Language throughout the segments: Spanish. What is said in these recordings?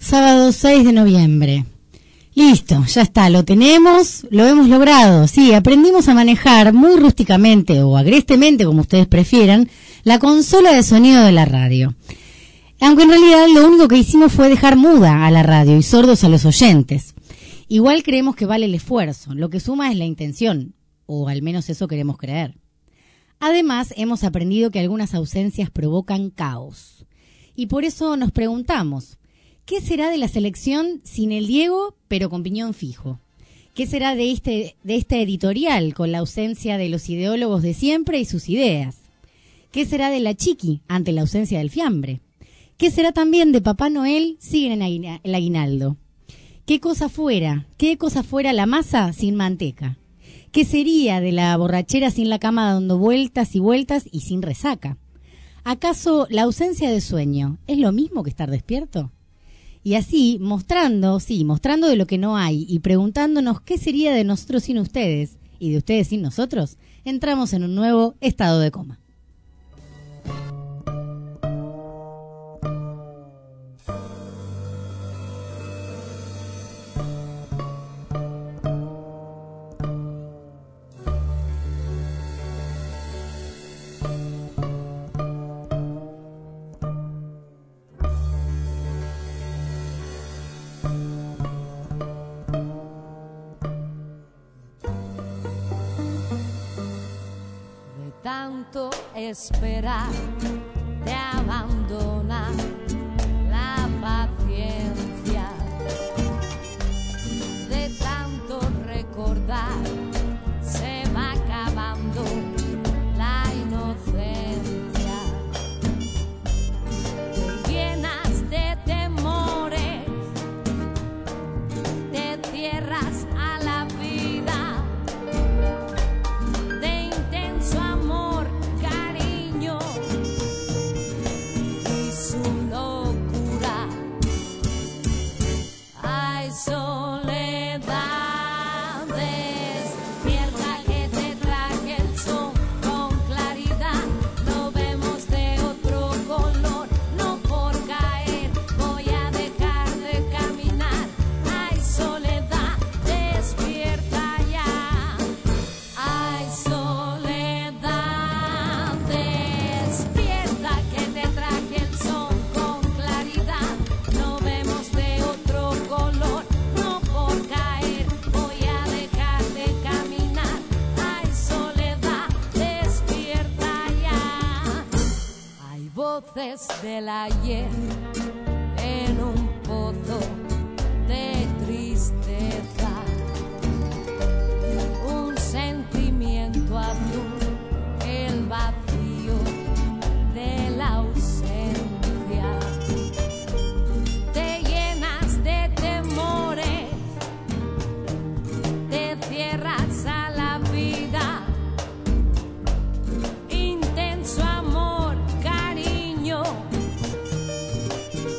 sábado 6 de noviembre. Listo, ya está, lo tenemos, lo hemos logrado. Sí, aprendimos a manejar muy rústicamente o agrestemente, como ustedes prefieran, la consola de sonido de la radio. Aunque en realidad lo único que hicimos fue dejar muda a la radio y sordos a los oyentes. Igual creemos que vale el esfuerzo, lo que suma es la intención, o al menos eso queremos creer. Además, hemos aprendido que algunas ausencias provocan caos. Y por eso nos preguntamos, ¿qué será de la selección sin el Diego, pero con piñón fijo? ¿Qué será de esta editorial con la ausencia de los ideólogos de siempre y sus ideas? ¿Qué será de la Chiqui ante la ausencia del fiambre? ¿Qué será también de Papá Noel siguen el aguinaldo? ¿Qué cosa fuera la masa sin manteca? ¿Qué sería de la borrachera sin la cama dando vueltas y vueltas y sin resaca? ¿Acaso la ausencia de sueño es lo mismo que estar despierto? Y así, mostrando de lo que no hay y preguntándonos qué sería de nosotros sin ustedes y de ustedes sin nosotros, entramos en un nuevo estado de coma. Tanto esperar, te abandona la paciencia, de tanto recordar, se va acabando la inocencia. Te llenas de temores, te cierras a la vida. Del ayer en un pozo de tristeza, un sentimiento azul, el vacío de la ausencia. Te llenas de temores, te cierras a la vida. Intenso amor, cariño,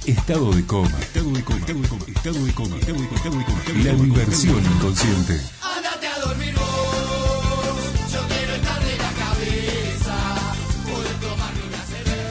Estado de coma. La diversión inconsciente. Andate a dormir vos, yo quiero estar de la cabeza, poder tomarme una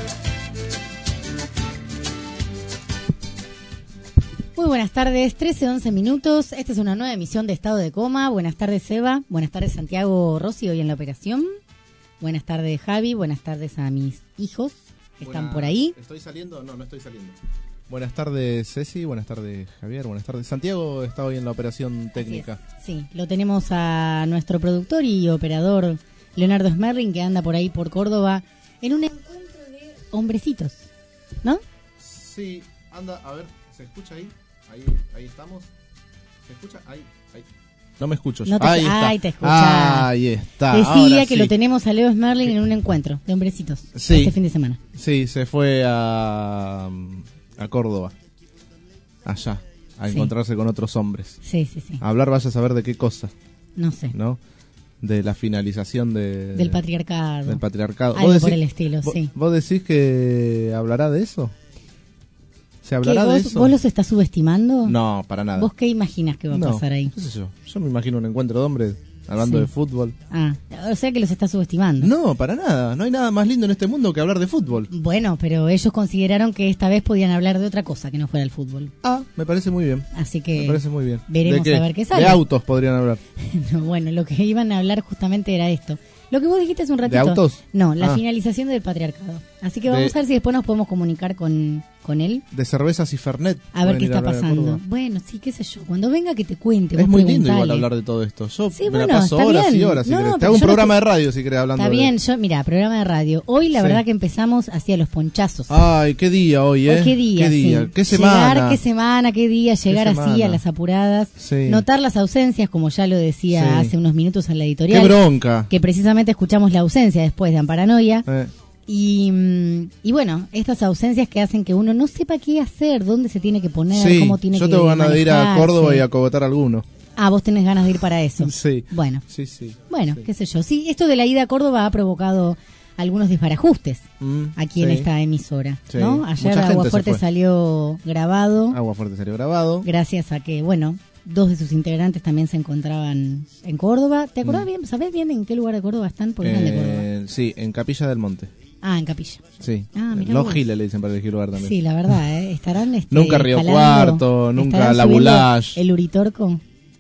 cerveza. Muy buenas tardes, 13:11 minutos. Esta es una nueva emisión de Estado de Coma. Buenas tardes, Seba. Buenas tardes, Santiago Rossi, hoy en la operación. Buenas tardes, Javi. Buenas tardes a mis hijos que están por ahí. ¿Estoy saliendo? No, no estoy saliendo. Buenas tardes, Ceci. Buenas tardes, Javier. Buenas tardes. Santiago está hoy en la operación técnica. Sí, lo tenemos a nuestro productor y operador Leonardo Smerling, que anda por ahí por Córdoba en un encuentro de hombrecitos, ¿no? Sí, anda, a ver, ¿se escucha ahí? Ahí estamos. ¿Se escucha? Ahí. No me escucho. No te, ahí está. Ay, te escuchás. Ahí está. Decía Ahora que sí. lo tenemos a Leo Smerling en un encuentro de hombrecitos Sí. este fin de semana. Sí, se fue a Córdoba. Allá. A Sí. encontrarse con otros hombres. Sí. A hablar, vaya a saber de qué cosa, No sé. ¿no? De la finalización Del patriarcado. Del patriarcado. Algo ¿Vos por decís- el estilo, vos- sí. ¿Vos decís que hablará de eso? ¿Se ¿Qué, hablará de vos, eso? ¿Vos los estás subestimando? No, para nada. ¿Vos qué imaginas que va a No, pasar ahí? qué sé yo. Yo me imagino un encuentro de hombres hablando Sí. de fútbol. Ah, o sea que los estás subestimando. No, para nada. No hay nada más lindo en este mundo que hablar de fútbol. Bueno, pero ellos consideraron que esta vez podían hablar de otra cosa que no fuera el fútbol. Ah, me parece muy bien. Así que Me parece muy bien. veremos ¿De qué? a ver qué sale. De autos podrían hablar. No, bueno, lo que iban a hablar justamente era esto. Lo que vos dijiste hace un ratito. ¿De autos? No, la Ah. finalización del patriarcado. Así que vamos De- a ver si después nos podemos comunicar con él. De cervezas y Fernet. A ver pueden qué ir está hablar de pasando. Córdoba. Bueno, sí, qué sé yo. Cuando venga que te cuente. Es vos muy lindo igual preguntale. hablar de todo esto. Yo Sí, me bueno, la paso está horas bien. y horas. Si No, querés. no, Te pero hago un yo no programa te- de radio si querés hablando Está de... bien, mira, programa de radio. Hoy la Sí. verdad que empezamos hacia los ponchazos. Ay, qué día hoy, ¿eh? Hoy, ¿Qué día? Sí. ¿Qué semana? Llegar, qué día, llegar así semana? a las apuradas. Sí. Notar las ausencias, como ya lo decía Sí. hace unos minutos en la Qué editorial. bronca. Que precisamente escuchamos la ausencia después de Amparanoia. Eh, Y bueno, estas ausencias que hacen que uno no sepa qué hacer, dónde se tiene que poner, sí, cómo tiene yo que tengo ganas de ir a manejarse. Córdoba y a cogotar alguno. Ah, vos tenés ganas de ir para eso. Sí. Bueno, Sí, sí. bueno, Sí. qué sé yo. Sí, esto de la ida a Córdoba ha provocado algunos desbarajustes aquí en sí. esta emisora, Sí. ¿no? Ayer Mucha gente Agua se Fuerte fue. salió grabado, Agua Fuerte salió grabado. gracias a que, bueno, dos de sus integrantes también se encontraban en Córdoba. ¿Te acordás bien? ¿Sabés bien en qué lugar de Córdoba están? Porque eran de Córdoba. Sí, en Capilla del Monte. Ah, en Capilla. Sí. Ah, mirá Los vos. Giles le dicen para elegir lugar también. Sí, la verdad, estarán Nunca Río escalando, Cuarto, nunca estarán La subiendo Boulage. el Uritorco.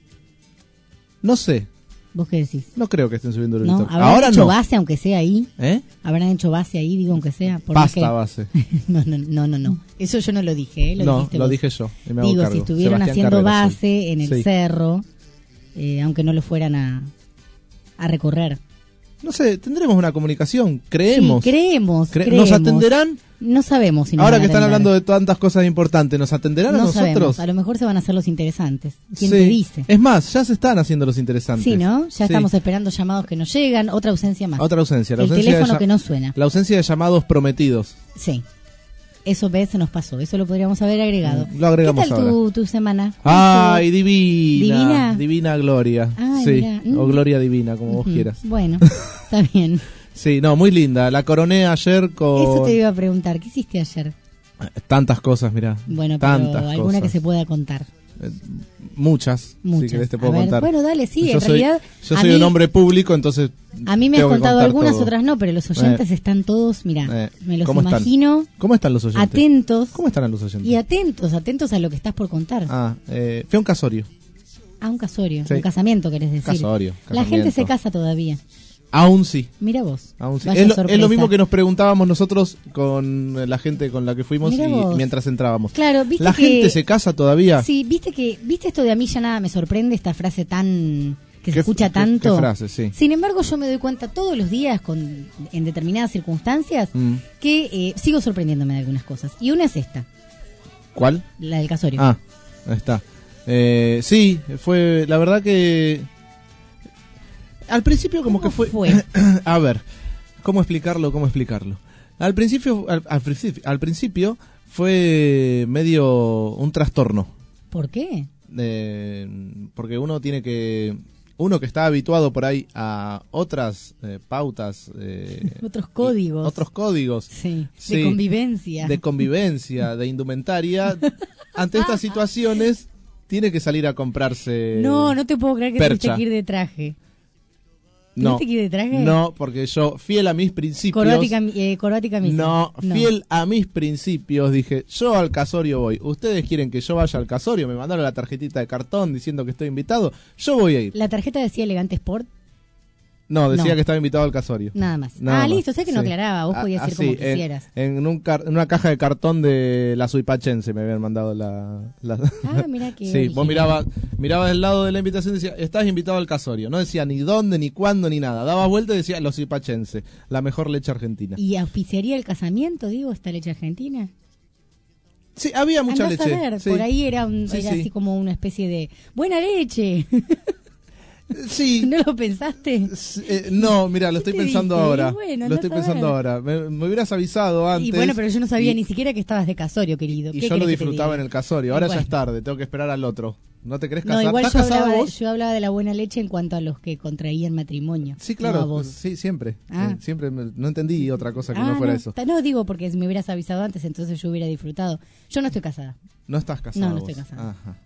No sé, ¿Vos qué decís? no creo que estén subiendo el ¿No? Uritorco. ¿Habrán Ahora hecho no. base aunque sea ahí? ¿Eh? ¿Habrán hecho base ahí, digo, aunque sea? Por más Pasta que- base. No. Eso yo no lo dije, ¿eh? Lo No, dijiste lo vos. dije yo. Y me hago Digo, cargo. si estuvieron Sebastián haciendo Carrera soy. base en el Sí. cerro, aunque no lo fueran a recorrer. No sé, tendremos una comunicación. Creemos. Sí, creemos. ¿Nos atenderán? No sabemos si nos Ahora van que a están atender. hablando de tantas cosas importantes, ¿nos atenderán a No nosotros? sabemos, a lo mejor se van a hacer los interesantes. ¿Quién Sí. te dice? Es más, ya se están haciendo los interesantes. Sí, ¿no? Ya Sí. estamos esperando llamados que nos llegan, otra ausencia más. Otra ausencia. La El ausencia teléfono de que no suena. La ausencia de llamados prometidos. Sí. Eso ves, se nos pasó. Eso lo podríamos haber agregado. Lo agregamos ¿Qué tal tu semana? ¿Cómo Ay, estuvo? divina. ¿Divina? Divina Gloria. Ay, sí. mirá. O Gloria Divina, como vos Ujú. quieras. Bueno, está bien. Sí, no, muy linda. La coroné ayer con Eso te iba a preguntar. ¿Qué hiciste ayer? tantas cosas, mirá. Bueno, pero tantas alguna cosas. que se pueda contar. Muchas, Muchas. si querés te A puedo ver, contar. bueno, dale, sí, yo en soy, realidad, yo a soy mí- un hombre público, entonces A mí me has tengo que contado contar algunas, todo. otras no, pero los oyentes están todos, mira, me los ¿Cómo están? imagino ¿Cómo están los oyentes? atentos ¿Cómo están los oyentes? y atentos a lo que estás por contar. Fui a un casorio. A un casorio, Sí. un casamiento, querés decir. Casorio, La gente se casamiento. casa todavía. Aún sí. Mira vos. Aún sí. Vaya Es lo sorpresa. mismo que nos preguntábamos nosotros con la gente con la que fuimos Mirá y vos. mientras entrábamos. Claro, viste ¿La que- gente se casa todavía? Sí, viste esto de a mí ya nada me sorprende, esta frase tan que se ¿Qué- escucha qué- tanto. qué frase? Sí. Sin embargo, yo me doy cuenta todos los días en determinadas circunstancias que sigo sorprendiéndome de algunas cosas. Y una es esta, ¿Cuál? la del casorio. Ah, ahí está. Sí, fue la verdad que al principio como que ¿Cómo fue, fue? a ver, ¿cómo explicarlo? Al principio fue medio un trastorno. ¿Por qué? Porque uno tiene que uno que está habituado por ahí a otras pautas, Otros códigos. otros códigos, Sí, Sí, de convivencia. de convivencia, de indumentaria, ante estas situaciones tiene que salir a comprarse. No te puedo creer que percha. tuviste que ir de traje. No, ¿Tuviste que ir de traje? no, porque yo, fiel a mis principios, Corbata y camisa. no, fiel a mis principios, dije, yo al casorio voy. Ustedes quieren que yo vaya al casorio, me mandaron la tarjetita de cartón diciendo que estoy invitado, yo voy a ir. ¿La tarjeta decía Elegante Sport? No, decía No. que estaba invitado al casorio. Nada más. Nada más. Listo, sé que no Sí. aclaraba. Vos podías ir Así, como quisieras. En una caja de cartón de la Suipachense me habían mandado la... Mira que Sí, vos mirabas del lado de la invitación y decía, estás invitado al casorio. No decía ni dónde, ni cuándo, ni nada. Dabas vuelta y decía, los Suipachense, la mejor leche argentina. ¿Y auspiciaría el casamiento, digo, esta leche argentina? Sí, había mucha Andás leche. a ver, Sí. por ahí era, Sí, era sí. así como una especie de buena leche. Sí. ¿No lo pensaste? No, mira, lo estoy te pensando dije? ahora. Bueno, Lo andás estoy a pensando ver. ahora. Me hubieras avisado antes. Y bueno, pero yo no sabía y- ni siquiera que estabas de casorio, querido. Y ¿Qué yo lo querés que te disfrutaba en diga? el casorio. Ahora Bueno. ya es tarde, tengo que esperar al otro. ¿No te querés No, casar? igual yo ¿Estás casado hablaba, vos? yo hablaba de la buena leche en cuanto a los que contraían matrimonio. Sí, no claro. a vos. Sí, siempre. Ah. Siempre no entendí otra cosa que no fuera eso. No, digo porque si me hubieras avisado antes, entonces yo hubiera disfrutado. Yo no estoy casada. No estás casado. No vos. estoy casada. Ajá.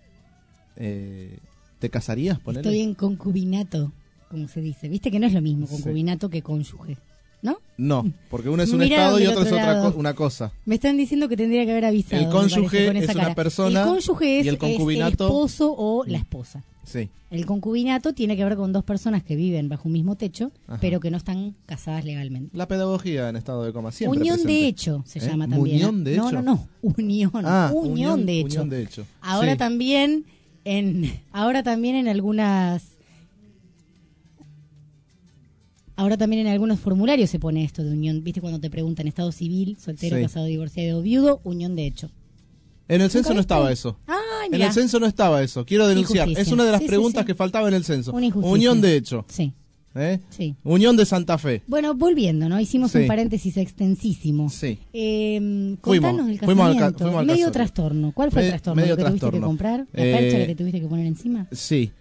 ¿Te casarías, ponele? Estoy en concubinato, como se dice. Viste que no es lo mismo Sí. concubinato que cónyuge, ¿no? No, porque uno es un Mirá estado y del otro es otro otra lado. una cosa. Me están diciendo que tendría que haber avisado. El me cónyuge parece, con es esa una cara. persona El cónyuge es y el el concubinato- esposo o la esposa. Sí. El concubinato tiene que ver con dos personas que viven bajo un mismo techo, Ajá. pero que no están casadas legalmente. La pedagogía en estado de coma siempre Unión presente. de hecho se ¿Eh? llama también. ¿Unión de hecho? No. Unión. Ah, unión de hecho. Unión de hecho. Ahora Sí. también en algunos formularios se pone esto de unión. ¿Viste cuando te preguntan estado civil, soltero, Sí. casado, divorciado o viudo? Unión de hecho. En el censo no viste? estaba eso. Ay, En mirá. el censo no estaba eso. Quiero denunciar. injusticia. Es una de las Sí, sí, preguntas sí. que faltaba en el censo. Una injusticia. Unión de hecho. Sí, ¿Eh? sí. Unión de Santa Fe. Bueno, volviendo, ¿no? Hicimos Sí. un paréntesis extensísimo. Sí. Contanos del fuimos al casamiento. fuimos al Medio casorio. trastorno. ¿Cuál fue el trastorno? medio ¿Lo que tuviste que trastorno. comprar? ¿La Eh, percha que te tuviste que poner encima? Sí.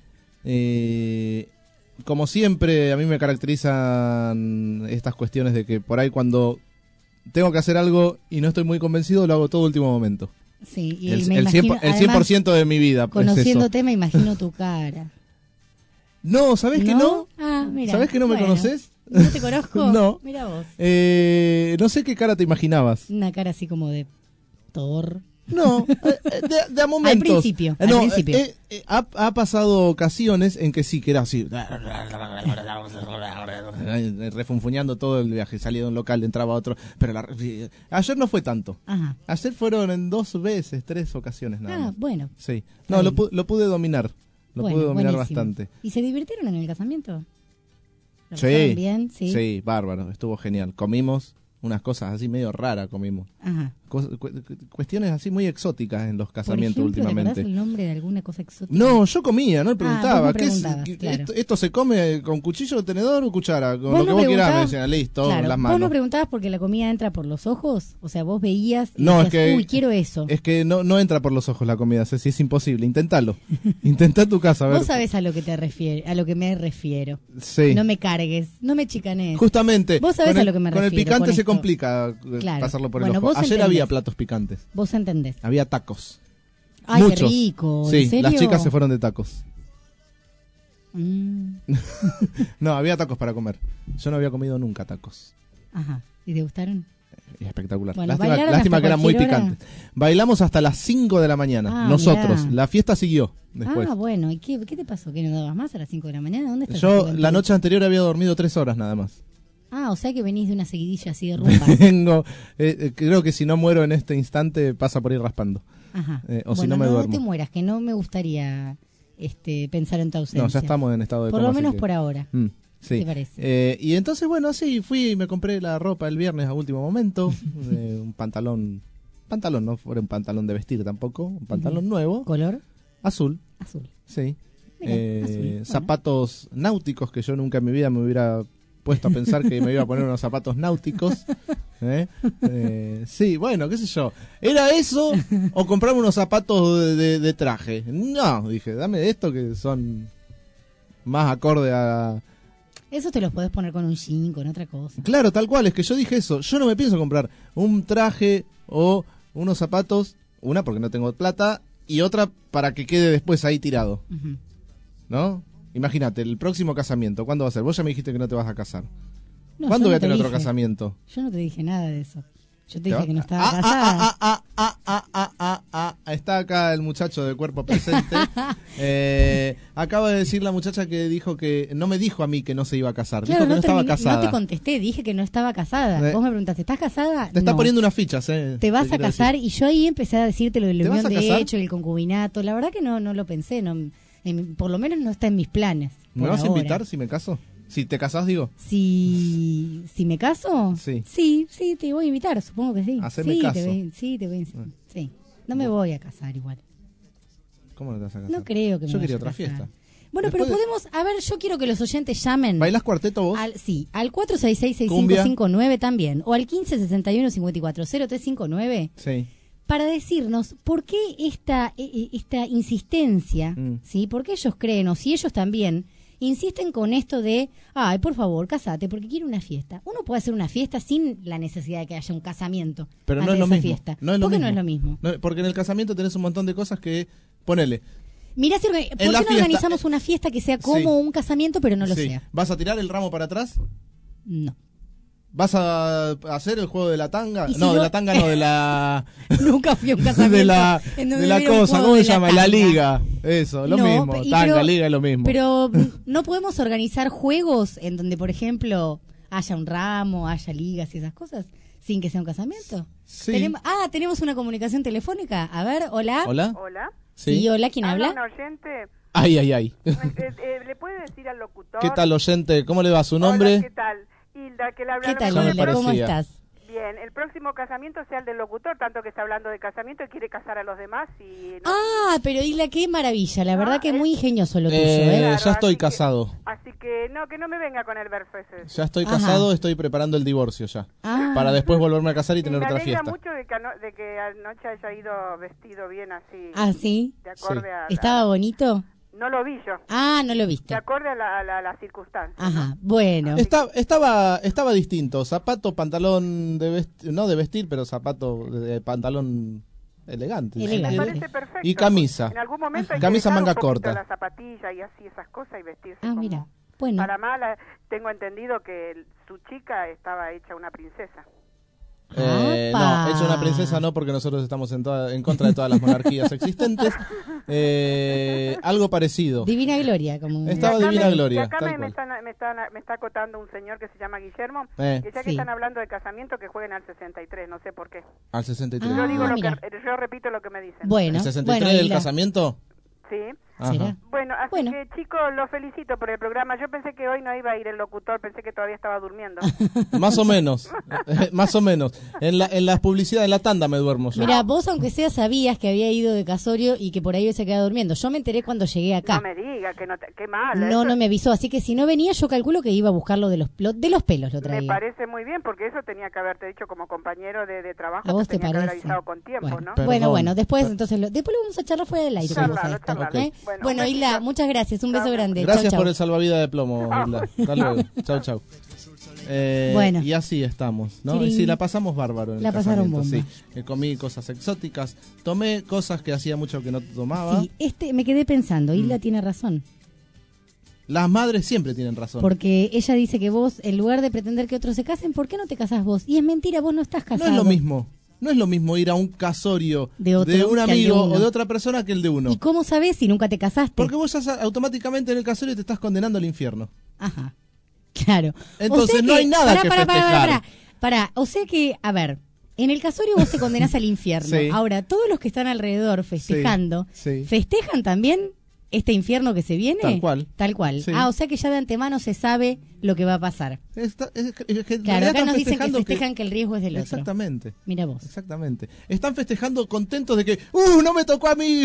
Como siempre, a mí me caracterizan estas cuestiones de que por ahí cuando tengo que hacer algo y no estoy muy convencido, lo hago todo último momento. Sí, y El, me el imagino, 100% de mi vida. es eso. conociéndote me imagino tu cara. No, ¿sabés que no? Ah, mira. ¿Sabés que no me Bueno. conoces? ¿No te conozco? No. Mira vos. No sé qué cara te imaginabas. Una cara así como de Thor. No, de a momentos. principio, al principio. Ha pasado ocasiones en que sí, que era así. Refunfuñando todo el viaje. Salía de un local, entraba a otro. Pero ayer no fue tanto. Ajá. Ayer fueron en 3 ocasiones nada Ah, más. bueno. Sí. Está No, bien. lo pude dominar. Lo Bueno, pude dominar buenísimo. bastante. ¿Y se divirtieron en el casamiento? ¿Lo Sí. pasaron bien? Sí. Sí, bárbaro. Estuvo genial. Comimos unas cosas así medio raras, comimos. Ajá. Cuestiones así muy exóticas en los Por casamientos ejemplo, ¿te acordás últimamente. el nombre de alguna cosa exótica? No, yo comía, no le preguntaba. vos no ¿qué es? preguntabas, claro. ¿Esto se come con cuchillo, tenedor o cuchara? Con Vos lo que no vos quieras, me preguntabas- decían, listo, Claro, las vos manos. no preguntabas porque la comida entra por los ojos, o sea, vos veías y No, es decías, que- uy, quiero eso. Es que no entra por los ojos la comida, Ceci, es imposible. Intentalo. Intentá tu casa, a ver. Vos sabés a lo que me refiero. Sí. No me cargues, no me chicanes. Justamente. Vos sabés con a el- lo que me Con el refiero, picante con se esto. complica Claro. pasarlo por Bueno, el ojo. vos Ayer entendés. había platos picantes. Vos entendés. Había tacos. Ay, Muchos. qué rico. Sí, ¿En serio? las chicas se fueron de tacos. Mm, No, había tacos para comer. Yo no había comido nunca tacos. Ajá. ¿Y te gustaron? Espectacular. Bueno, lástima ¿bailaron lástima hasta que eran muy cualquier hora? picantes. Bailamos hasta las 5 de la mañana. Ah, Nosotros. mirá. La fiesta siguió después. Ah, bueno. ¿Y qué te pasó? ¿Que no dabas más a las 5 de la mañana? ¿Dónde estás? Yo haciendo el la tour? noche anterior había dormido 3 horas nada más. Ah, o sea que venís de una seguidilla así de rumba. Vengo, creo que si no muero en este instante pasa por ir raspando. Ajá. O si Bueno, no me duermo. te mueras, que no me gustaría pensar en tu ausencia. No, ya estamos en estado de Por coma, lo así menos que- por ahora. Sí. ¿Te parece? Y entonces, bueno, sí, fui y me compré la ropa el viernes a último momento. Un pantalón, no fuera un pantalón de vestir tampoco, un pantalón nuevo, ¿Color? azul, Azul. sí. Mira, azul, bueno. Zapatos náuticos que yo nunca en mi vida me hubiera puesto a pensar que me iba a poner unos zapatos náuticos. Sí, bueno, qué sé yo. ¿Era eso o comprarme unos zapatos de traje? No, dije, dame esto que son más acorde a... Eso te los podés poner con un jean, con otra cosa. Claro, tal cual, es que yo dije eso. Yo no me pienso comprar un traje o unos zapatos, una porque no tengo plata y otra para que quede después ahí tirado, Ujú. ¿no? Imagínate, el próximo casamiento, ¿cuándo va a ser? Vos ya me dijiste que no te vas a casar. No, ¿Cuándo yo voy no a te tener otro dije. casamiento? Yo no te dije nada de eso. Yo te ¿Te va- dije que no estaba casada. Está acá el muchacho de cuerpo presente. Acaba de decir la muchacha que dijo que no me dijo a mí que no se iba a casar. Claro, dijo que no estaba terminé- casada. no te contesté, dije que no estaba casada. Eh. Vos me preguntaste, ¿estás casada? Te está No. poniendo unas fichas, Te vas a quiero casar decir. y yo ahí empecé a decirte lo del ¿Te vas unión a de casar? hecho y el concubinato. La verdad que no lo pensé, por lo menos no está en mis planes. ¿Me por vas a ahora. invitar si me caso? Si te casás, digo. Si me caso, Sí. sí, te voy a invitar, supongo que sí. Haceme sí, caso. te voy, sí. No me voy a casar igual. ¿Cómo no te vas a casar? No creo que me Yo vaya quería a otra casar. fiesta. Bueno, Después pero podemos, a ver, yo quiero que los oyentes llamen. ¿Bailás cuarteto vos? Al 466-6559 también, o al 1561-540359, Sí. para decirnos por qué esta insistencia, ¿sí? ¿Por qué ellos creen, o si ellos también insisten con esto de, ay, por favor, casate, porque quiero una fiesta? Uno puede hacer una fiesta sin la necesidad de que haya un casamiento Pero antes no es de lo esa mismo. fiesta. No es lo ¿Por qué mismo. no es lo mismo? No, porque en el casamiento tenés un montón de cosas que... Ponele. Mirá, ¿por qué En la no fiesta, organizamos una fiesta que sea como sí. un casamiento, pero no lo Sí. sea? ¿Vas a tirar el ramo para atrás? No. ¿Vas a hacer el juego de la tanga? ¿Y si No, de no? la tanga no, de la... Nunca fui a un casamiento. de la, en donde de la hubiera un cosa, juego ¿cómo de se llama? La tanga. liga. Eso, lo No, mismo. Tanga, pero- liga es lo mismo. Pero no podemos organizar juegos en donde, por ejemplo, haya un ramo, haya ligas y esas cosas, sin que sea un casamiento. Sí. Tenemos una comunicación telefónica. A ver, hola. ¿Hola? Hola. Sí, hola, ¿quién Habla habla? un oyente. Ay, ay, ay. ¿Le puede decir al locutor? ¿Qué tal, oyente? ¿Cómo le va su Hola, nombre? ¿qué tal? Hilda, que le habla. ¿Qué tal, Ya me Hilda? ¿Cómo parecía. estás? Bien, el próximo casamiento sea el del locutor, tanto que está hablando de casamiento y quiere casar a los demás y... no- Ah, pero Hilda, qué maravilla. La verdad que es muy ingenioso lo tuyo, Claro, Ya estoy así que- casado. Así que no me venga con el verso ese. Ya estoy Ajá. casado, estoy preparando el divorcio ya. Ah. Para después volverme a casar y Y tener me otra alegra fiesta. mucho de que anoche haya ido vestido bien así, Ah, ¿sí? de acorde a... ¿Estaba bonito? No lo vi yo, Ah, no lo de viste. acorde a la circunstancia. Ajá, bueno. Estaba distinto. Zapato, pantalón de vestir, no de vestir, pero zapato de pantalón elegante. si Elegante. Me quiere. parece perfecto. Y camisa. En algún momento hay que Camisa dejar manga un poquito corta. la zapatilla y así esas cosas y vestirse Ah, como... mira. Bueno. Para mala, tengo entendido que su chica estaba hecha una princesa. No, ¡Apa! hecho una princesa no, porque nosotros estamos en contra de todas las monarquías existentes. Algo parecido. Divina Gloria, como... Estaba Y acá Divina Gloria, y acá tal me, cual. me está acotando un señor que se llama Guillermo, Eh. que ya que Sí. están hablando de casamiento, que jueguen al 63, no sé por qué. Al 63. Ah, Yo digo mira. yo repito lo que me dicen. Bueno, ¿El 63 bueno, del Hilda, casamiento? Sí. ¿será? Ajá. Bueno, así Bueno. que chicos, los felicito por el programa. Yo pensé que hoy no iba a ir el locutor, pensé que todavía estaba durmiendo. Más o menos. Más o menos. En las publicidades, en la tanda me duermo yo. Mira, vos aunque sea sabías que había ido de casorio y que por ahí se quedado durmiendo. Yo me enteré cuando llegué acá. No me diga que no qué mal. No, eso no me avisó, así que si no venía yo calculo que iba a buscarlo de los pelos lo me traía. parece muy bien, porque eso tenía que haberte dicho como compañero de trabajo. ¿A vos te te tenía que haber parece? avisado con tiempo, Bueno, ¿no? Perdón. después entonces después lo vamos a charlar fuera del aire. Charlalo, vamos a esto, charlalo. ¿eh? Bueno, Bueno, un Hilda, besito. muchas gracias, un beso Chao. grande. Gracias Chau, por chau. el salvavidas de plomo, Hilda. Hasta luego. Chau, chau. Bueno. Y así estamos, ¿no? Tirín. Y sí, la pasamos bárbaro en el La pasaron casamiento, bomba. sí. Comí cosas exóticas, tomé cosas que hacía mucho que no tomaba. Sí, me quedé pensando, Hilda tiene razón. Las madres siempre tienen razón. Porque ella dice que vos, en lugar de pretender que otros se casen, ¿por qué no te casás vos? Y es mentira, vos no estás No casado. es lo mismo. No es lo mismo ir a un casorio De otro de un que al de amigo uno. o de otra persona que el de uno. ¿Y cómo sabés si nunca te casaste? Porque vos ya automáticamente en el casorio te estás condenando al infierno. Ajá, claro. Entonces no hay nada que festejar. Pará, o sea que, a ver, en el casorio vos te condenás al infierno. Sí. Ahora, todos los que están alrededor festejando, Sí, sí. ¿festejan también este infierno que se viene? Tal cual. Tal cual. Sí. Ah, o sea que ya de antemano se sabe lo que va a pasar. Es que en Claro, realidad acá están nos dicen que festejando festejan que el riesgo es del otro. Exactamente. Mira vos. Exactamente. Están festejando contentos de que, no me tocó a mí,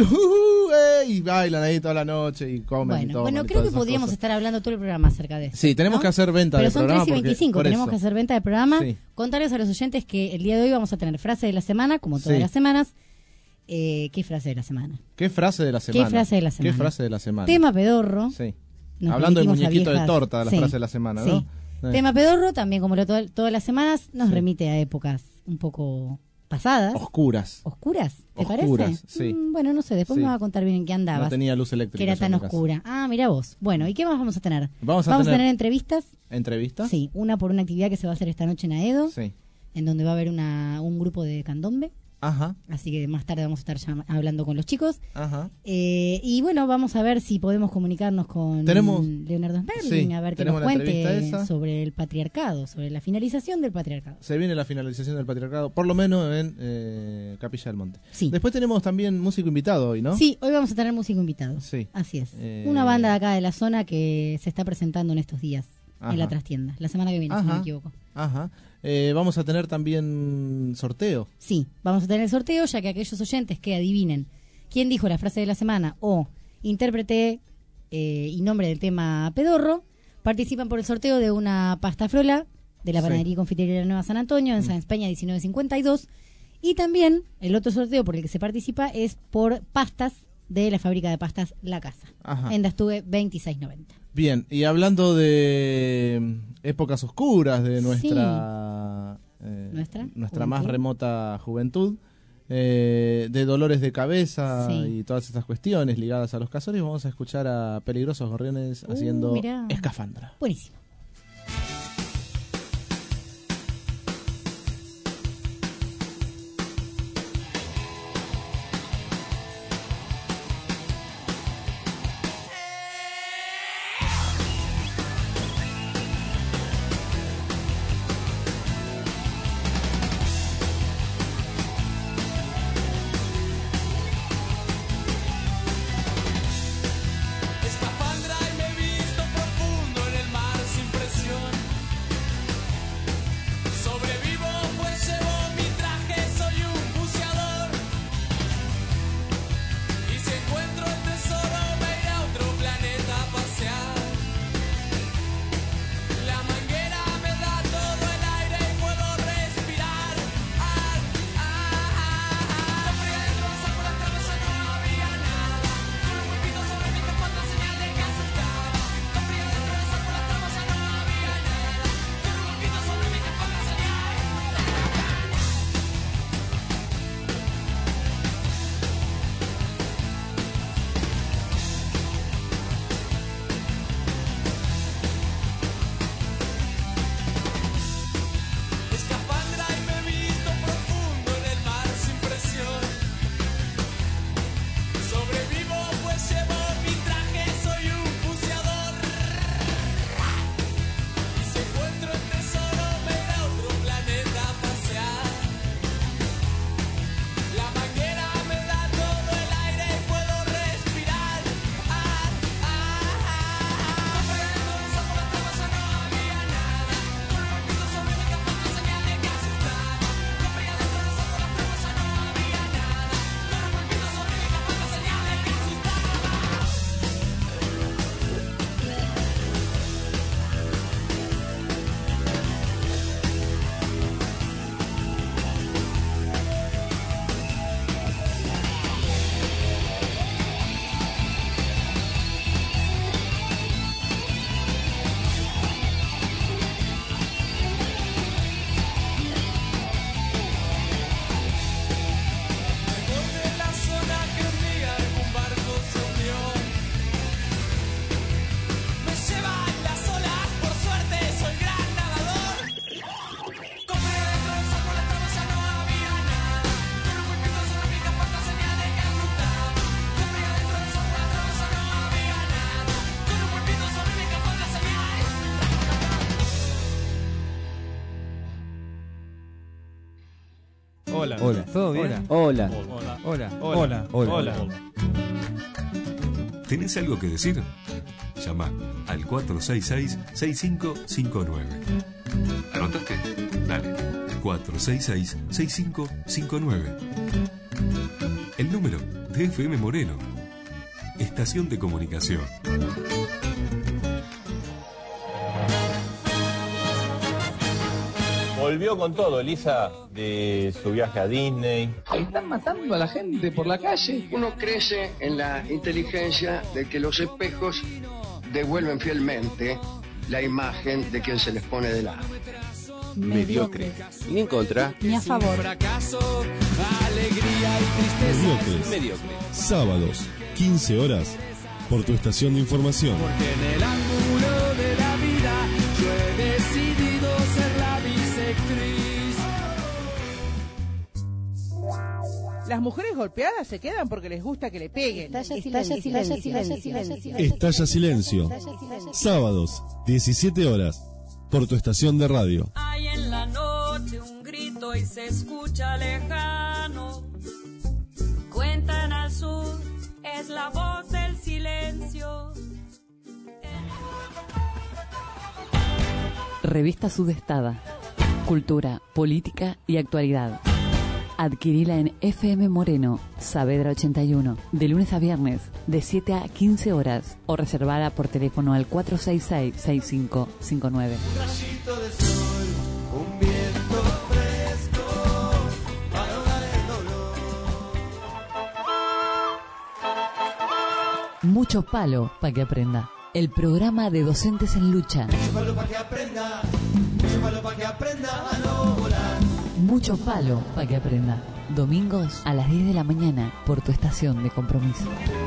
y bailan ahí toda la noche y comen y Bueno, toman y creo todas que esas podríamos cosas. estar hablando todo el programa acerca de eso. Sí, tenemos ¿no? que hacer venta Pero del son programa 3 y porque- 25, por tenemos eso. que hacer venta del programa. Sí. Contarles a los oyentes que el día de hoy vamos a tener frase de la semana, como todas Sí. las semanas. ¿Qué frase de la semana? ¿Qué frase de la semana? ¿Qué frase de la semana? ¿Qué frase de la semana? Tema pedorro. Sí. Nos Hablando de remitimos a muñequito de viejas- torta, la sí, frase de la semana, sí. ¿no? Tema pedorro, también como todas las semanas, nos Sí. remite a épocas un poco pasadas. Oscuras. ¿Oscuras? ¿Te Oscuras, parece? sí. Bueno, no sé, después Sí. me va a contar bien en qué andabas. No tenía luz eléctrica. que era yo tan en mi casa. oscura. Ah, mira vos. Bueno, ¿y qué más vamos a tener? Vamos a tener- entrevistas. ¿Entrevista? Sí, una por una actividad que se va a hacer esta noche en Aedo, Sí. en donde va a haber un grupo de candombe. Ajá, Así que más tarde vamos a estar hablando con los chicos. ajá. Y bueno, vamos a ver si podemos comunicarnos con Tenemos- Leonardo Sperling, sí, a ver que tenemos nos la entrevista cuente esa. sobre el patriarcado, sobre la finalización del patriarcado. Se viene la finalización del patriarcado, por lo menos en Capilla del Monte. Sí. Después tenemos también músico invitado hoy, ¿no? Sí, hoy vamos a tener músico invitado. Sí. Así es. Eh, Una banda de acá de la zona que se está presentando en estos días Ajá. en la trastienda. La semana que viene, si no Ajá. me equivoco. Ajá. Vamos a tener también sorteo. Sí, vamos a tener el sorteo, ya que aquellos oyentes que adivinen quién dijo la frase de la semana o intérprete y nombre del tema pedorro, participan por el sorteo de una pasta frola de la Sí. panadería y confitería de la Nueva San Antonio en Sáenz Peña 1952. Y también el otro sorteo por el que se participa es por pastas de la fábrica de pastas La Casa. Ajá. En Dastugue 2690. Bien, y hablando de épocas oscuras de nuestra ¿Nuestra? más Juventud. remota juventud, de dolores de cabeza Sí. y todas estas cuestiones ligadas a los casorios, vamos a escuchar a Peligrosos Gorriones haciendo mirá. Escafandra. Buenísimo. Escafandra y me he visto profundo en el mar sin presión. Sobrevivo pues llevo mi traje, soy un buceador. Y si encuentro el tesoro me iré a otro planeta a pasear. La manguera me da todo el aire y puedo respirar. Con frío dentro saco las cabeza, no había nada. Con un pulpito sobre mi capota, señal de que asustaba. Con frío dentro saco las cabeza, no había nada. Con un pulpito sobre mi capota, señal. Escafandra y me he visto profundo en el mar sin presión. Sobrevivo pues llevo mi traje, soy un buceador. Y si encuentro el tesoro me iré a otro planeta a pasear. La manguera me da todo el aire y puedo respirar. Con frío dentro saco las cabeza, no había nada. Con un pulpito sobre mi capota, señal de que asustaba. Con frío dentro saco las cabeza, no había nada. Con un pulpito sobre mi capota, señal de que asustaba. Voy de la zona que un día en un barco se hundió. Me llevan las olas, por suerte soy gran nadador. Con frío dentro saco las cabeza, no había nada. Con un pulpito sobre mi capota, señal de que asustaba. Con frío dentro saco las cabeza, no había nada. Con un pulpito sobre mi capota, señal. Hola. Hola. ¿Todo bien? Hola. Hola. Hola. Hola. ¿Tenés algo que decir? Llama al 466-6559. ¿Anotaste? Dale. 466-6559. El número de FM Moreno. Estación de comunicación. Volvió con todo, Elisa, de su viaje a Disney. Están matando a la gente por la calle. Uno crece en la inteligencia de que los espejos devuelven fielmente la imagen de quien se les pone de lado. Mediocre. Ni en contra. Ni a favor. Fracaso, alegría y tristeza. Mediocres. Sábados, 15 horas, por tu estación de información. Porque en el ángulo de la vida yo he decidido ser la bisectriz. Las mujeres golpeadas se quedan porque les gusta que le peguen. Estalla Silencio. Sábados, 17 horas, por tu estación de radio. Hay en la noche un grito y se escucha lejano. Cuentan al sur, es la voz del silencio. Revista Sudestada. Cultura, política y actualidad. Adquirila en FM Moreno, Saavedra 81, de lunes a viernes, de 7 a 15 horas, o reservada por teléfono al 466-6559. Un rayito de sol, un viento fresco, para ahogar el dolor. Mucho palo para que aprenda. El programa de docentes en lucha. Mucho palo para que aprenda, mucho palo para que aprenda a no volar. Mucho palo para que aprenda. Domingos a las 10 de la mañana por tu estación de compromiso.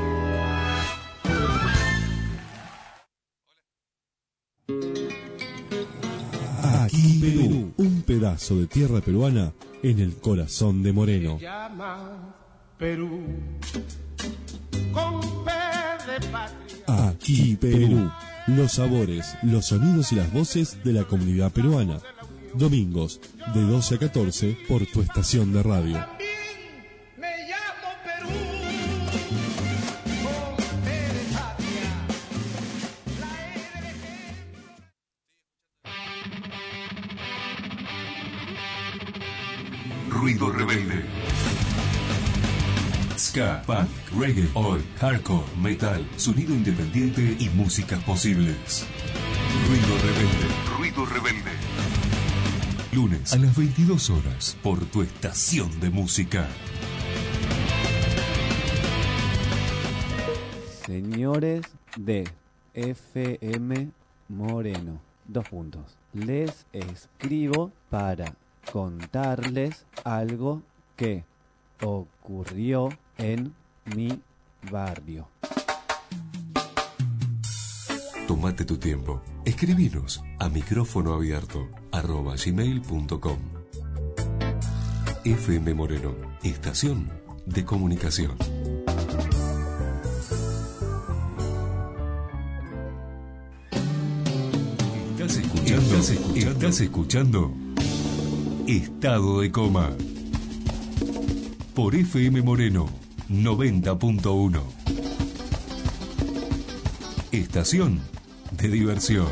Aquí Perú, un pedazo de tierra peruana en el corazón de Moreno. Se llama Perú, con P de patria. Aquí Perú, los sabores, los sonidos y las voces de la comunidad peruana. Domingos, de 12 a 14, por tu estación de radio. Me llamo Perú, con P de patria. La E del ejemplo. Ruido rebelde. Ska, punk, reggae, oi, hardcore, metal, sonido independiente y músicas posibles. Ruido rebelde. Ruido rebelde. Lunes a las 22 horas por tu estación de música. Señores de FM Moreno, 2 puntos. Les escribo para contarles algo que ocurrió en mi barrio. Tómate tu tiempo. Escribinos a micrófonoabierto@gmail.com. FM Moreno, estación de comunicación. Estás escuchando Estado de Coma por FM Moreno 90.1. Estación de diversión.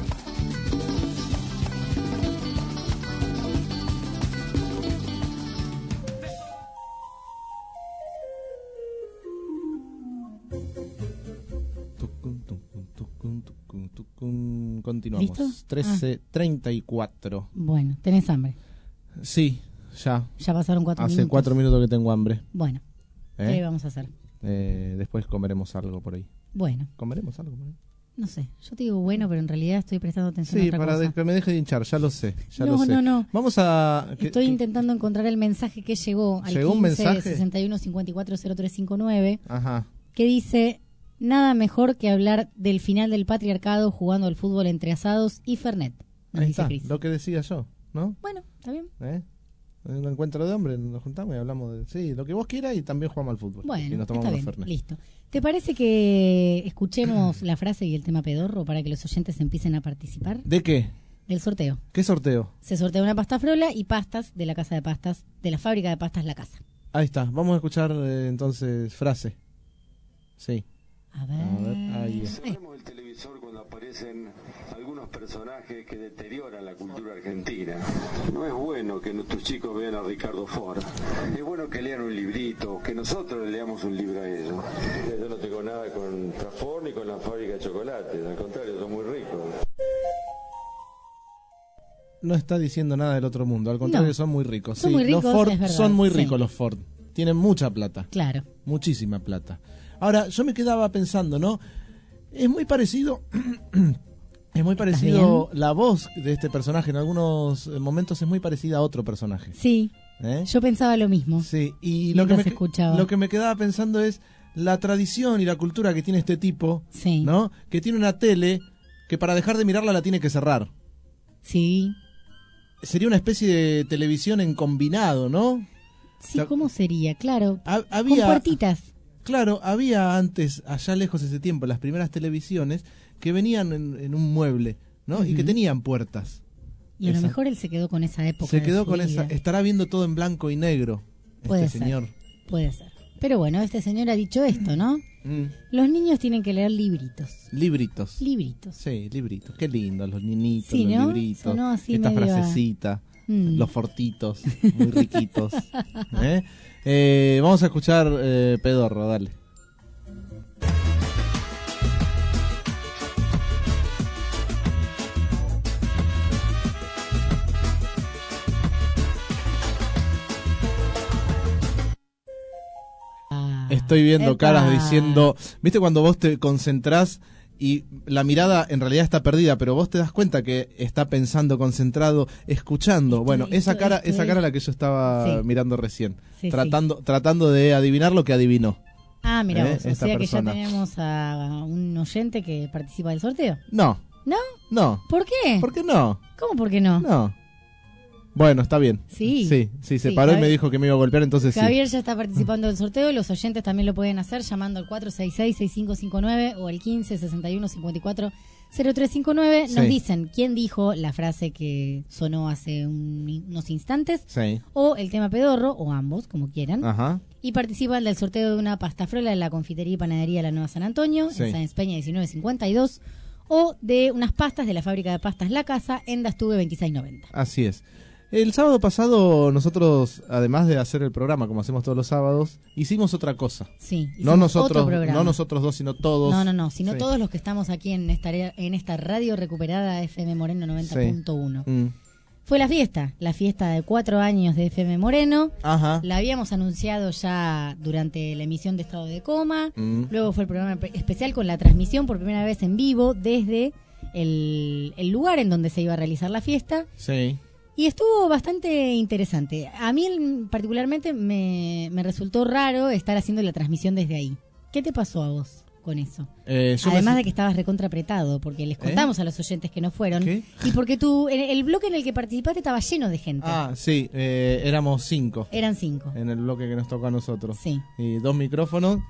Continuamos. ¿Listo? 13:34. Bueno, ¿tenés hambre? Sí, ya. Ya pasaron 4 minutos. Hace 4 minutos que tengo hambre. Bueno, ¿qué vamos a hacer? Después comeremos algo por ahí. Bueno. ¿Comeremos algo por ahí? No sé, yo te digo bueno, pero en realidad estoy prestando atención a Sí, otra para cosa. que me deje de hinchar, ya lo sé. No. Vamos a... Estoy intentando encontrar el mensaje que llegó al ¿Llegó un 15 mensaje? 61 54 0359, Ajá. que dice: nada mejor que hablar del final del patriarcado jugando al fútbol entre asados y Fernet. Nos Ahí dice está, Cris. lo que decía yo, ¿no? Bueno, está bien. En un encuentro de hombres nos juntamos y hablamos de... Sí, lo que vos quieras y también jugamos al fútbol. Y Bueno, nos tomamos está los bien, Fernet. listo. ¿Te parece que escuchemos la frase y el tema pedorro para que los oyentes empiecen a participar? ¿De qué? Del sorteo. ¿Qué sorteo? Se sortea una pasta frola y pastas de la casa de pastas, de la fábrica de pastas La Casa. Ahí está, vamos a escuchar entonces frase. Sí. A ver, ahí es. Cerremos el televisor cuando aparecen algunos personajes que deterioran la cultura argentina. No es bueno que nuestros chicos vean a Ricardo Ford. Es bueno que lean un librito, que nosotros le leamos un libro a ellos. Yo no tengo nada contra Ford ni con la fábrica de chocolates, al contrario, son muy ricos. No está diciendo nada del otro mundo, al contrario, No. son muy ricos. Son Sí, muy ricos, los Ford es verdad, son muy sí. ricos los Ford. Tienen mucha plata. Claro. Muchísima plata. Ahora, yo me quedaba pensando, ¿no? Es muy parecido. Es muy parecido la voz de este personaje. En algunos momentos es muy parecida a otro personaje. Sí. Yo pensaba lo mismo. Sí. Y lo que me quedaba pensando es la tradición y la cultura que tiene este tipo, sí, ¿no? Que tiene una tele que para dejar de mirarla la tiene que cerrar. Sí. Sería una especie de televisión en combinado, ¿no? Sí, ¿cómo sería? Claro. Había, con puertitas. Claro, había antes, allá lejos ese tiempo, las primeras televisiones que venían en un mueble, ¿no? Y que tenían puertas. Y a lo mejor él se quedó con esa época. Se quedó con esa. Estará viendo todo en blanco y negro. Puede ser. Señor. Puede ser. Pero bueno, este señor ha dicho esto, ¿no? Los niños tienen que leer libritos. Libritos. Libritos. Sí, libritos. Qué lindo, los niñitos, sí, los ¿no? libritos. Sonó así esta medio frasecita. Los fortitos, muy riquitos. Vamos a escuchar Pedorro, dale. Estoy viendo caras diciendo, ¿viste cuando vos te concentrás y la mirada en realidad está perdida, pero vos te das cuenta que está pensando, concentrado, escuchando? Bueno, esa cara es la que yo estaba mirando recién, tratando de adivinar lo que adivinó. Ah, mira vos, o sea persona. que ya tenemos a un oyente que participa del sorteo. No. ¿No? No. ¿Por qué? ¿Por qué no? ¿Cómo por qué no? No. Bueno, está bien. Sí, se paró y me dijo que me iba a golpear, entonces Javier ya está participando del sorteo. Los oyentes también lo pueden hacer llamando al 466-6559 o al 1561-540359. Nos dicen quién dijo la frase que sonó hace unos instantes, o el tema pedorro, o ambos, como quieran. Ajá. Y participan del sorteo de una pasta frola en la confitería y panadería La Nueva San Antonio, en Sáenz Peña 1952, o de unas pastas de la fábrica de pastas La Casa en Dastuve 2690. Así es. El sábado pasado nosotros, además de hacer el programa como hacemos todos los sábados, hicimos otra cosa. Sí, no nosotros dos, sino todos. No, sino todos los que estamos aquí en esta radio recuperada FM Moreno 90.1. Fue la fiesta de 4 años de FM Moreno. Ajá. La habíamos anunciado ya durante la emisión de Estado de Coma. Luego fue el programa especial con la transmisión por primera vez en vivo desde el lugar en donde se iba a realizar la fiesta. Sí. Y estuvo bastante interesante. A mí particularmente me resultó raro estar haciendo la transmisión desde ahí. ¿Qué te pasó a vos con eso? Además de que estabas recontra apretado, porque les contamos a los oyentes que no fueron. ¿Qué? Y porque el bloque en el que participaste estaba lleno de gente. Ah, sí, éramos 5. Eran 5. En el bloque que nos tocó a nosotros. Sí. Y 2 micrófonos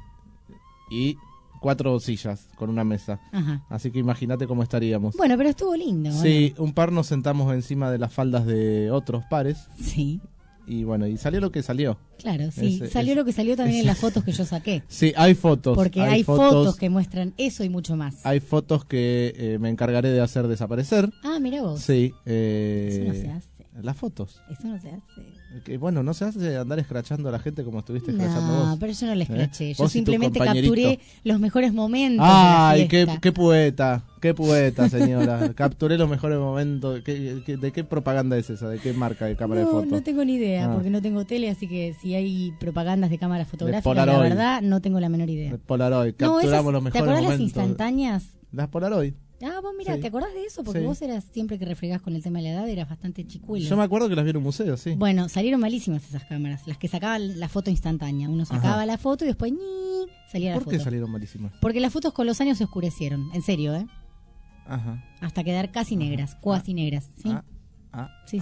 y 4 sillas con una mesa. Ajá. Así que imagínate cómo estaríamos. Bueno, pero estuvo lindo. Sí, un par nos sentamos encima de las faldas de otros pares. Sí. Y bueno, y salió lo que salió. Claro, sí. Salió lo que salió también en las fotos que yo saqué. Sí, hay fotos. Porque hay fotos que muestran eso y mucho más. Hay fotos que me encargaré de hacer desaparecer. Ah, mira vos. Sí. Eso no se hace. Las fotos. Eso no se hace. Bueno, no se hace andar escrachando a la gente como estuviste escrachando vos. No, pero yo no le escraché. Yo Vos y tu simplemente compañerito. capturé los mejores momentos Ay, de la fiesta. qué poeta, señora. Capturé los mejores momentos. ¿De qué propaganda es esa? ¿De qué marca de cámara de fotos? No tengo ni idea, porque no tengo tele, así que si hay propagandas de cámaras fotográficas, Polaroid. la verdad, no tengo la menor idea. De Polaroid, capturamos los mejores momentos. ¿Te acordás las instantáneas? Las Polaroid. Ah, vos mira, Sí. ¿te acordás de eso? Porque vos eras, siempre que refregás con el tema de la edad, eras bastante chicuelo. Yo me acuerdo que las vi en un museo, sí. Bueno, salieron malísimas esas cámaras, las que sacaban la foto instantánea. Uno sacaba la foto y después salía la foto. ¿Por qué salieron malísimas? Porque las fotos con los años se oscurecieron, en serio, ¿eh? Ajá. Hasta quedar casi negras, cuasi negras, ¿sí? Sí.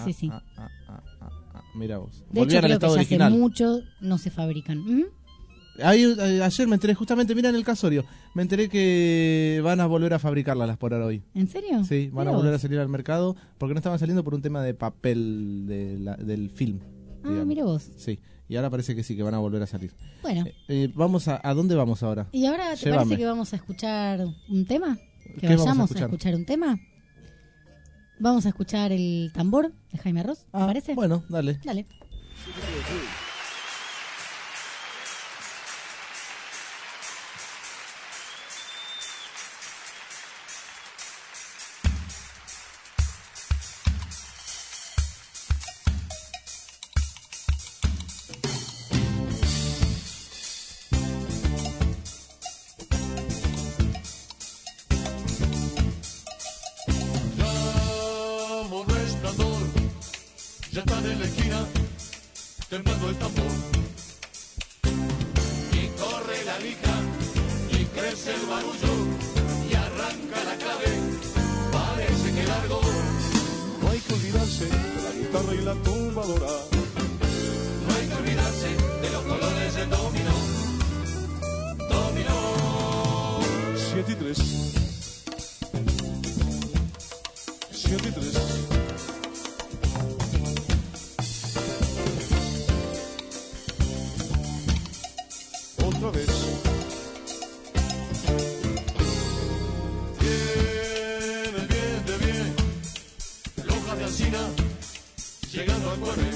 Mira vos. De hecho, Volvían al creo estado que ya original. hace mucho no se fabrican. Ayer me enteré, justamente, mira en el casorio, me enteré que van a volver a fabricarlas las Polaroid. ¿En serio? Sí, van a volver a salir al mercado porque no estaban saliendo por un tema de papel del film. Ah, mira vos. Sí, y ahora parece que sí, que van a volver a salir. Bueno. Vamos ¿a dónde vamos ahora? ¿Y ahora te parece que vamos a escuchar un tema? ¿Que ¿Qué vayamos vamos a a escuchar un tema? Vamos a escuchar el tambor de Jaime Ross, ¿te parece? Bueno, dale. Dale. ya están en la esquina, temblando el tambor. Y corre la lija, y crece el barullo, y arranca la clave, parece que largo. No hay que olvidarse de la guitarra y la tumbadora. No hay que olvidarse de los colores del dominó. Dominó. 7 y 3. 7 y 3. Otra vez. Viene, viene, bien. Loja de Alsina, llegando al cuerre.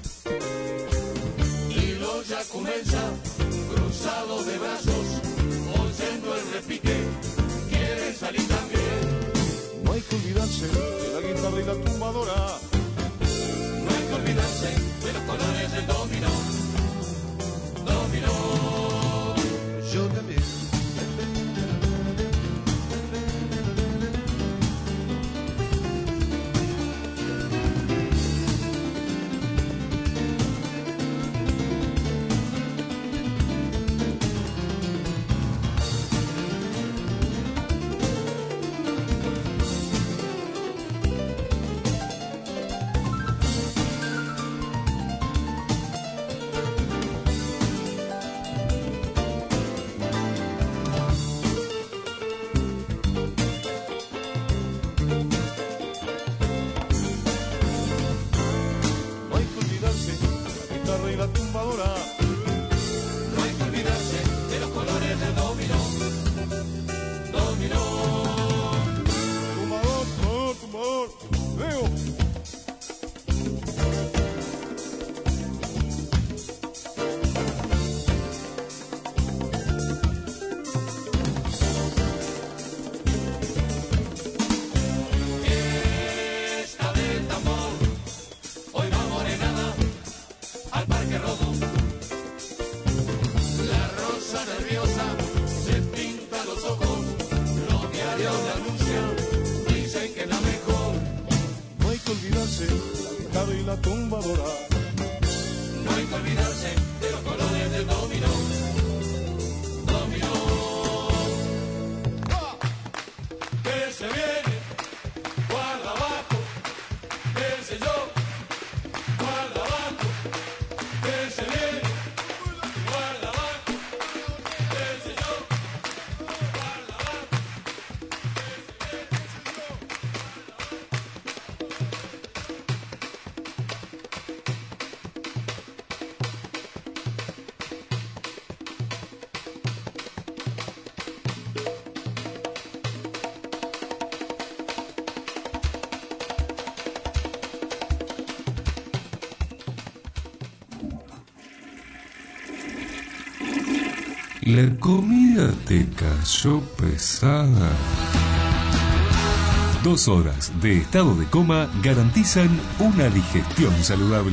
Y los ya comienza, cruzados de brazos, oyendo el repique, quieren salir también. No hay que olvidarse de la guitarra y la tumbadora. No hay que olvidarse de los colores del dominó. Dominó. Yo también. La comida te cayó pesada. 2 horas de estado de coma garantizan una digestión saludable.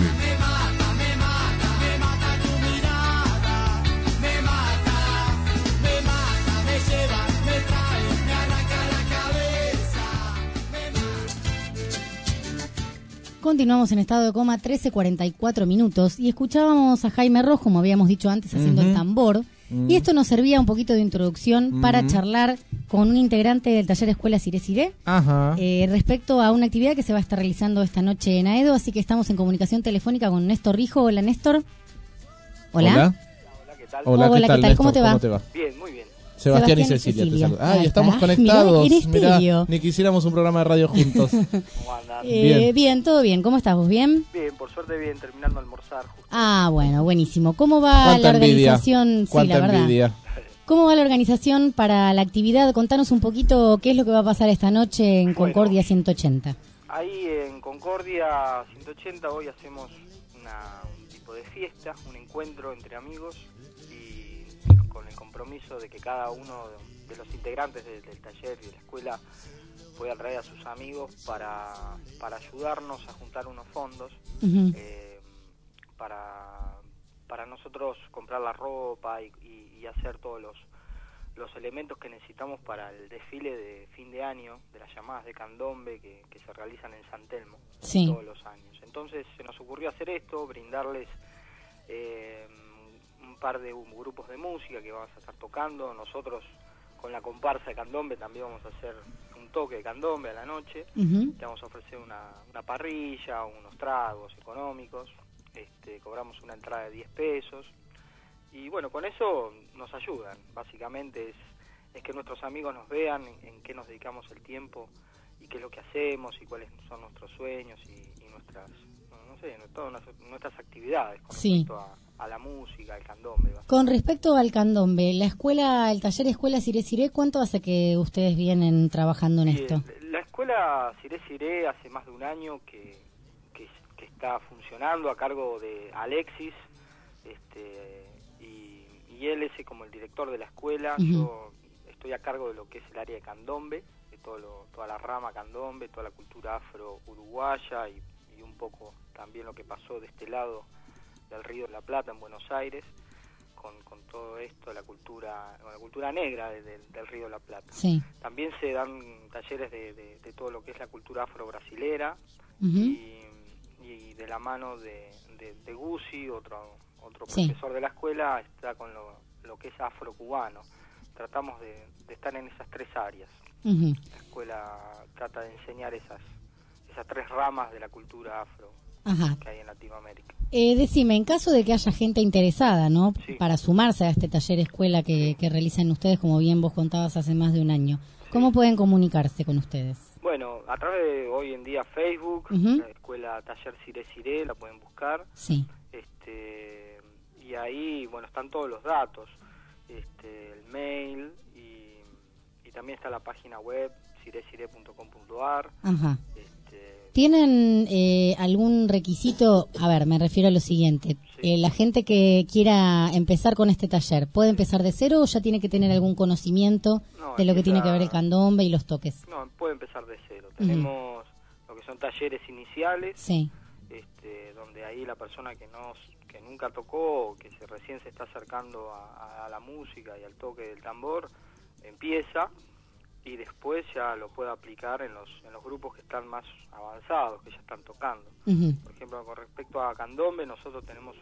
Continuamos en estado de coma, 13:44 minutos, y escuchábamos a Jaime Ross, como habíamos dicho antes, haciendo el tambor. Y esto nos servía un poquito de introducción para charlar con un integrante del taller Escuela Siré Siré respecto a una actividad que se va a estar realizando esta noche en Aedo, así que estamos en comunicación telefónica con Néstor Rijo. Hola, Néstor. Hola. Hola, ¿qué tal? Hola, ¿qué tal? Néstor, ¿Cómo te va? Bien, muy bien. Sebastián y Cecilia te saludan. Ay, estamos conectados. Mirá, ni que hiciéramos un programa de radio juntos. ¿Cómo andan? Bien, todo bien. ¿Cómo estás vos? ¿Bien? Bien, por suerte bien, terminando de almorzar. Justo. Ah, bueno, buenísimo. ¿Cómo va la organización? ¿Cuánta sí, la verdad. envidia? ¿Cómo va la organización para la actividad? Contanos un poquito qué es lo que va a pasar esta noche en Concordia 180. Ahí en Concordia 180 hoy hacemos un tipo de fiesta, un encuentro entre amigos y con el compromiso de que cada uno de los integrantes del taller y de la escuela pueda traer a sus amigos para ayudarnos a juntar unos fondos para nosotros comprar la ropa y hacer todos los elementos que necesitamos para el desfile de fin de año de las llamadas de candombe que se realizan en San Telmo Sí. todos los años. Entonces se nos ocurrió hacer esto, brindarles un par de grupos de música que vamos a estar tocando. Nosotros con la comparsa de candombe también vamos a hacer un toque de candombe a la noche. Ujú. Te vamos a ofrecer una parrilla, unos tragos económicos. Cobramos una entrada de 10 pesos. Y bueno, con eso nos ayudan. Básicamente es que nuestros amigos nos vean en qué nos dedicamos el tiempo y qué es lo que hacemos y cuáles son nuestros sueños y nuestras, no sé, todas nuestras actividades con Sí. respecto a la música, al candombe. Con respecto al candombe, el taller Escuela Siré Siré, ¿cuánto hace que ustedes vienen trabajando en esto? La escuela Siré Siré hace más de un año que está funcionando a cargo de Alexis, y él es como el director de la escuela. Ujú. Yo estoy a cargo de lo que es el área de candombe, de toda la rama candombe, toda la cultura afro-uruguaya y un poco también lo que pasó de este lado del Río de la Plata en Buenos Aires, con todo esto, la cultura negra del Río de la Plata. Sí. También se dan talleres de todo lo que es la cultura afro-brasilera. Ujú. y de la mano de Guzzi, otro Sí. profesor de la escuela, está con lo que es afro-cubano. Tratamos de estar en esas tres áreas. Ujú. La escuela trata de enseñar esas tres ramas de la cultura afro Ajá. que hay en Latinoamérica. Decime, en caso de que haya gente interesada, ¿no? Sí. Para sumarse a este taller escuela que realizan ustedes, como bien vos contabas hace más de un año, ¿cómo pueden comunicarse con ustedes? Bueno, a través de hoy en día Facebook, Ujú. la escuela Taller Siré Siré, la pueden buscar. Sí. Y ahí, bueno, están todos los datos, el mail y también está la página web siresire.com.ar. Ajá. ¿Tienen algún requisito? A ver, me refiero a lo siguiente. La gente que quiera empezar con este taller, ¿puede empezar de cero o ya tiene que tener algún conocimiento No, de lo que tiene que empieza- ver el candombe y los toques? No, puede empezar de cero. Tenemos lo que son talleres iniciales, Sí. donde ahí la persona que nunca tocó, que recién se está acercando a la música y al toque del tambor, empieza y después ya lo puede aplicar en los grupos que están más avanzados, que ya están tocando. Ujú. Por ejemplo, con respecto a candombe, nosotros tenemos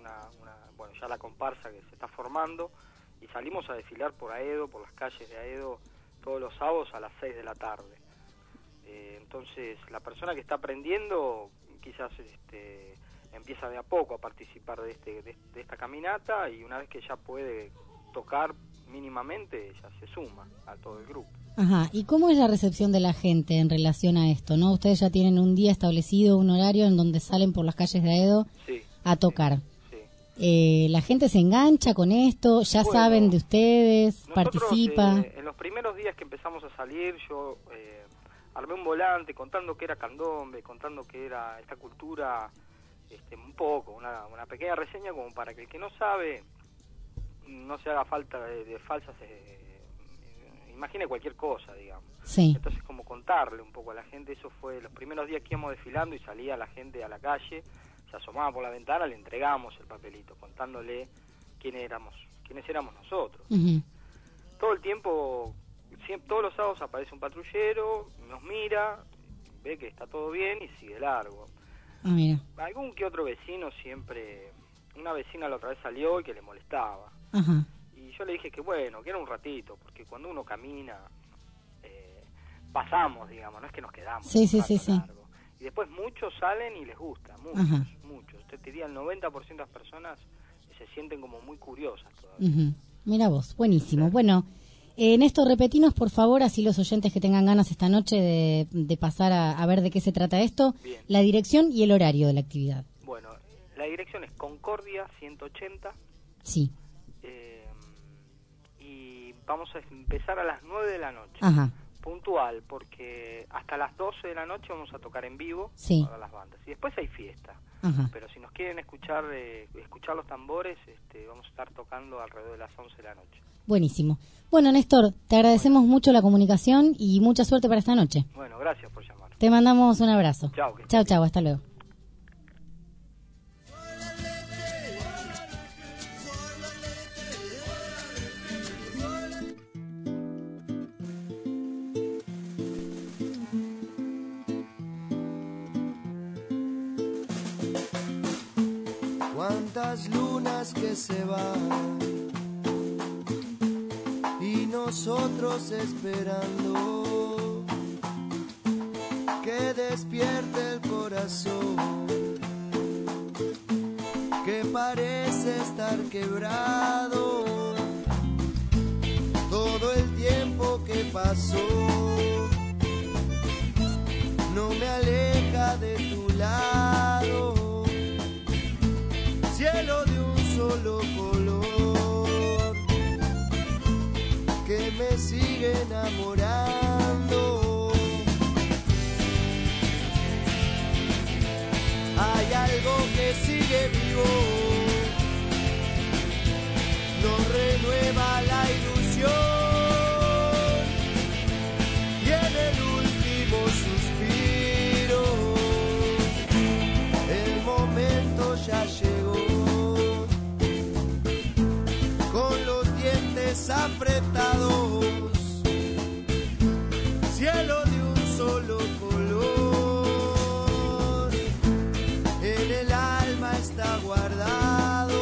ya la comparsa que se está formando y salimos a desfilar por Aedo, por las calles de Aedo, todos los sábados a las 6 de la tarde. Entonces, la persona que está aprendiendo quizás empieza de a poco a participar de esta caminata, y una vez que ya puede tocar mínimamente, ya se suma a todo el grupo. Ajá. ¿Y cómo es la recepción de la gente en relación a esto, no? Ustedes ya tienen un día establecido, un horario en donde salen por las calles de Aedo a tocar. ¿La gente se engancha con esto? ¿Ya Bueno, saben de ustedes? Nosotros, ¿Participa? En los primeros días que empezamos a salir, yo armé un volante contando que era candombe, contando que era esta cultura, un poco, una pequeña reseña como para que el que no sabe no se haga falta de falsas, imagine cualquier cosa, digamos. Sí. Entonces, como contarle un poco a la gente, eso fue los primeros días que íbamos desfilando y salía la gente a la calle, se asomaba por la ventana, le entregamos el papelito, contándole quiénes éramos nosotros. Ujú. Todo el tiempo, todos los sábados aparece un patrullero, nos mira, ve que está todo bien y sigue largo. Ah, mira. Algún que otro vecino siempre, una vecina la otra vez salió y que le molestaba. Ajá. Y yo le dije que bueno, que era un ratito, porque cuando uno camina, pasamos, digamos, no es que nos quedamos. Sí, un sí, rato sí, sí. largo. Y después muchos salen y les gusta, Ajá. muchos. Usted te diría el 90% de las personas se sienten como muy curiosas todavía. Ujú. Mira vos, buenísimo. Bueno, Néstor, repetinos por favor, así los oyentes que tengan ganas esta noche de pasar a ver de qué se trata esto, Bien. la dirección y el horario de la actividad. Bueno, la dirección es Concordia 180. Sí. Y vamos a empezar a las 9 de la noche. Ajá. Puntual, porque hasta las 12 de la noche vamos a tocar en vivo Sí. para las bandas. Y después hay fiesta. Ajá. Pero si nos quieren escuchar los tambores, vamos a estar tocando alrededor de las 11 de la noche. Buenísimo. Bueno, Néstor, te agradecemos mucho la comunicación y mucha suerte para esta noche. Bueno, gracias por llamar. Te mandamos un abrazo. Chao, que Chao, chao, hasta luego. las lunas que se van y nosotros esperando que despierte el corazón que parece estar quebrado. Todo el tiempo que pasó no me aleja de tu lado. Cielo de un solo color que me sigue enamorando. Hay algo que sigue vivo, nos renueva la ilusión. Y en el último suspiro, el momento ya llegó. Con los dientes apretados, cielo de un solo color, en el alma está guardado.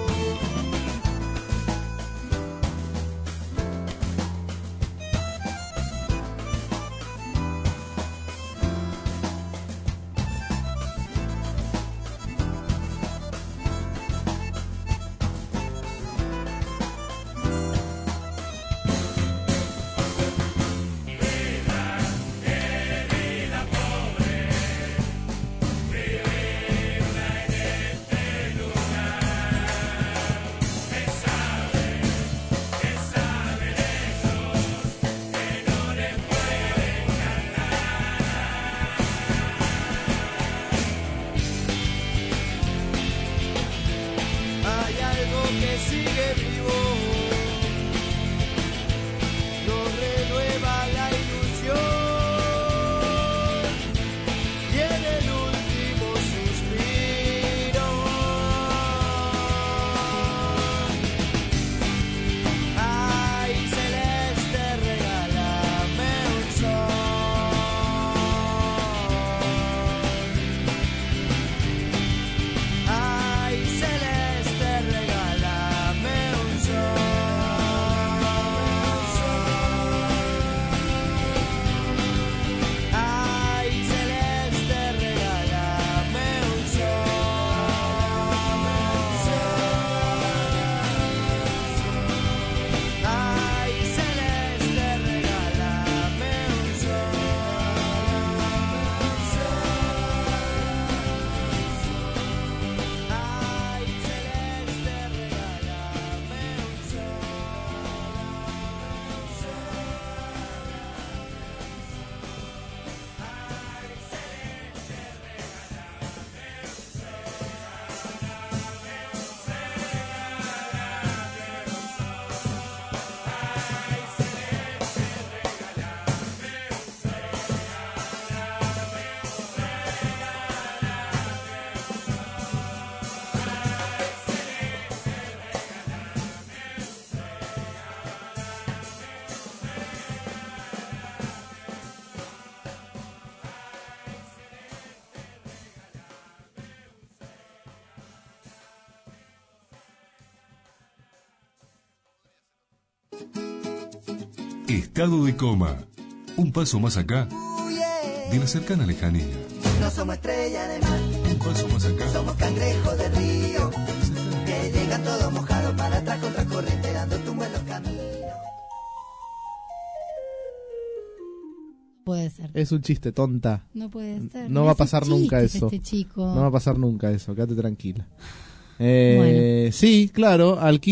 Estado de coma. Un paso más acá de la cercana lejanía. No somos estrella de mar, Un paso más acá. somos cangrejos de río, que llegan todos mojados para atrás contra corriente, dando tumbo en los caminos. Puede ser. Es un chiste, tonta. No puede ser. No va a pasar nunca chistes eso. este chico. No va a pasar nunca eso, quédate tranquila. Bueno. Sí, claro, al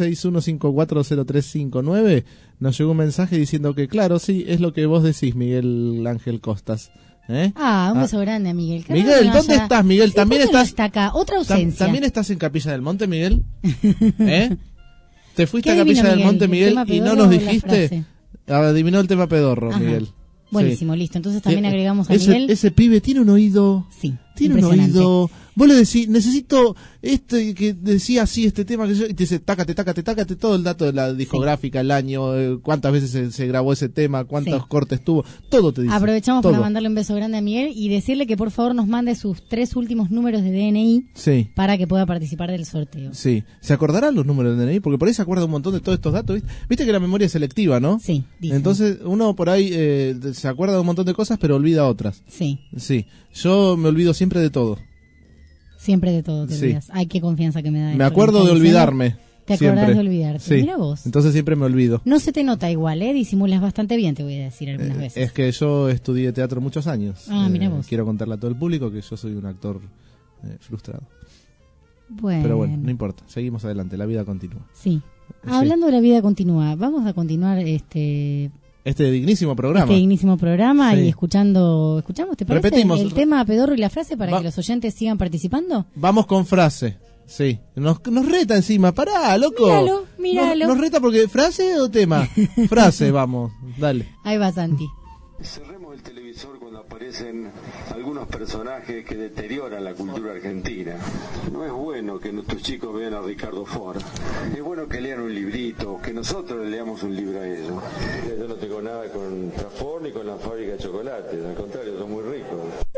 1561540359 nos llegó un mensaje diciendo que claro, sí, es lo que vos decís, Miguel Ángel Costas. Un beso grande a Miguel. Miguel, ¿dónde estás, Miguel? Sí, También ¿por qué no estás está acá. Otra ausencia. ¿También estás en Capilla del Monte, Miguel? ¿Te fuiste a ¿Qué Capilla adivino del Monte, Miguel? Miguel, ¿El y tema no nos pedorro o la dijiste? frase? Adivinó el tema pedorro, Ajá. Miguel. Buenísimo, listo. Entonces también agregamos a ese, Miguel. Ese pibe tiene un oído. Sí. Tiene un Impresionante. oído. Vos le decís, necesito este que decía así este tema que yo, y te dice, tácate todo el dato de la discográfica, el año, cuántas veces se grabó ese tema, cuántos Sí. cortes tuvo, todo te dice. Aprovechamos todo. para mandarle un beso grande a Miguel y decirle que por favor nos mande sus 3 últimos números de DNI Sí. para que pueda participar del sorteo. Sí, ¿se acordarán los números del DNI? Porque por ahí se acuerda un montón de todos estos datos. Viste que la memoria es selectiva, ¿no? Sí, dicen. Entonces uno por ahí se acuerda de un montón de cosas, pero olvida otras. Sí. Sí, yo me olvido siempre de todo. Siempre de todo te Sí. olvidas. Ay, qué confianza que me da. Me esto, acuerdo me de está olvidarme. diciendo. Te acordás siempre. de olvidarte. Sí. Mira vos. Entonces siempre me olvido. No se te nota igual, disimulas bastante bien, te voy a decir algunas veces. Es que yo estudié teatro muchos años. Ah, mira vos. Quiero contarle a todo el público que yo soy un actor frustrado. Bueno. Pero bueno, no importa. Seguimos adelante. La vida continúa. Sí. Hablando de la vida continúa, vamos a continuar este dignísimo programa. dignísimo programa Sí. y escuchamos, ¿te parece? Repetimos. El tema pedorro y la frase para que los oyentes sigan participando. Vamos con frase. Sí. Nos reta encima. Pará, loco. Míralo. Nos reta porque frase o tema. Frase, vamos. Dale. Ahí va Santi. Cerremos el televisor cuando aparecen algunos personajes que deterioran la cultura argentina. No es bueno que nuestros chicos vean a Ricardo Ford. Es bueno que lean un librito, que nosotros le leamos un libro a ellos. Yo no tengo nada contra Ford ni con la fábrica de chocolate. Al contrario, son muy ricos.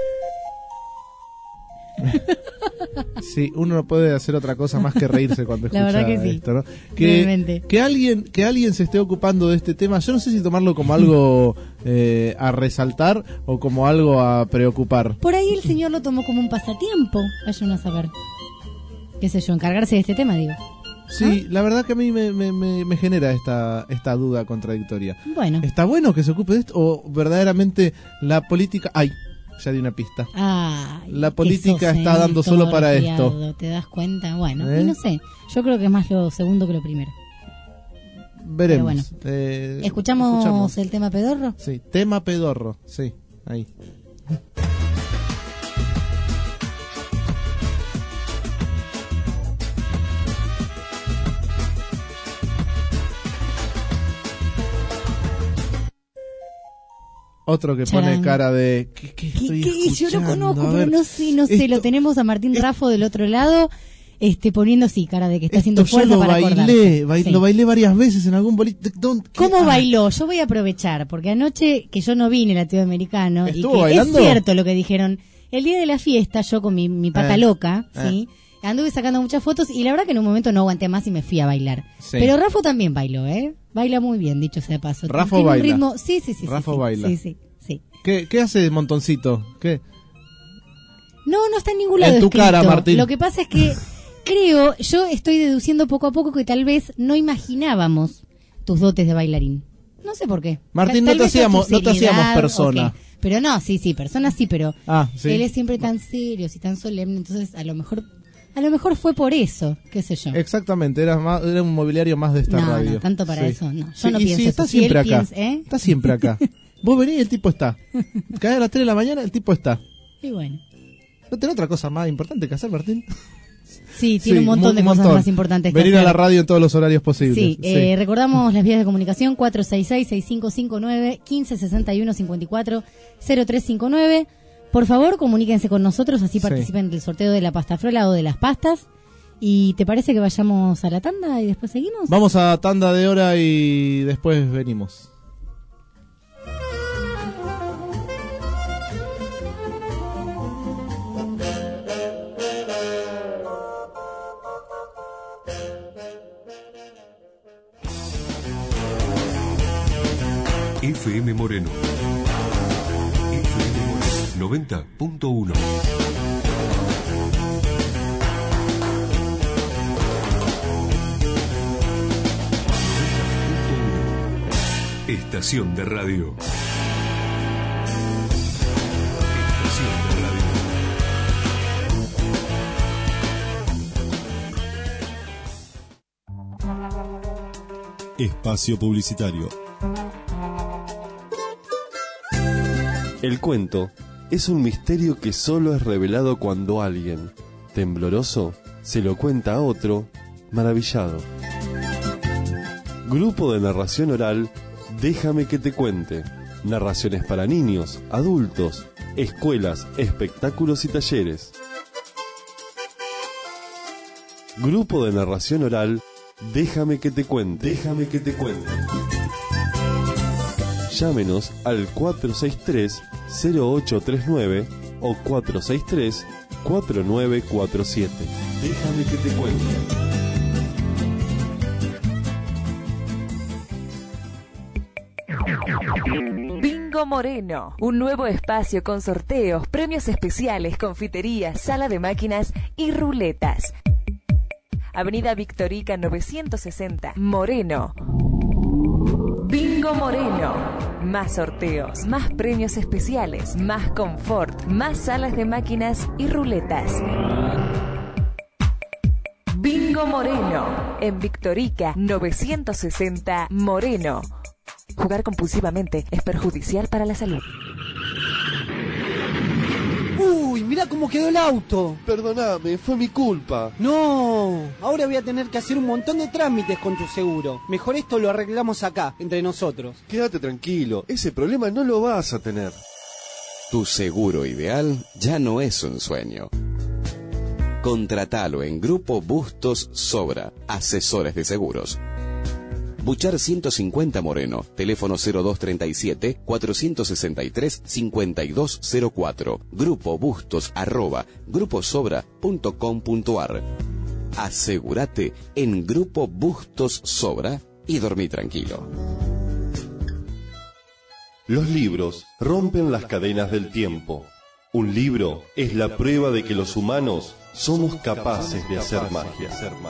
Sí, uno no puede hacer otra cosa más que reírse cuando La escucha verdad que sí. esto, ¿no? Realmente. Que alguien se esté ocupando de este tema, yo no sé si tomarlo como algo a resaltar o como algo a preocupar. Por ahí el señor lo tomó como un pasatiempo, vaya uno a saber. Qué sé yo, encargarse de este tema, digo. Sí, la verdad que a mí me genera esta duda contradictoria. Bueno. ¿Está bueno que se ocupe de esto o verdaderamente la política... Ay, ya di una pista. Ay, la que política sos, está dando solo para torpeado, esto. ¿Te das cuenta? Bueno, ¿Eh? y no sé. Yo creo que es más lo segundo que lo primero. Veremos. ¿Escuchamos el tema pedorro? Sí, tema pedorro. Sí, ahí. Otro que Charán. pone cara de... ¿Qué estoy Yo lo escuchando? conozco, A pero ver, no sé. Lo tenemos a Martín Raffo del otro lado, poniendo cara de que está haciendo Esto yo fuerza lo para bailé, acordarse. Sí. lo bailé varias veces en algún boliche. ¿Cómo bailó? Yo voy a aprovechar, porque anoche que yo no vine al latinoamericano, y ¿Estuvo que bailando? es cierto lo que dijeron, el día de la fiesta, yo con mi pata loca, ¿sí? Anduve sacando muchas fotos y la verdad que en un momento no aguanté más y me fui a bailar. Sí. Pero Rafa también bailó, Baila muy bien, dicho sea de paso. Rafa Tiene baila. un ritmo... Sí. Rafa sí, baila. Sí. ¿Qué hace Montoncito? ¿Qué? No está en ningún lado En tu escrito. cara, Martín. Lo que pasa es que yo estoy deduciendo poco a poco que tal vez no imaginábamos tus dotes de bailarín. No sé por qué. Martín, Tal no te vez sea tu hacíamos seriedad, persona. ok. Pero no, sí, persona sí, pero Sí. él es siempre tan serio y tan solemne, entonces a lo mejor fue por eso, qué sé yo. Exactamente, era un mobiliario más de esta No, radio. no, tanto para Sí. eso, no. Yo Sí, no y pienso sí, está eso. Si siempre él acá. piensa, Está siempre acá. Vos venís y el tipo está. Cae a las 3 de la mañana, el tipo está. Y bueno. ¿No tenés otra cosa más importante que hacer, Martín? Sí, tiene un montón de cosas más importantes que Venir hacer. a la radio en todos los horarios posibles. Sí, recordamos las vías de comunicación 466-6559, 1561-54-0359. Por favor, comuníquense con nosotros, así participen del sorteo de la pasta frola o de las pastas. ¿Y te parece que vayamos a la tanda y después seguimos? Vamos a tanda de hora y después venimos. FM Moreno. FM Moreno 90.1. Estación de radio. Estación de radio. Espacio publicitario. El cuento es un misterio que solo es revelado cuando alguien, tembloroso, se lo cuenta a otro, maravillado. Grupo de narración oral, Déjame que te cuente. narraciones para niños, adultos, escuelas, espectáculos y talleres. Grupo de narración oral, Déjame que te cuente. Déjame que te cuente. Llámenos al 463-0839 o 463-4947. Déjame que te cuente. Bingo Moreno, un nuevo espacio con sorteos, premios especiales, confiterías, sala de máquinas y ruletas. Avenida Victorica 960, Moreno. Bingo Moreno. Más sorteos, más premios especiales, más confort, más salas de máquinas y ruletas. Bingo Moreno. En Victorica 960, Moreno. Jugar compulsivamente es perjudicial para la salud. ¡Uy! Mirá cómo quedó el auto. Perdóname, fue mi culpa. No, ahora voy a tener que hacer un montón de trámites con tu seguro. Mejor esto lo arreglamos acá, entre nosotros. Quédate tranquilo, ese problema no lo vas a tener. Tu seguro ideal ya no es un sueño. Contratalo en Grupo Bustos Sobra, asesores de seguros. Buchar 150 Moreno, teléfono 0237-463-5204, grupobustos@gruposobra.com.ar. Asegúrate en Grupo Bustos Sobra y dormí tranquilo. Los libros rompen las cadenas del tiempo. Un libro es la prueba de que los humanos somos capaces de hacer magia.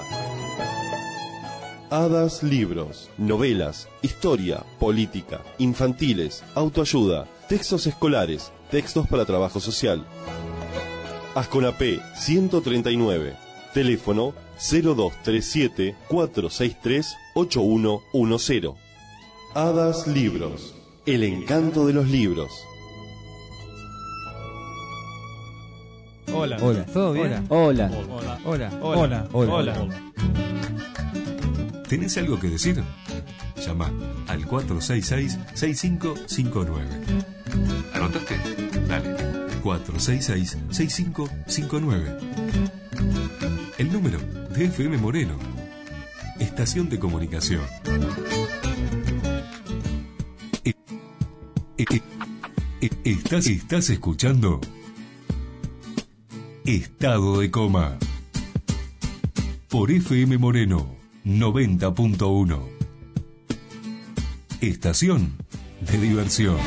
Hadas Libros, novelas, historia, política, infantiles, autoayuda, textos escolares, textos para trabajo social. Asconapé 139, teléfono 0237-463-8110. Hadas Libros, el encanto de los libros. Hola. Hola. ¿Todo bien? Hola. Hola. Hola. Hola. Hola. ¿Tenés algo que decir? Llama al 466-6559. ¿Anotaste? Dale. 466-6559. El número de FM Moreno. Estación de comunicación. Estás escuchando Estado de Coma por FM Moreno 90.1. Estación de diversión.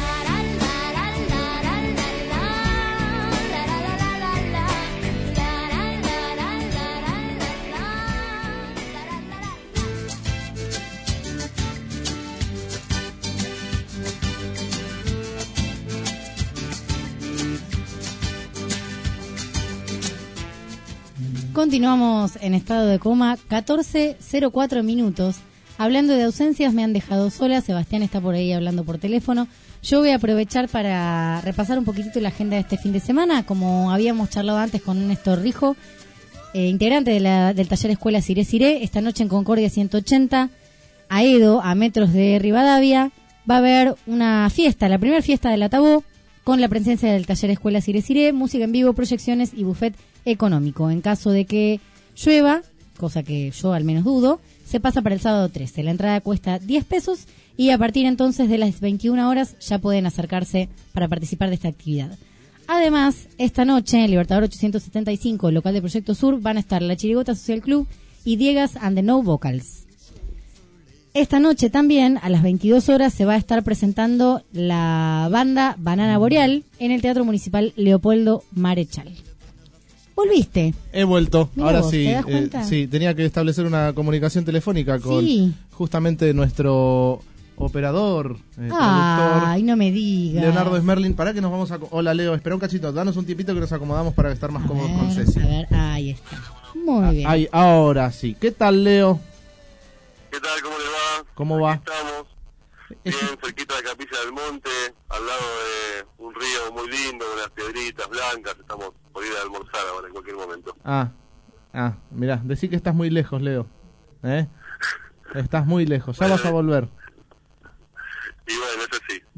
Continuamos en estado de coma, 14:04 minutos. Hablando de ausencias, me han dejado sola. Sebastián está por ahí hablando por teléfono. Yo voy a aprovechar para repasar un poquitito la agenda de este fin de semana. Como habíamos charlado antes con Néstor Rijo, integrante del taller Escuela Siré Siré, esta noche en Concordia 180, Aedo, a metros de Rivadavia, va a haber una fiesta, la primera fiesta de la Tabó, con la presencia del taller Escuela Siré Siré, música en vivo, proyecciones y buffet económico. En caso de que llueva, cosa que yo al menos dudo, se pasa para el sábado 13. La entrada cuesta 10 pesos y a partir entonces de las 21 horas ya pueden acercarse para participar de esta actividad. Además, esta noche en Libertador 875, local de Proyecto Sur, van a estar La Chirigota Social Club y Diegas and the No Vocals. Esta noche también, a las 22 horas, se va a estar presentando la banda Banana Boreal en el Teatro Municipal Leopoldo Marechal. ¿Volviste? He vuelto, Mirá ahora vos, sí. ¿te das cuenta? Sí, tenía que establecer una comunicación telefónica con justamente nuestro operador, productor. Ay, no me digas. Leonardo Smerlin. Para que nos vamos a... Hola, Leo, espera un cachito, danos un tiempito que nos acomodamos para estar más cómodos con Ceci. A ver, ahí está. Muy bien. Ahí, ahora sí. ¿Qué tal, Leo? ¿Qué tal? ¿Cómo le va? ¿Cómo va? Estamos bien cerquita de Capilla del Monte, al lado de un río muy lindo, unas piedritas blancas. Estamos por ir a almorzar ahora en cualquier momento. Mirá, decí que estás muy lejos, Leo. Estás muy lejos, ya vas a volver. Y bueno, eso sí.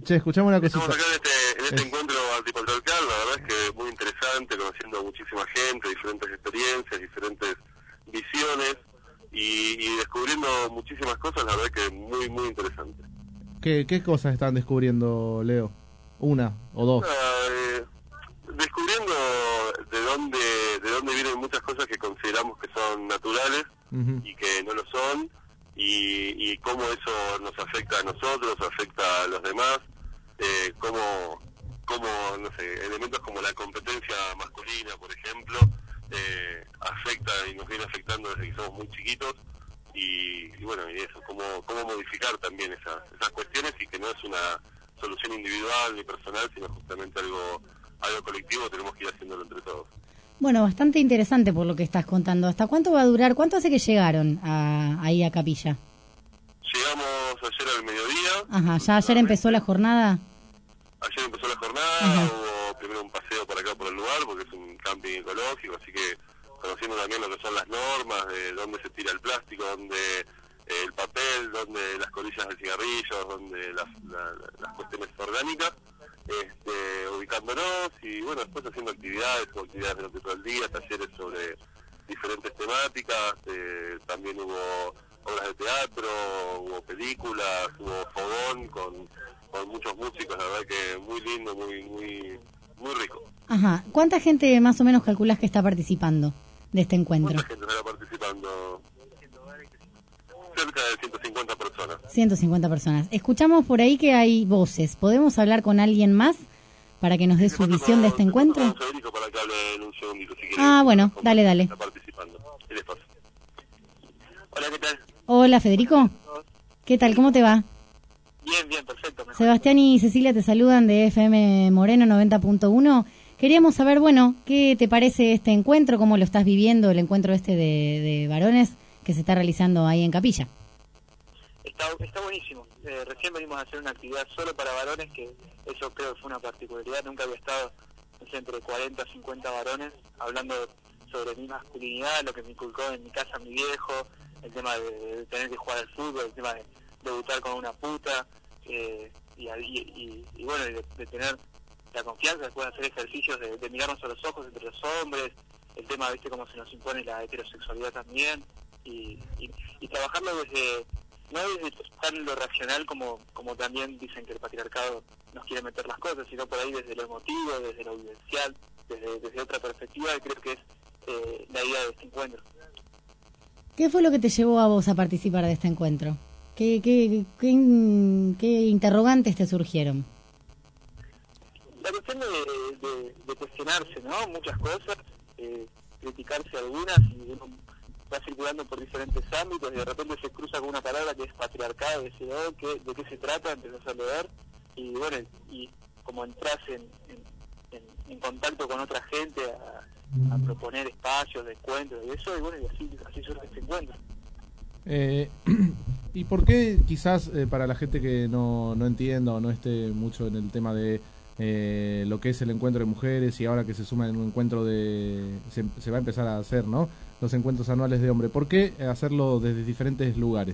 Che, escuchame una cosita. Estamos acá en este encuentro antipatriarcal, la verdad es que muy interesante, conociendo a muchísima gente, diferentes experiencias, diferentes visiones y descubriendo muchísimas cosas, la verdad que muy, muy interesante. ¿Qué cosas están descubriendo, Leo? ¿Una o dos? Descubriendo de dónde vienen muchas cosas que consideramos que son naturales y que no lo son, y cómo eso nos afecta a nosotros, afecta a los demás, cómo no sé, elementos como la competencia masculina, por ejemplo, afecta y nos viene afectando desde que somos muy chiquitos, y bueno, y eso, cómo modificar también esas cuestiones, y que no es una solución individual ni personal, sino justamente algo colectivo, tenemos que ir haciéndolo entre todos. Bueno, bastante interesante por lo que estás contando. ¿Hasta cuánto va a durar? ¿Cuánto hace que llegaron ahí a Capilla? Llegamos ayer al mediodía. Ajá, ¿ya ayer empezó la jornada? Ayer empezó la jornada, hubo primero un paseo por acá por el lugar, porque es un camping ecológico, así que conociendo también lo que son las normas, de dónde se tira el plástico, dónde el papel, dónde las colillas de cigarrillos, dónde las cuestiones orgánicas, ubicándonos, y bueno, después haciendo actividades durante todo el día, talleres sobre diferentes temáticas, también hubo obras de teatro, hubo películas, hubo fogón con muchos músicos, la verdad que muy lindo, muy rico. Ajá, ¿cuánta gente más o menos calculás que está participando de este encuentro? ¿Cuánta gente está participando? Cerca de 150 personas. 150 personas. Escuchamos por ahí que hay voces. ¿Podemos hablar con alguien más para que nos dé su visión de este encuentro? Federico, para que hable en un segundito, si bueno, dale. Está participando. Hola, ¿qué tal? Hola, Federico. ¿Qué tal? ¿Cómo te va? Bien, perfecto. Sebastián y Cecilia te saludan de FM Moreno 90.1. Queríamos saber, bueno, ¿qué te parece este encuentro? ¿Cómo lo estás viviendo, el encuentro de varones que se está realizando ahí en Capilla? Está buenísimo. Recién venimos a hacer una actividad solo para varones, que eso creo que fue una particularidad. Nunca había estado, no sé, entre 40 y 50 varones hablando sobre mi masculinidad, lo que me inculcó en mi casa mi viejo, el tema de tener que jugar al fútbol, el tema de debutar con una puta, y bueno, de tener la confianza después de hacer ejercicios de mirarnos a los ojos entre los hombres, el tema, viste, cómo se nos impone la heterosexualidad también, y trabajarlo no desde tan lo racional como también dicen que el patriarcado nos quiere meter las cosas, sino por ahí desde lo emotivo, desde lo vivencial, desde otra perspectiva, y creo que es la idea de este encuentro. ¿Qué fue lo que te llevó a vos a participar de este encuentro? ¿Qué interrogantes te surgieron? La cuestión de cuestionarse, ¿no? Muchas cosas, criticarse algunas, y uno va circulando por diferentes ámbitos y de repente se cruza con una palabra que es patriarcado, y dice, ¿de qué se trata? Empezás a leer, y bueno, y como entras en contacto con otra gente a proponer espacios de encuentro y eso, y bueno, y así surge este encuentro. ¿Y por qué quizás para la gente que no entienda o no esté mucho en el tema de lo que es el encuentro de mujeres, y ahora que se suma en un encuentro se va a empezar a hacer, ¿no?, los encuentros anuales de hombre, ¿por qué hacerlo desde diferentes lugares?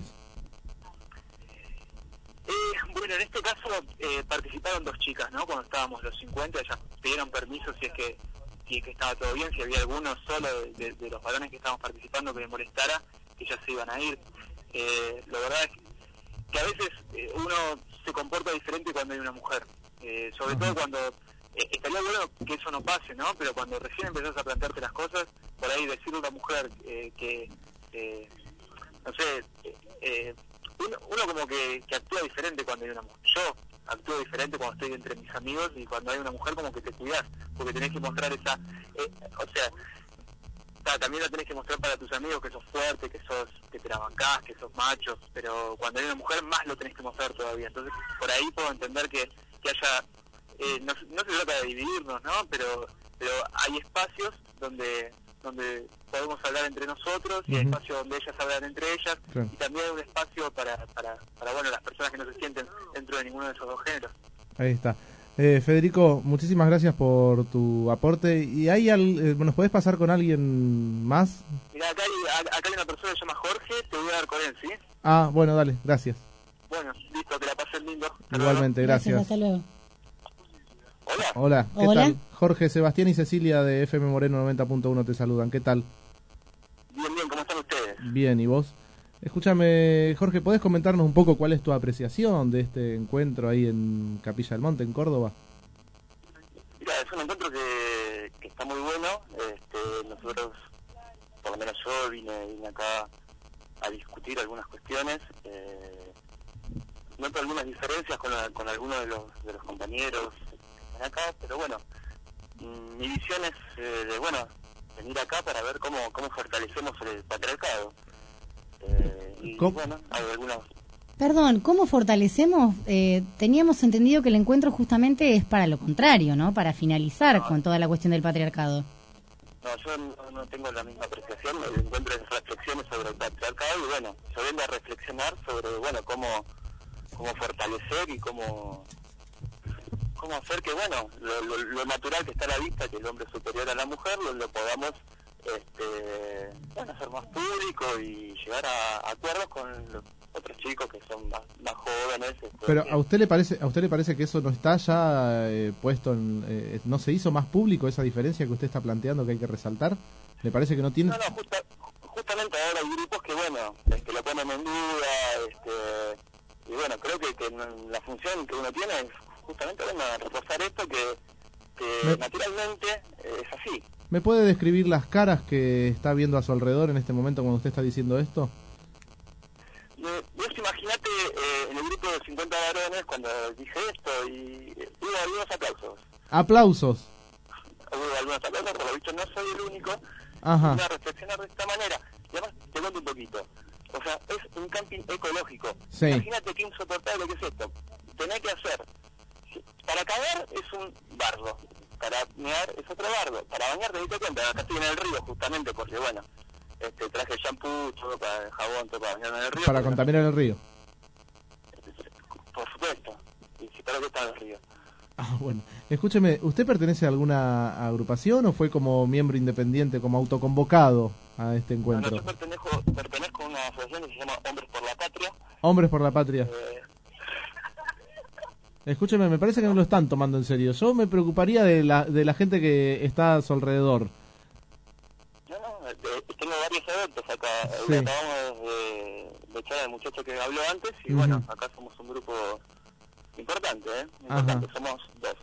Bueno, en este caso participaron 2 chicas, ¿no? Cuando estábamos los 50, ellas pidieron permiso si es que estaba todo bien, si había alguno solo de los varones que estábamos participando que les molestara, que ellas se iban a ir. La verdad es que a veces uno se comporta diferente cuando hay una mujer, sobre todo cuando estaría bueno que eso no pase, ¿no? Pero cuando recién empezás a plantearte las cosas, por ahí decirle a una mujer que no sé, uno como que actúa diferente cuando hay una mujer. Yo actúo diferente cuando estoy entre mis amigos, y cuando hay una mujer como que te cuidás, porque tenés que mostrar esa, también la tenés que mostrar para tus amigos, que sos fuerte, que te la bancás, que sos macho, pero cuando hay una mujer más lo tenés que mostrar todavía. Entonces por ahí puedo entender que haya, no se trata de dividirnos, ¿no? Pero hay espacios donde podemos hablar entre nosotros, y hay espacios donde ellas hablan entre ellas, claro. Y también hay un espacio para bueno, las personas que no se sienten dentro de ninguno de esos dos géneros. Ahí está. Federico, muchísimas gracias por tu aporte. ¿Y hay nos podés pasar con alguien más? Mira, acá hay una persona que se llama Jorge, te voy a dar con él, ¿sí? Bueno, dale, gracias. Bueno, listo, te la pasé. pasen lindo. Igualmente, gracias. Hasta luego. Hola, ¿qué Hola. tal? Jorge, Sebastián y Cecilia de FM Moreno 90.1 te saludan. ¿Qué tal? Bien, ¿cómo están ustedes? Bien, ¿y vos? Escúchame, Jorge, ¿podés comentarnos un poco cuál es tu apreciación de este encuentro ahí en Capilla del Monte, en Córdoba? Mira, es un encuentro que está muy bueno. Nosotros, por lo menos yo, vine acá a discutir algunas cuestiones. Noto algunas diferencias con algunos de los compañeros que están acá, pero bueno, mi visión es venir acá para ver cómo fortalecemos el patriarcado. Bueno, hay algunos... Perdón, ¿cómo fortalecemos? Teníamos entendido que el encuentro justamente es para lo contrario, ¿no? Para finalizar con toda la cuestión del patriarcado. No, yo no tengo la misma apreciación. El encuentro es reflexiones sobre el patriarcado y bueno, yo vengo a reflexionar sobre, bueno, cómo fortalecer y cómo hacer que, bueno, lo natural que está a la vista, que el hombre es superior a la mujer, lo podamos hacer más público y llegar a acuerdos con los otros chicos que son más jóvenes. Pero ¿a usted le parece que eso no está ya puesto en, no se hizo más público esa diferencia que usted está planteando que hay que resaltar? ¿Le parece que no tiene? No, justamente ahora hay grupos que, bueno, lo ponen en duda, y bueno, creo que la función que uno tiene es justamente, bueno, reforzar esto que naturalmente es así. ¿Me puede describir las caras que está viendo a su alrededor en este momento cuando usted está diciendo esto? Vos imaginate en el grupo de 50 varones cuando dije esto y hubo algunos aplausos. ¡Aplausos! Hubo algunos aplausos, por lo visto no soy el único. Ajá. Voy a reflexionar de esta manera. Y además te cuento un poquito. O sea, es un camping ecológico. Sí. Imagínate qué insoportable que es esto. Tenés que hacer... Para cagar es un bardo. Para mear es otro bardo. Para bañar te diste cuenta. Acá estoy en el río justamente porque, bueno, traje shampoo, todo para el jabón, todo para bañarme en el río. Para contaminar el río. Por supuesto. Y si para qué está en el río. Ah, bueno. Escúcheme, ¿usted pertenece a alguna agrupación o fue como miembro independiente, como autoconvocado a este encuentro? No, yo pertenezco a una asociación que se llama Hombres por la Patria. Hombres por la Patria. Escúcheme, me parece que no lo están tomando en serio. Yo me preocuparía de la gente que está a su alrededor. No, tengo varios adeptos acá. Sí. Acabamos de echar al muchacho que habló antes y bueno, acá somos un grupo importante, importante. Somos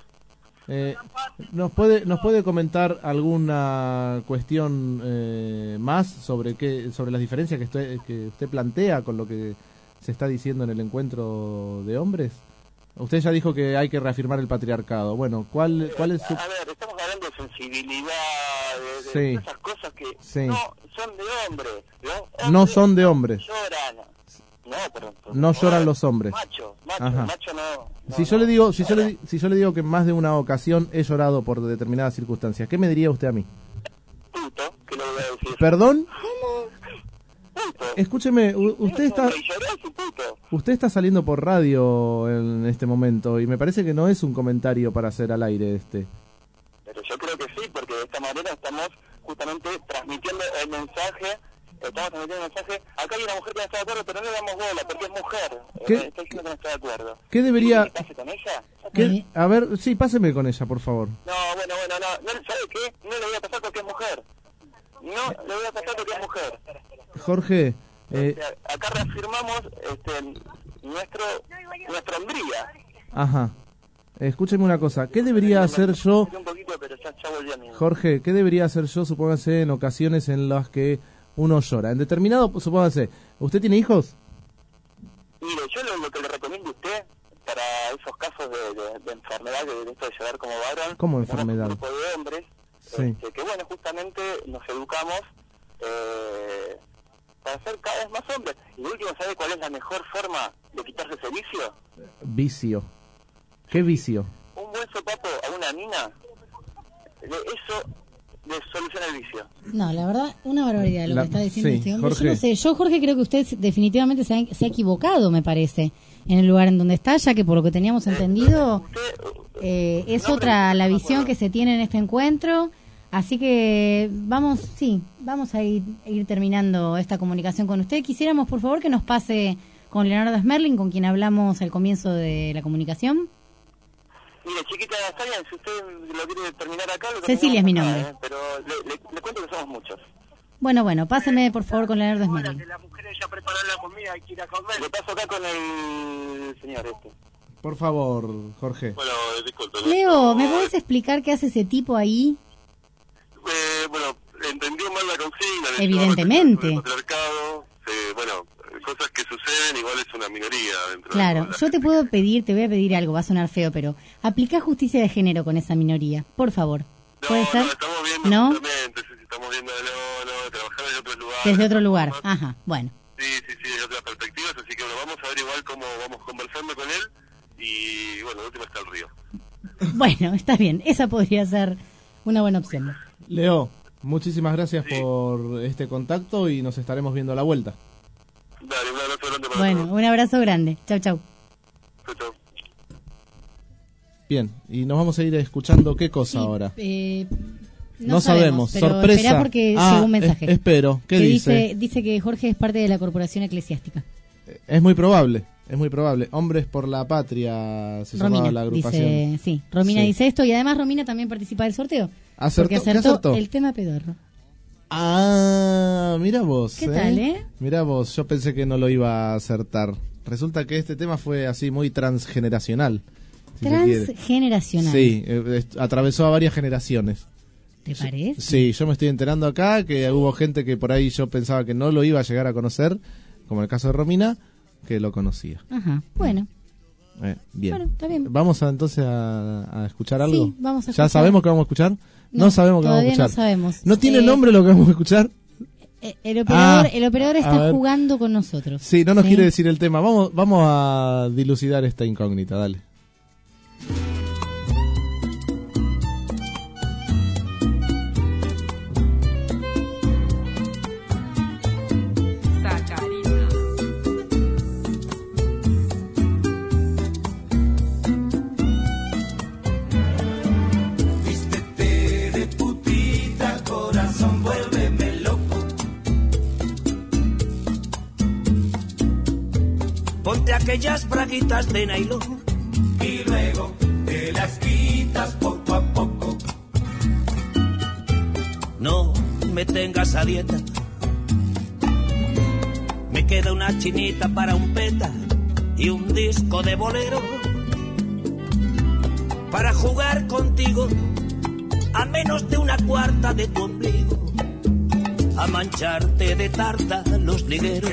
dos. ¿Nos puede comentar alguna cuestión más sobre las diferencias que usted plantea con lo que se está diciendo en el encuentro de hombres? Usted ya dijo que hay que reafirmar el patriarcado. Bueno, ¿cuál es su...? A ver, estamos hablando de sensibilidad, de Sí. esas cosas que Sí. no son de hombres. No son de hombres. Lloran. No, pero No lloran los hombres. Macho Ajá. no. Si yo le digo que en más de una ocasión he llorado por determinadas circunstancias, ¿qué me diría usted a mí? Puto, ¿qué le voy a decir? ¿Perdón? Puto. Escúcheme, usted está saliendo por radio en este momento y me parece que no es un comentario para hacer al aire Pero yo creo que sí, porque de esta manera estamos justamente transmitiendo el mensaje. Acá hay una mujer que no está de acuerdo, pero no le damos bola, porque es mujer. Está diciendo que no está de acuerdo. ¿Qué debería...? ¿Qué pase con ella? A ver, sí, páseme con ella, por favor. No, ¿sabe qué? No le voy a pasar porque es mujer. No le voy a pasar porque es mujer. Jorge, acá reafirmamos nuestra hombría. Ajá. Escúcheme una cosa, ¿qué debería hacer yo, Un poquito, pero ya volví a mí. Jorge, qué debería hacer yo, supóngase, en ocasiones en las que uno llora? En determinado, supóngase, ¿usted tiene hijos? Mire, yo lo que le recomiendo a usted para esos casos de enfermedad, de esto de llorar como varón, ¿Cómo tenemos enfermedad? un grupo de hombres, Sí. que bueno, justamente nos educamos para ser cada vez más hombres. Y de último, ¿sabe cuál es la mejor forma de quitarse ese vicio? Vicio. ¿Qué vicio? Un buen sopapo a una mina, eso le soluciona el vicio. No, la verdad, una barbaridad lo que está diciendo sí, este hombre. Jorge. Yo no sé, Jorge, creo que usted definitivamente se ha equivocado, me parece, en el lugar en donde está, ya que por lo que teníamos entendido, es otra la visión que se tiene en este encuentro. Así que vamos a ir terminando esta comunicación con usted. Quisiéramos, por favor, que nos pase con Leonardo Smerling, con quien hablamos al comienzo de la comunicación. Mira, chiquita, está bien, si usted lo quiere terminar acá... Cecilia es mi nombre. Pero le cuento que somos muchos. Bueno, páseme por favor con Leonardo Smerling. Las mujeres ya prepararon la comida, hay que ir a comer. Le paso acá con el señor este. Por favor, Jorge. Bueno, disculpe. Leo, ¿me podés explicar qué hace ese tipo ahí? Bueno, entendió mal la consigna. Evidentemente. Bueno, cosas que suceden, igual es una minoría dentro Claro, de yo te voy a pedir algo, va a sonar feo, pero aplicá justicia de género con esa minoría, por favor. ¿Puede ser? Estamos viendo ¿No? estamos viendo trabajar desde otros lugares. Desde otro lugar, ajá, bueno. Sí, desde otras perspectivas, así que bueno, vamos a ver igual cómo vamos conversando con él y bueno, de última está el río. Bueno, está bien, esa podría ser una buena opción. Leo, muchísimas gracias por este contacto y nos estaremos viendo a la vuelta. Dale, un abrazo grande para Bueno, todos. un abrazo grande. Chau. Chau. Bien, y nos vamos a ir escuchando qué cosa ahora. No sabemos, pero sorpresa. Esperá porque llegó un mensaje. Espero, ¿qué dice? Dice que Jorge es parte de la corporación eclesiástica. Es muy probable. Hombres por la Patria se llamaba la agrupación. Romina dice esto y además Romina también participa del sorteo. Porque acertó el tema pedorro. Ah, mira vos. ¿Qué tal, Mira vos, yo pensé que no lo iba a acertar. Resulta que este tema fue así muy transgeneracional. Transgeneracional. Sí, atravesó a varias generaciones. ¿Te parece? Sí, yo me estoy enterando acá que hubo gente que por ahí yo pensaba que no lo iba a llegar a conocer, como el caso de Romina, que lo conocía. Ajá, bueno. Bien. Bueno, está bien. ¿Vamos entonces a escuchar algo? Sí, vamos a escuchar. ¿Ya sabemos qué vamos a escuchar? No sabemos qué vamos a escuchar. No sabemos. ¿No tiene nombre lo que vamos a escuchar? El operador está jugando con nosotros. Sí, no nos quiere decir el tema. Vamos a dilucidar esta incógnita, dale. Ponte aquellas braguitas de nylon y luego te las quitas poco a poco. No me tengas a dieta, me queda una chinita para un peta y un disco de bolero para jugar contigo a menos de una cuarta de tu ombligo, a mancharte de tarta los ligueros.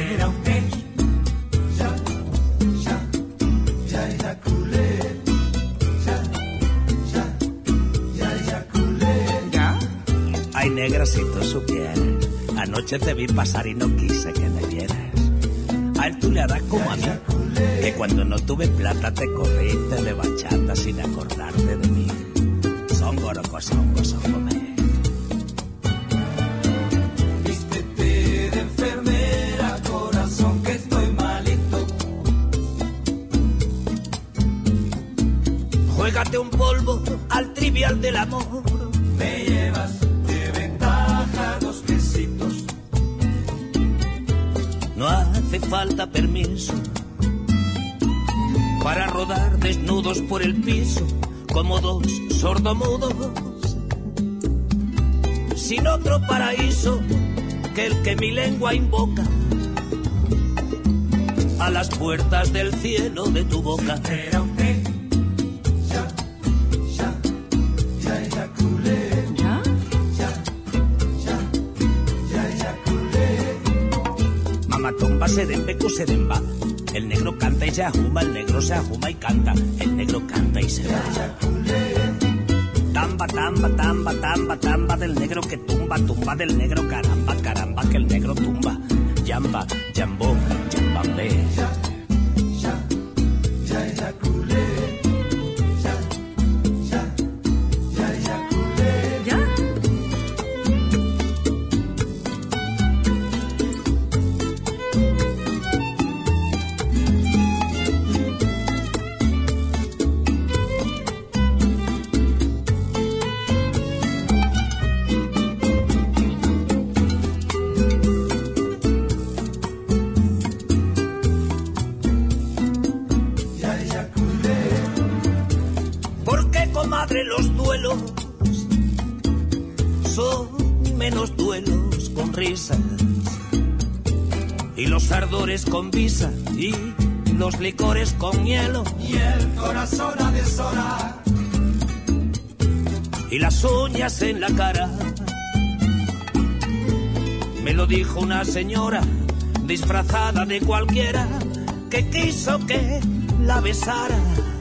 Ay, negra, si tú supieras, anoche te vi pasar y no quise que me vieras. A él tú le harás como a mí, que cuando no tuve plata te corriste de bachata sin acordarte de mí. Son gorocos, son me. Vístete de enfermera, corazón, que estoy malito. Juégate un polvo al trivial del amor. Me llevas dos quesitos. No hace falta permiso para rodar desnudos por el piso como dos sordomudos, sin otro paraíso que el que mi lengua invoca a las puertas del cielo de tu boca. Era usted. Tumba, serembeco, seremba. El negro canta y se ajuma, el negro se ajuma y canta. El negro canta y se va. Tamba, tamba, tamba, tamba, tamba del negro que tumba, tumba del negro, caramba, caramba, que el negro tumba. Yamba, yambó, yambambé. duelos son menos duelos con risas, y los ardores con visa y los licores con hielo, Y el corazón a deshora. y las uñas en la cara. Me lo dijo una señora disfrazada de cualquiera que quiso que la besara.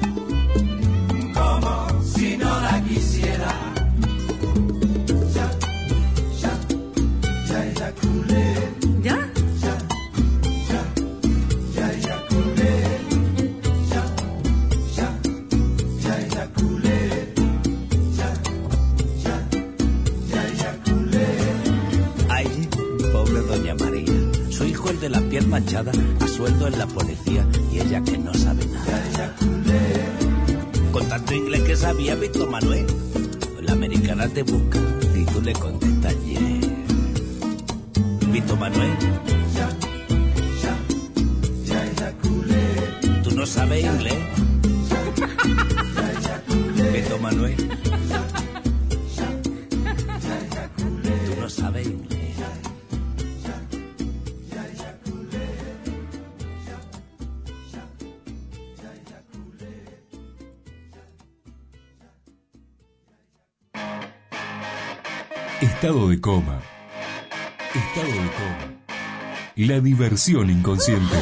Como si no la quisiera. Ya eyaculé. ¿Ya? Ya eyaculé. Ya eyaculé. Ya eyaculé. Ay, pobre doña María, su hijo el de la piel manchada, a sueldo en la policía, y ella que no sabe nada. Con tanto inglés que sabía Víctor Manuel, la americana te busca y tú le contestas yeah. Víctor Manuel, tú no sabes inglés. Víctor Manuel, tú no sabes inglés. Estado de coma. Estado de coma. La diversión inconsciente.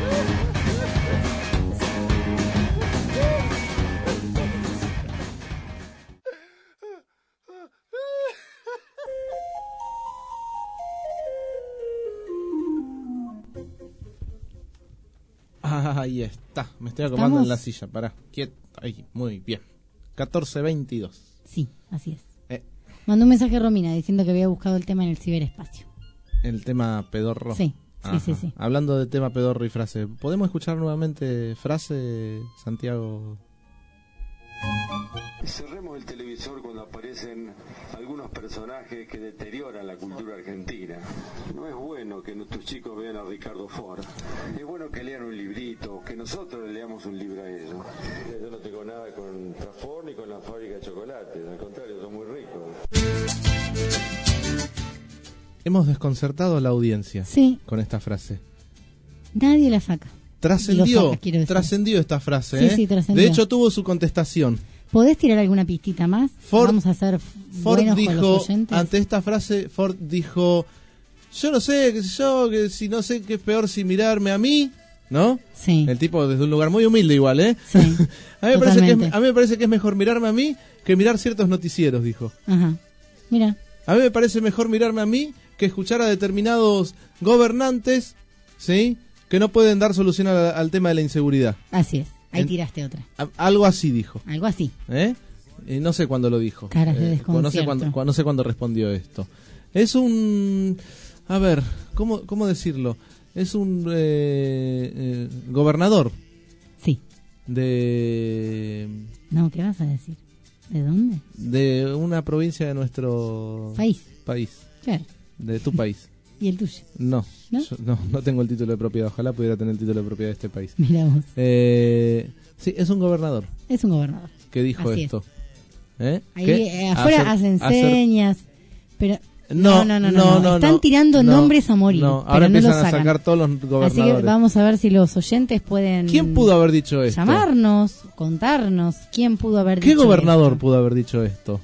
Ahí está. Me estoy acomodando en la silla. Pará. Quieto. Ahí. Muy bien. 14:22. Sí, así es. Mandó un mensaje a Romina diciendo que había buscado el tema en el ciberespacio. El tema pedorro. Sí, Ajá. sí. Hablando de tema pedorro y frase, ¿podemos escuchar nuevamente frase, Santiago? Cerremos el televisor cuando aparecen algunos personajes que deterioran la cultura argentina. No es bueno que nuestros chicos vean a Ricardo Ford. Es bueno que lean un librito, que nosotros le leamos un libro a ellos. Yo no tengo nada contra Ford ni con la fábrica de chocolate. Al contrario, son muy ricos. Hemos desconcertado a la audiencia Sí. con esta frase. Nadie la saca. Trascendió esta frase. Sí, sí, trascendió. De hecho, tuvo su contestación. ¿Podés tirar alguna pistita más? Vamos a hacer Ford buenos con dijo, los oyentes. ante esta frase, Ford dijo, yo no sé, qué sé yo, que si no sé qué es peor si mirarme a mí, ¿no? Sí. El tipo desde un lugar muy humilde igual, ¿eh? Sí, a mí me parece que es mejor mirarme a mí que mirar ciertos noticieros, dijo. Ajá. Mira. A mí me parece mejor mirarme a mí que escuchar a determinados gobernantes, ¿sí? Que no pueden dar solución al tema de la inseguridad. Así es. Ahí tiraste otra. Algo así dijo. Algo así. No sé cuándo lo dijo. Caras de desconcierto. No sé cuándo respondió esto. Es un... A ver, ¿cómo decirlo? Es un gobernador. Sí. De... No, ¿qué vas a decir? ¿De dónde? De una provincia de nuestro... País. Claro. De tu país. ¿Y el tuyo? No, no tengo el título de propiedad. Ojalá pudiera tener el título de propiedad de este país. Mira vos. Sí, es un gobernador. Es un gobernador. ¿Qué dijo Así esto? Ahí afuera hacen señas, pero... No. Están tirando no, nombres a morir. No, pero ahora no empiezan los a sacar todos los gobernadores. Así que vamos a ver si los oyentes pueden... ¿Quién pudo haber dicho esto? Llamarnos, contarnos. ¿Quién pudo haber dicho ¿Qué gobernador esto? pudo haber dicho esto?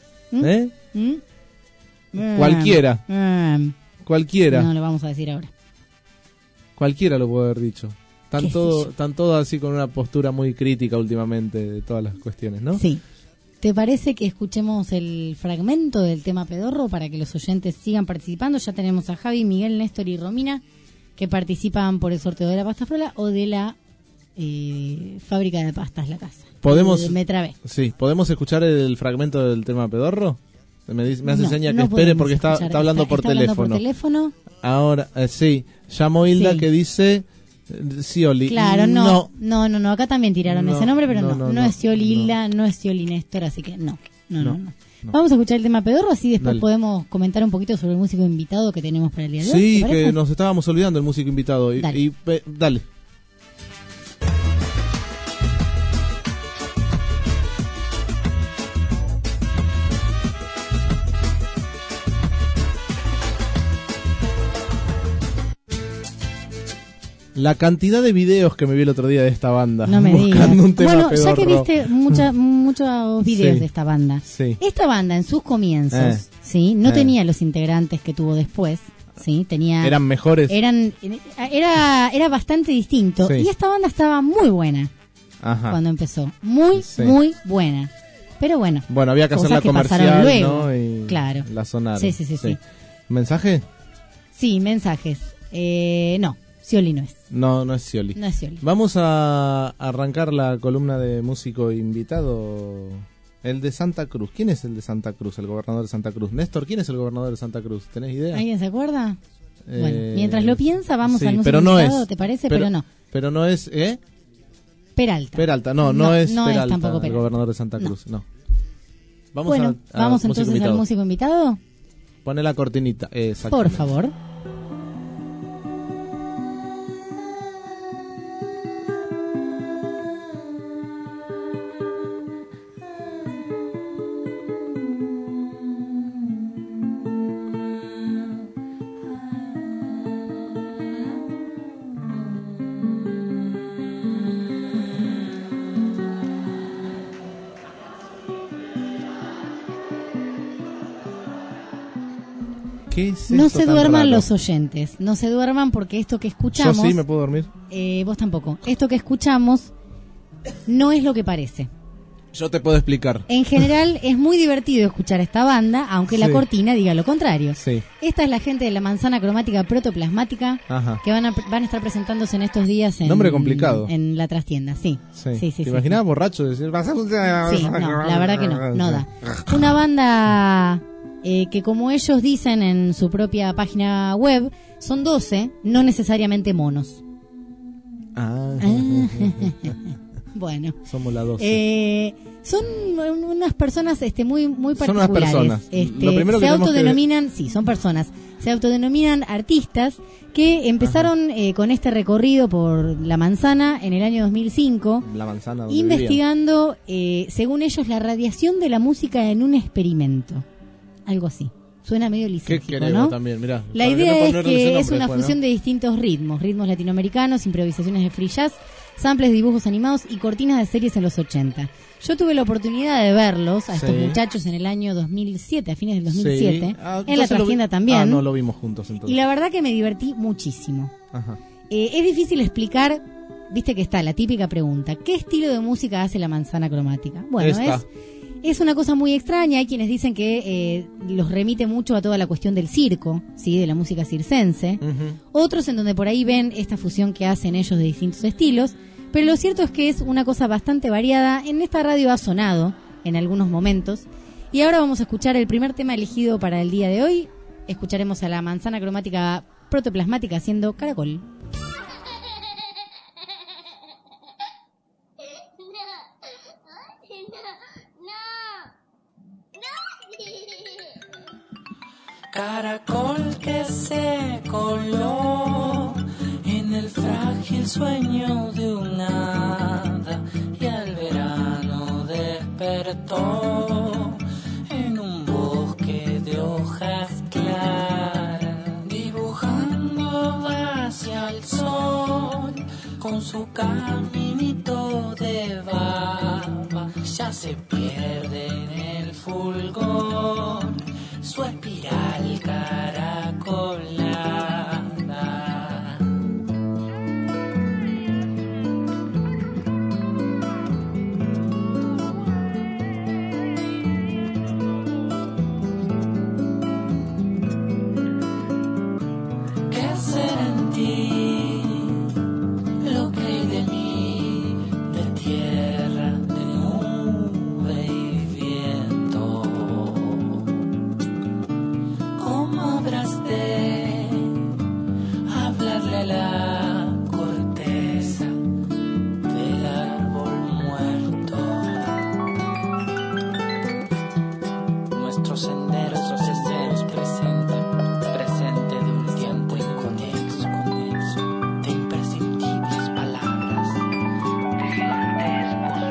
¿Mm? Cualquiera. Cualquiera. No lo vamos a decir ahora. Cualquiera lo pudo haber dicho. Están todos así con una postura muy crítica últimamente de todas las cuestiones, ¿no? Sí. ¿Te parece que escuchemos el fragmento del tema pedorro para que los oyentes sigan participando? Ya tenemos a Javi, Miguel, Néstor y Romina que participan por el sorteo de la pasta frola o de la fábrica de pastas La Casa. Me trabé. Sí, ¿podemos escuchar el fragmento del tema pedorro? Me hace seña que no espere porque está escuchar. hablando por está teléfono. Hablando por teléfono. Ahora, sí, llamo Hilda que dice Scioli. Claro, no, acá también tiraron ese nombre, pero no es Scioli Hilda, no es Scioli Néstor, así que no. Vamos a escuchar el tema pedorro, así después podemos comentar un poquito sobre el músico invitado que tenemos para el día de hoy. Sí, que nos estábamos olvidando el músico invitado. Dale. La cantidad de videos que me vi el otro día de esta banda. No me digas. Buscando un tema Bueno, ya que pedorro. viste muchos videos Sí. de esta banda. Sí. Esta banda en sus comienzos, ¿sí? No tenía los integrantes que tuvo después, ¿sí? Tenía Eran mejores. Era bastante distinto. Sí. Y esta banda estaba muy buena Ajá. cuando empezó. Muy, Sí. muy buena. Pero bueno. Bueno, había que hacer cosas la pasaron comercial, luego. ¿no? Y Claro. la sonaron. Sí. ¿Mensaje? Sí, mensajes. No, Scioli no es. No es Scioli. No es Scioli. Vamos a arrancar la columna de músico invitado. El de Santa Cruz. ¿Quién es el de Santa Cruz? El gobernador de Santa Cruz. Néstor, ¿quién es el gobernador de Santa Cruz? ¿Tenés idea? ¿Alguien se acuerda? Bueno, mientras lo piensa, vamos sí, al músico pero no invitado, es. ¿te parece? Pero no. Pero no es, Peralta. Peralta, no es Peralta, tampoco el Peralta. gobernador de Santa Cruz, no. Vamos Bueno, vamos músico entonces invitado. al músico invitado. Pone la cortinita, Por favor. ¿Qué es No esto se tan duerman raro? los oyentes. No se duerman porque esto que escuchamos. Yo sí me puedo dormir. Vos tampoco. Esto que escuchamos no es lo que parece. Yo te puedo explicar. En general es muy divertido escuchar a esta banda, aunque la Sí. cortina diga lo contrario. Sí. Esta es la gente de la manzana cromática protoplasmática Ajá. que van a estar presentándose en estos días en, Nombre complicado. en la trastienda. Sí. Sí, ¿Te imaginabas borracho decir? Sí, no, la verdad que no da. Una banda que, como ellos dicen en su propia página web, son 12, no necesariamente monos. Bueno. Somos la 12. Son unas personas muy Son unas particulares. personas. Lo primero que Se tenemos autodenominan, sí, son personas. Se autodenominan artistas que empezaron con este recorrido por la manzana en el año 2005. La manzana donde Investigando, según ellos, la radiación de la música en un experimento. Algo así. Suena medio vivían. ¿Qué lisérgico, queremos ¿no? también? Mirá, La para idea no es ponerles el que nombre es una después, ¿no? fusión de distintos ritmos latinoamericanos, improvisaciones de free jazz, samples de dibujos animados y cortinas de series en los 80. Yo tuve la oportunidad de verlos a estos Sí. muchachos en el año 2007, a fines del 2007, Sí. en la entonces trastienda también. no lo vimos juntos entonces. Y la verdad que me divertí muchísimo. Ajá. Es difícil explicar, viste que está la típica pregunta, ¿qué estilo de música hace la manzana cromática? Bueno, Esta. es una cosa muy extraña. Hay quienes dicen que los remite mucho a toda la cuestión del circo, ¿sí? De la música circense. Otros en donde por ahí ven esta fusión que hacen ellos de distintos estilos. Pero lo cierto es que es una cosa bastante variada. En esta radio ha sonado en algunos momentos. Y ahora vamos a escuchar el primer tema elegido para el día de hoy. Escucharemos a la manzana cromática protoplasmática haciendo Caracol. Caracol que se coló en el frágil sueño de un hada y al verano despertó en un bosque de hojas claras, dibujando hacia el sol con su caminito de barba. Ya se pierde en el fulgor su espiral caracolada. ¿Qué será en ti lo que hay de mí, de tierra, de nube y viento? ¿Cómo habrás de hablarle a la corteza del árbol muerto? Nuestros senderos, los deseos presente de un tiempo inconexo, de imprescindibles palabras, de gigantescos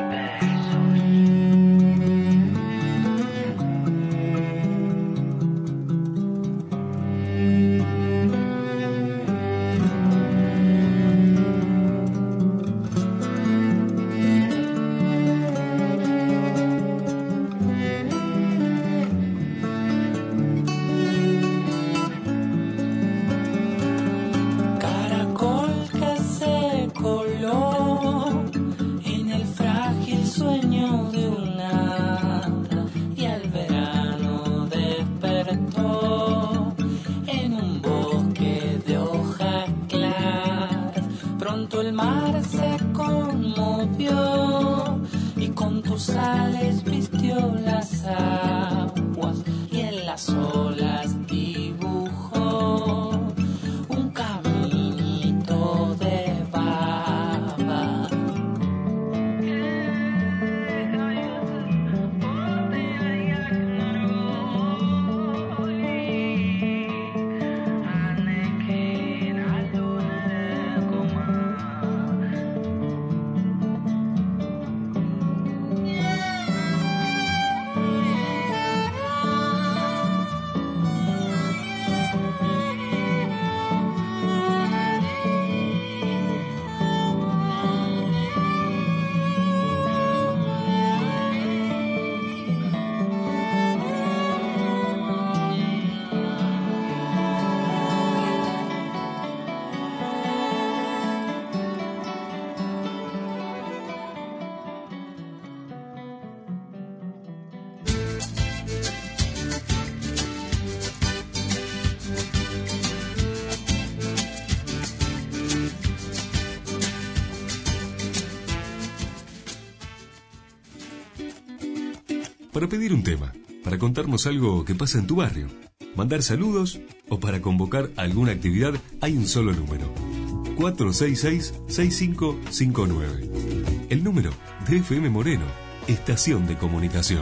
besos. para pedir un tema, para contarnos algo que pasa en tu barrio, mandar saludos o para convocar alguna actividad, hay un solo número: 466-6559. El número de FM Moreno, estación de comunicación.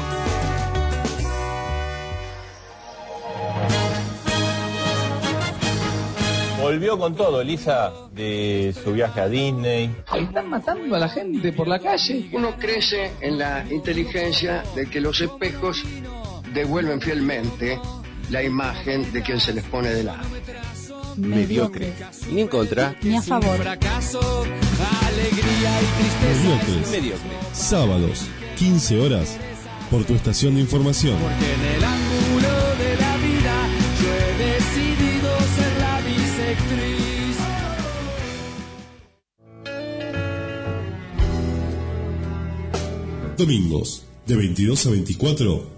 Volvió con todo, Elisa, de su viaje a Disney. Están matando a la gente por la calle. Uno crece en la inteligencia de que los espejos devuelven fielmente la imagen de quien se les pone delante. Mediocre. Ni en contra. Ni a favor. Fracaso, alegría y tristeza. Mediocre. Sábados, 15 horas, por tu estación de información. Porque en el ángulo de la vida yo he decidido ser la bisectriz. Domingos, de 22 a 24.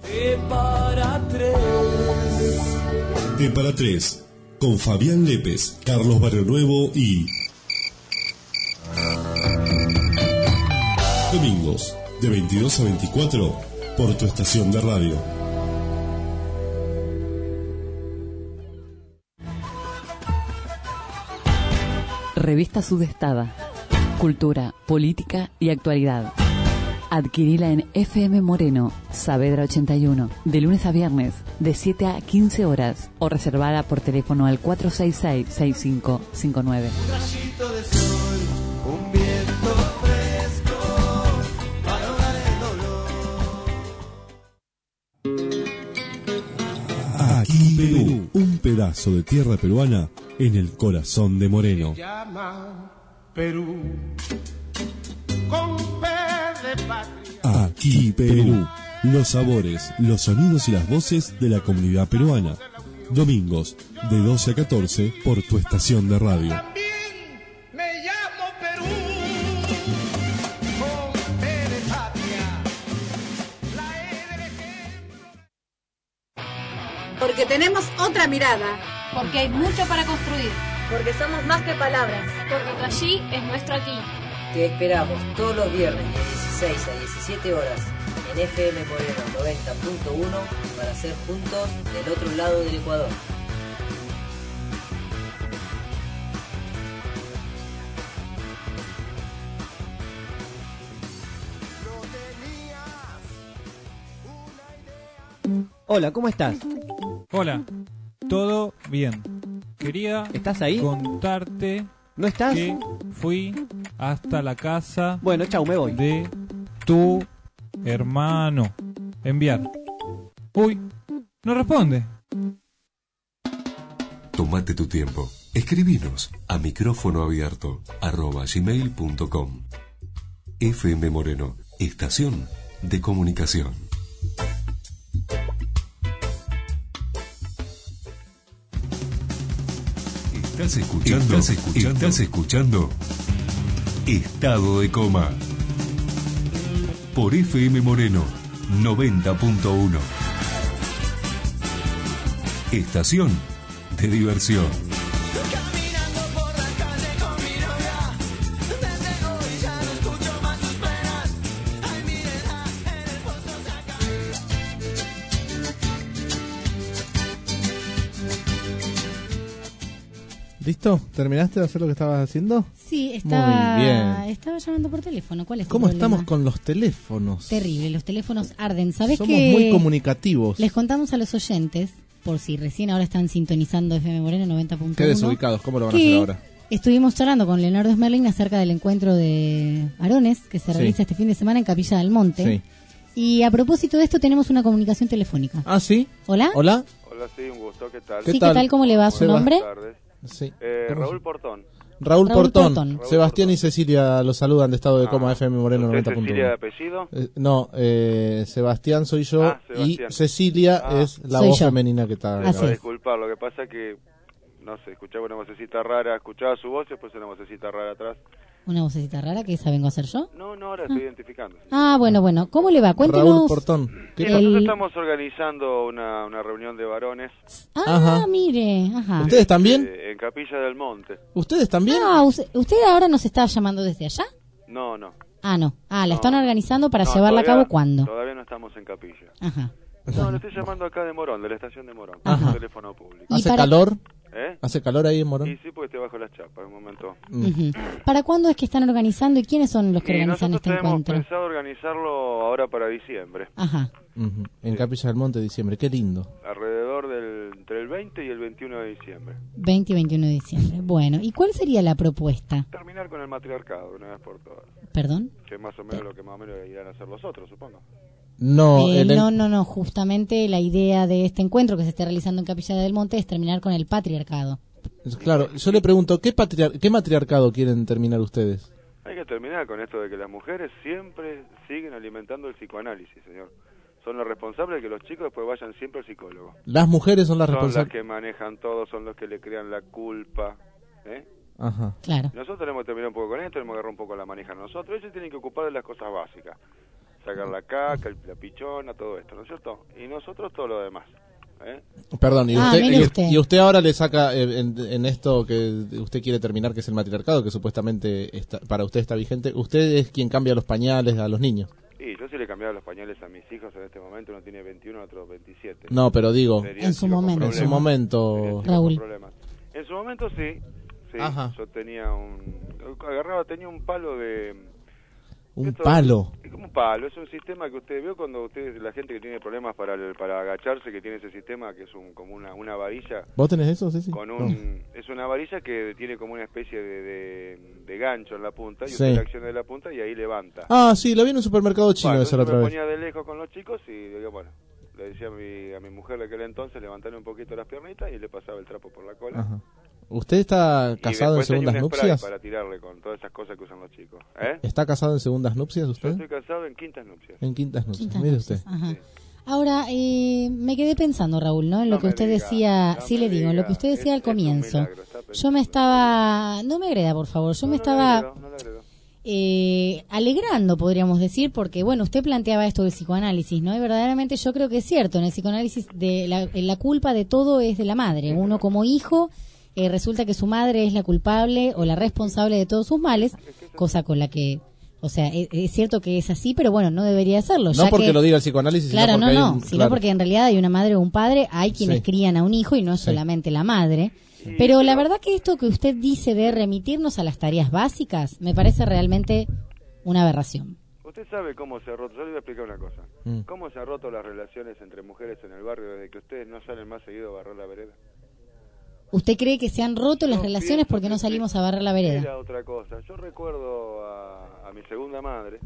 T para 3. Con Fabián Lépez, Carlos Barrio Nuevo y... Domingos, de 22 a 24, por tu estación de radio. Revista Sudestada. Cultura, política y actualidad. Adquirila en FM Moreno, Saavedra 81, de lunes a viernes, de 7 a 15 horas, o reservada por teléfono al 466-6559. Un rayito de sol, un viento fresco, para ahogar el dolor. Aquí Perú, un pedazo de tierra peruana en el corazón de Moreno. Llama Perú con P de patria. Aquí Perú, los sabores, los sonidos y las voces de la comunidad peruana. Domingos, de 12 a 14, por tu estación de radio. Me llamo Perú con P de patria. Porque tenemos otra mirada. Porque hay mucho para construir. Porque somos más que palabras. Porque tu allí es nuestro aquí. Te esperamos todos los viernes de 16 a 17 horas en FM Moreno 90.1 para ser juntos del otro lado del Ecuador. Hola, ¿cómo estás? Hola, todo bien. Quería ¿Estás ahí? contarte ¿No estás? que fui hasta la casa Bueno, chau, me voy. de tu hermano. Enviar. Uy, no responde. Tómate tu tiempo. Escribinos a micrófonoabierto@gmail.com. FM Moreno, estación de comunicación. Estás escuchando Estado de Coma por FM Moreno 90.1. Estación de diversión. Caminando por la calle con mi novia, desde hoy ya no escucho más sus penas. Ay, mírenla, en el pozo se ¿Listo? ¿Terminaste de hacer lo que estabas haciendo? Sí, estaba, Muy bien. estaba llamando por teléfono. ¿Cuál es tu ¿Cómo problema? estamos con los teléfonos? Terrible, los teléfonos arden. ¿Sabés Somos que muy comunicativos. les contamos a los oyentes, por si recién ahora están sintonizando FM Moreno 90.1? Qué desubicados, ¿cómo lo van a que hacer ahora? Estuvimos charlando con Leonardo Smerling acerca del encuentro de varones que se Sí. realiza este fin de semana en Capilla del Monte. Sí. Y a propósito de esto tenemos una comunicación telefónica. ¿Ah, sí? ¿Hola? ¿Hola? Hola, sí, un gusto, ¿qué tal? Sí, ¿qué tal? ¿Cómo le va? ¿Su nombre? Buenas tardes. Sí. Raúl Portón. Raúl Portón. Raúl Sebastián y Cecilia los saludan de Estado de Coma FM Moreno ¿Usted es 90.1. Cecilia de apellido? No, Sebastián soy yo Sebastián. y Cecilia es la Soy voz yo. femenina que está. Así es. Disculpar, lo que pasa es que, no sé, escuchaba una vocecita rara, escuchaba su voz y después una vocecita rara atrás. Una vocecita rara que esa vengo a hacer yo. No, ahora estoy identificando. Ah, bueno. ¿Cómo le va? Cuéntenos. Raúl Portón. Nosotros estamos organizando una reunión de varones. Ah, mire. Ajá. ¿Ustedes también? En Capilla del Monte. ¿Ustedes también? Ah, ¿usted ahora nos está llamando desde allá? No. Ah, no. Ah, la están organizando para No, llevarla a todavía- cabo ¿cuándo? Todavía no estamos en Capilla. Ajá. No, le estoy llamando acá de Morón, de la estación de Morón, Ajá. un teléfono público. ¿Hace calor? ¿Eh? ¿Hace calor ahí en Morón? Y sí, porque estoy bajo las chapas, un momento. Ujú. ¿Para cuándo es que están organizando y quiénes son los que Y organizan nosotros este tenemos encuentro? pensado organizarlo ahora para diciembre, Ajá. Ujú. En Capilla del Monte, diciembre. Qué lindo. alrededor entre el 20 y el 21 de diciembre. 20 y 21 de diciembre. Bueno, ¿y cuál sería la propuesta? Terminar con el matriarcado de una vez por todas, ¿Perdón? que es más o menos lo que más o menos irán a hacer los otros, supongo. No, No, justamente la idea de este encuentro que se está realizando en Capilla del Monte es terminar con el patriarcado. Claro, yo le pregunto, ¿qué matriarcado quieren terminar ustedes? Hay que terminar con esto de que las mujeres siempre siguen alimentando el psicoanálisis, señor. Son los responsables de que los chicos después vayan siempre al psicólogo. Las mujeres son las Son las responsables. que manejan todo, son los que le crean la culpa. ¿Eh? Ajá. Claro. Nosotros tenemos que terminar un poco con esto, tenemos que agarrar un poco la manija nosotros. Ellos tienen que ocupar de las cosas básicas. Sacar la caca, la pichona, todo esto, ¿no es cierto? Y nosotros todo lo demás. ¿Eh? Perdón, ¿y Ah, usted, mire usted. y usted ahora le saca en esto que usted quiere terminar, que es el matriarcado, que supuestamente para usted está vigente? ¿Usted es quien cambia los pañales a los niños? Y yo sí le he cambiado los pañales a mis hijos en este momento, uno tiene 21, otro 27. No, pero digo, Sería En su chico con momento. en su problemas. momento. Sería chico con Raúl. problemas. En su momento sí. Ajá. Yo tenía tenía un palo de... Un Esto- palo. Es como un palo, es un sistema que usted vio cuando la gente que tiene problemas para agacharse, que tiene ese sistema que es como una varilla. ¿Vos tenés eso, Ceci? Con No. Es una varilla que tiene como una especie de gancho en la punta, y Sí. usted la acciona de la punta y ahí levanta. Ah, sí, lo vi en un supermercado chino Bueno, esa la yo otra me vez. ponía de lejos con los chicos y digo, bueno, le decía a mi mujer de aquel entonces levantarle un poquito las piernitas y le pasaba el trapo por la cola. Ajá. ¿Usted está Y casado en después tenía segundas un spray nupcias? para tirarle con todas esas cosas que usan los chicos. ¿Eh? ¿Está casado en segundas nupcias Yo usted? estoy casado en quintas nupcias. En quintas nupcias, Quintas mire nupcias, usted. ajá. Ahora, me quedé pensando, Raúl, ¿no? En lo No que me usted diga, decía, no sí me le digo, en lo que diga, usted decía al es un comienzo. milagro, está pensando. Yo me estaba, no me agreda, por favor, yo me estaba No le agrego. alegrando, podríamos decir, porque, bueno, usted planteaba esto del psicoanálisis, ¿no? Y verdaderamente yo creo que es cierto, en el psicoanálisis la culpa de todo es de la madre. Uno como hijo resulta que su madre es la culpable o la responsable de todos sus males, cosa con la que, o sea, es cierto que es así, pero bueno, no debería serlo. No ya porque que, lo diga el psicoanálisis, claro, sino porque no, hay un- sino claro. porque en realidad hay una madre o un padre, hay quienes Sí. crían a un hijo y no es Sí. solamente la madre. Pero la verdad que esto que usted dice de remitirnos a las tareas básicas me parece realmente una aberración. Usted sabe cómo se ha roto, yo le voy a explicar una cosa. Mm. ¿Cómo se han roto las relaciones entre mujeres en el barrio desde que ustedes no salen más seguido a barrer la vereda? ¿Usted cree que se han roto las Yo relaciones pienso porque no que salimos a barrer la vereda? Era otra cosa. Yo recuerdo a mi segunda madre.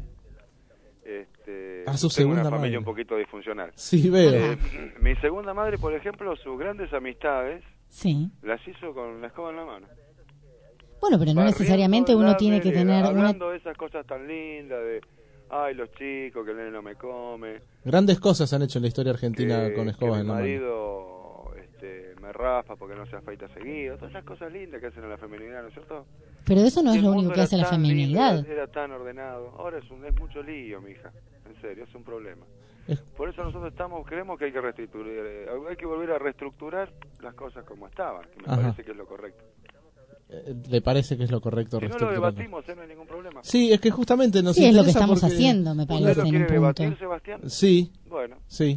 A su tengo segunda una familia madre. un poquito disfuncional. Sí, veo. Mi segunda madre, por ejemplo, sus grandes amistades Sí. las hizo con la escoba en la mano. Bueno, pero no Barriendo necesariamente uno la tiene que vereda, tener una... hablando de esas cosas tan lindas de, ay, los chicos, que el nene no me come. Grandes cosas se han hecho en la historia argentina con escobas que en mi la mano. marido me raspa porque no se afeita seguido. Todas esas cosas lindas que hacen a la feminidad, ¿no es cierto? Pero eso no Y es el lo mundo único que era hace la tan lindo, feminidad. era tan ordenado. Ahora es mucho lío, mija. En serio, es un problema. Por eso nosotros creemos que hay que hay que volver a reestructurar las cosas como estaban, que me Ajá. parece que es lo correcto. ¿Le parece que es lo correcto? Si no lo reestructurarlo? debatimos, no hay ningún problema. Sí, es que justamente nos Sí, es lo que interesa estamos porque- haciendo, me ¿Usted parece, lo en quiere un punto. debatir, Sebastián? Sí. Bueno. Sí.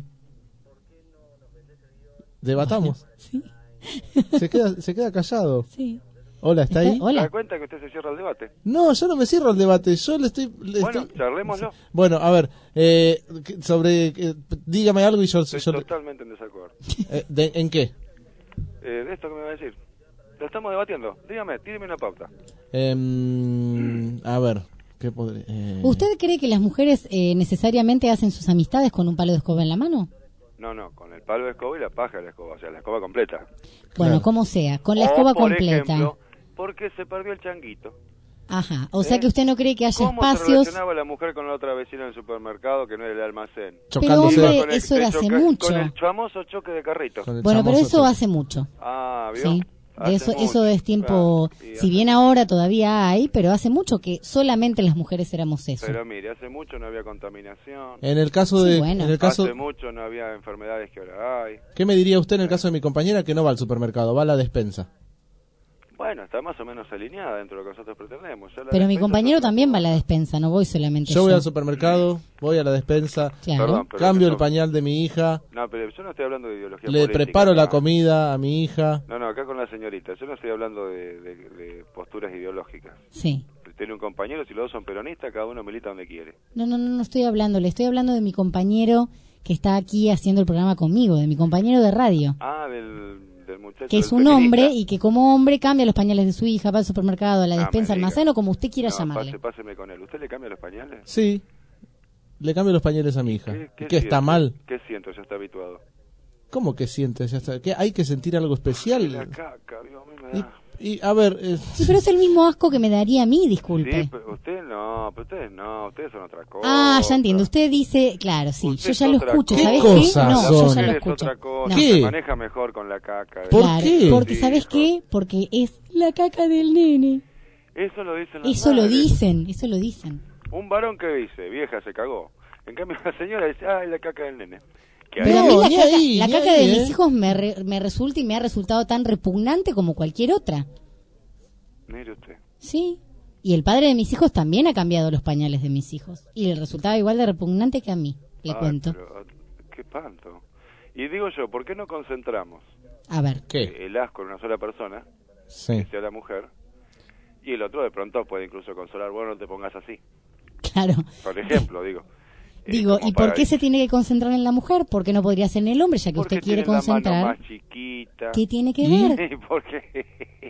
Debatamos. Sí. Se queda callado. Sí. Hola, ¿está ahí? ¿Se da cuenta que usted se cierra el debate? No, yo no me cierro el debate. Yo le estoy... Bueno, charlémoslo. Bueno, a ver, dígame algo y yo... Estoy totalmente en desacuerdo. ¿En qué? De esto que me va a decir. Lo estamos debatiendo. Dígame, tíreme una pauta. A ver, ¿qué podría...? ¿Usted cree que las mujeres necesariamente hacen sus amistades con un palo de escoba en la mano? No, con el palo de escoba y la paja de la escoba, o sea, la escoba completa. Bueno, como sea, con la O, escoba por completa. ejemplo, porque se perdió el changuito. Ajá, o sea que usted no cree que haya ¿Cómo se espacios... relacionaba la mujer con la otra vecina del supermercado que no era el almacén? Pero hombre, Con el- eso era se hace choca- mucho. Con el famoso choque de carrito. Bueno, pero eso hace mucho. Ah, ¿vio? Sí, Hace eso mucho. es tiempo, si bien ahora todavía hay, pero hace mucho que solamente las mujeres éramos eso. Pero mire, hace mucho no había contaminación. En el caso Sí, de... bueno. En el caso, Hace mucho no había enfermedades que ahora hay. ¿qué me diría usted en el caso de mi compañera que no va al supermercado, va a la despensa? Bueno, está más o menos alineada dentro de lo que nosotros pretendemos. Ya la Pero mi despensa compañero es otra también va a cosa. la despensa, no voy solamente Yo voy al supermercado, voy a la despensa, Claro. Perdón, pero cambio eso- el pañal de mi hija, No, pero yo no estoy hablando de ideología le política, preparo la acá. comida a mi hija. No, acá con la señorita. Yo no estoy hablando de posturas ideológicas. Sí. Tiene un compañero, si los dos son peronistas, cada uno milita donde quiere. No estoy hablando, le estoy hablando de mi compañero que está aquí haciendo el programa conmigo, de mi compañero de radio, Ah, del muchacho. que es del un feminista. hombre y que como hombre cambia los pañales de su hija, va al supermercado, a la despensa, me diga. almacén o como usted quiera No, llamarle. Páseme con él. ¿Usted le cambia los pañales? Sí, le cambio los pañales a mi hija. ¿Qué está siente? mal? ¿Qué siento? Ya está habituado. ¿Cómo que sientes? Ya está. ¿Qué, ¿hay que sentir algo especial? La caca, Dios mío, me da. Y a ver, Sí, pero es el mismo asco que me daría a mí, disculpe. Sí, pero usted no, pero ustedes no, ustedes son otra cosa. Ah, ya entiendo. Usted dice, claro, sí, Usted yo es ya lo otra escucho, cosa. ¿sabes ¿Qué qué? cosas No, yo son? ya lo Usted es escucho. otra cosa, No. ¿Qué? se maneja mejor con la caca. ¿Por Claro, qué? porque ¿sabes qué? Porque es la caca del nene. Eso lo dicen las Eso lo madres. dicen, eso lo dicen. Un varón que dice, vieja, se cagó. En cambio, la señora dice, ay, la caca del nene. Que Pero a ahí- mí la ni caca, ahí, la ni caca ahí, de mis hijos me resulta y me ha resultado tan repugnante como cualquier otra. Mire usted. Sí. Y el padre de mis hijos también ha cambiado los pañales de mis hijos. Y le resultaba igual de repugnante que a mí, le Ay, cuento. pero, qué espanto. Y digo yo, ¿por qué no concentramos A ver. ¿qué? el asco en una sola persona, Sí. que sea la mujer, y el otro de pronto puede incluso consolar, bueno, no te pongas así? Claro. Por ejemplo, digo. Digo, como ¿y por para- qué se tiene que concentrar en la mujer? ¿Por qué no podría ser en el hombre, ya que Porque usted quiere tienen la mano concentrar? más chiquita. ¿Qué tiene que ¿Y? ver? Porque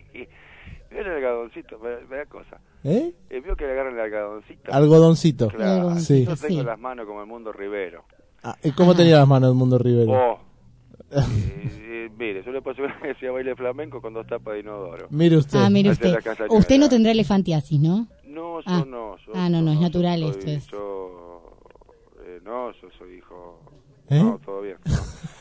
el algodoncito, me da cosa. ¿Eh? Vio que le agarran el algodoncito. Algodoncito. Claro. Algodoncito, Yo tengo sí. las manos como el Mundo Rivero. Ah, ¿y cómo tenía las manos el Mundo Rivero? Oh. Mire, yo le puedo decir baile flamenco con 2 tapas de inodoro. Mire usted. Ah, mire Esa es usted. la casa Usted llena. no tendrá elefantiasis, ¿no? No, yo Ah. no. Yo, Ah, no, es natural yo esto soy- es. Yo soy hijo. ¿Eh? No, todo bien. No.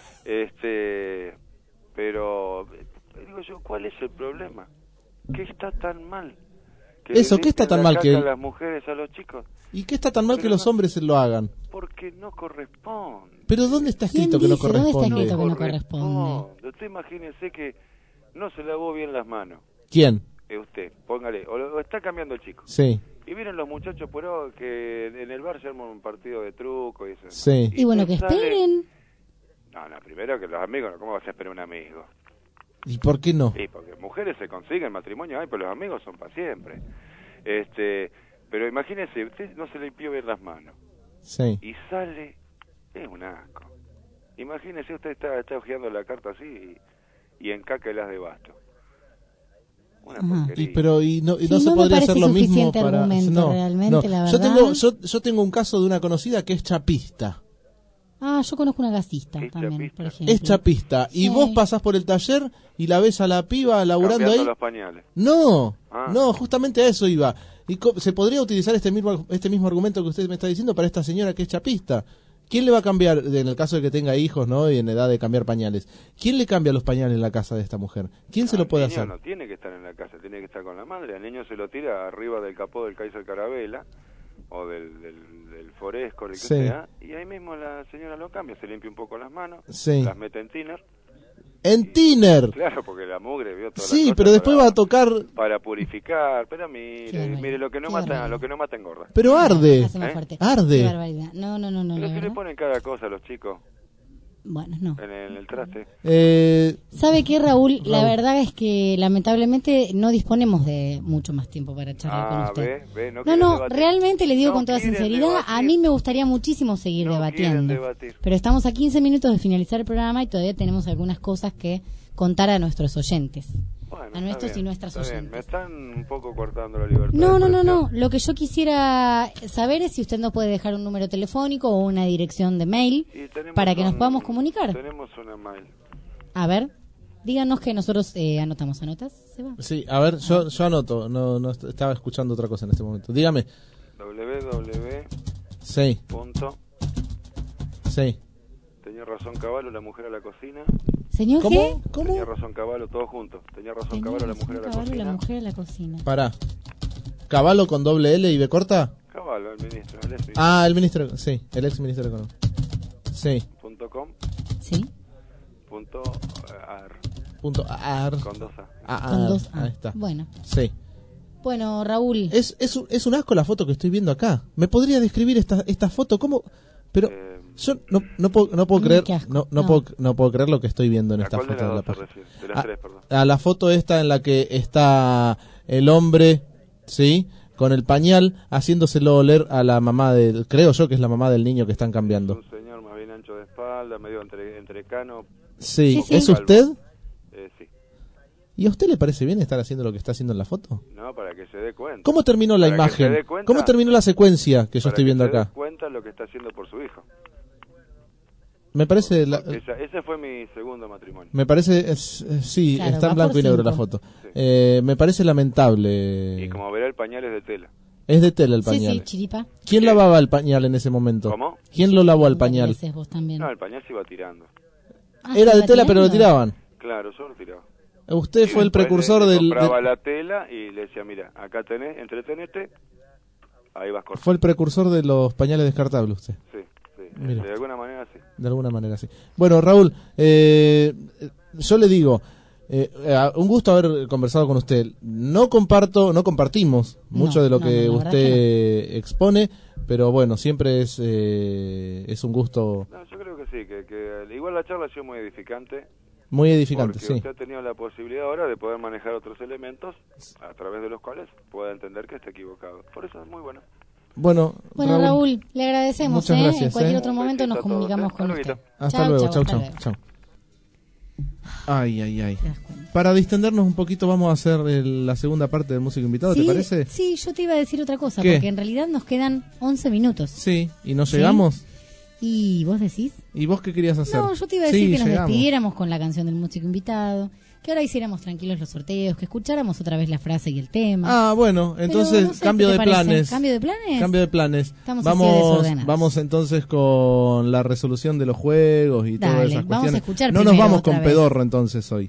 Pero digo yo, ¿cuál es el problema? ¿Qué está tan mal? Que Eso, le ¿qué está limpien tan la mal caca que- a las mujeres, a los chicos? ¿Y qué está tan mal que Pero los no- hombres lo hagan? Porque no corresponde. ¿Pero dónde está ¿Quién escrito que no dice? ¿Dónde está corresponde? escrito que no corresponde? Usted imagínese que no se lavó bien las manos. ¿Quién? Usted, póngale, o está cambiando el chico. Sí, Y vienen los muchachos por ahí que en el bar se arma un partido de truco y eso. sí. Y bueno, que usted sale- esperen. No, primero que los amigos, ¿cómo vas a esperar un amigo? ¿Y por qué no? Sí, porque mujeres se consiguen matrimonio, pero los amigos son para siempre. Pero imagínese, usted no se limpió bien las manos Sí. y sale, es un asco. Imagínese, usted está hojeando la carta así y encaca el as de basto. Una porquería. Y no Sí, se no me podría parece hacer lo mismo suficiente para argumento, realmente, la verdad. Yo tengo un caso de una conocida que es chapista. Ah, yo conozco una gasista ¿Es también, chapista? por ejemplo. Es chapista. Y Sí. vos pasás por el taller y la ves a la piba laburando Cambiando ahí. los pañales. No, Ah. no, justamente a eso iba. Y se podría utilizar este mismo argumento que usted me está diciendo para esta señora que es chapista. ¿Quién le va a cambiar, en el caso de que tenga hijos, ¿no? Y en edad de cambiar pañales? ¿Quién le cambia los pañales en la casa de esta mujer? ¿Quién se lo puede El niño hacer? no tiene que estar en la casa, tiene que estar con la madre. El niño se lo tira arriba del capó del Kaiser Carabela o del Foresco, el que Sí. sea, y ahí mismo la señora lo cambia, se limpia un poco las manos, Sí. las mete en tiner. En tiner. Claro, porque la mugre vio toda Sí, pero después va a tocar. para purificar, pero mire lo que no Qué mata, barbaridad. lo que no mata engorda. Pero arde. Hace más ¿Eh? fuerte. Arde. Qué barbaridad. No, Pero la si le verdad. ponen cada cosa a los chicos Bueno, no. en el traste. ¿Sabe qué, Raúl? La verdad es que lamentablemente no disponemos de mucho más tiempo para charlar con usted. ve, no No, quieren no, debatir. realmente le digo No con toda quieren sinceridad, debatir. a mí me gustaría muchísimo seguir No quieren debatiendo. debatir. Pero estamos a 15 minutos de finalizar el programa y todavía tenemos algunas cosas que contar a nuestros oyentes. Bueno, A nuestros está y bien, nuestras está bien. oyentes. Me están un poco cortando la libertad. No, de no, no, expresión. no. Lo que yo quisiera saber es si usted nos puede dejar un número telefónico o una dirección de mail Y tenemos para que nos un- podamos comunicar. Tenemos una mail. A ver, díganos que nosotros anotamos. ¿Anotas, Seba? Sí, a ver, yo anoto. No estaba escuchando otra cosa en este momento. Dígame. www. Sí, Punto. sí. Tenía razón Caballo, la mujer a la cocina. ¿Señor ¿Cómo? qué? Tenía razón Caballo, todo junto. Tenía razón Tenía Caballo, la razón, mujer a la Caballo, cocina. la mujer a la cocina. Pará. ¿Caballo con doble L y B corta? Caballo, el ministro. El ex Ah, el ministro, sí, el ex ministro de Economía. Sí. punto com. Sí. Punto ar. .ar. Con 2A. Con 2A. Ahí está. Bueno. Sí. Bueno, Raúl. Es un asco la foto que estoy viendo acá. ¿Me podría describir esta foto? ¿Cómo? Pero yo no puedo creer, no puedo creer lo que estoy viendo en esta foto de la página. De las tres, perdón. A la foto esta en la que está el hombre, ¿sí? Con el pañal haciéndoselo oler a la mamá del, creo yo que es la mamá del niño que están cambiando. Un señor más bien ancho de espalda, medio entrecano. Sí, ¿es usted? Sí. ¿Y a usted le parece bien estar haciendo lo que está haciendo en la foto? No, para que se dé cuenta. ¿Cómo terminó la Para que imagen? se dé cuenta, ¿Cómo terminó la secuencia que yo estoy viendo para acá? que se dé cuenta lo que está haciendo por su hijo. Me parece Ese fue mi segundo matrimonio. me parece sí, Claro, está va en blanco por y negro 5. la foto. Me parece lamentable. Y como verá, el pañal es de tela. Es de tela el pañal. Sí, chiripa. ¿Quién lavaba el pañal en ese momento? ¿Cómo? ¿Quién lo lavó al pañal? Veces vos también. No, el pañal se iba tirando. Era ¿se de iba tela pero lo tirando? tiraban. Claro, yo lo tiraba. Usted Y fue el después precursor le del compraba la tela y le decía, mira, acá tenés, entretenete, ahí vas cortando. fue el precursor de los pañales descartables usted. Sí, Mira. de alguna manera sí. De alguna manera sí. Bueno, Raúl, yo le digo, un gusto haber conversado con usted. No compartimos mucho de lo que la verdad usted expone, pero bueno, siempre es un gusto No, yo creo que sí, que igual la charla ha sido muy edificante. muy edificante, Porque sí. usted ha tenido la posibilidad ahora de poder manejar otros elementos a través de los cuales pueda entender que está equivocado. Por eso es muy bueno. Bueno, Raúl, le agradecemos. muchas gracias, En cualquier ¿eh? otro momento nos comunicamos con usted. Hasta luego, chau. luego. Ay. Para distendernos un poquito vamos a hacer la segunda parte del músico invitado, ¿te parece? Sí, yo te iba a decir otra cosa, ¿Qué? porque en realidad nos quedan 11 minutos. Sí, ¿y no llegamos? ¿Y vos decís? ¿Y vos qué querías hacer? No, yo te iba a decir Sí, que nos llegamos. despidiéramos con la canción del músico invitado, que ahora hiciéramos tranquilos los sorteos, que escucháramos otra vez la frase y el tema. Ah, bueno, Pero entonces no sé, cambio ¿qué de te parece? planes. ¿Cambio de planes? Cambio de planes. Estamos así de desordenados. Vamos entonces con la resolución de los juegos y todas Dale, esas vamos a cuestiones. escuchar No nos primero vamos otra con vez. pedorro entonces hoy.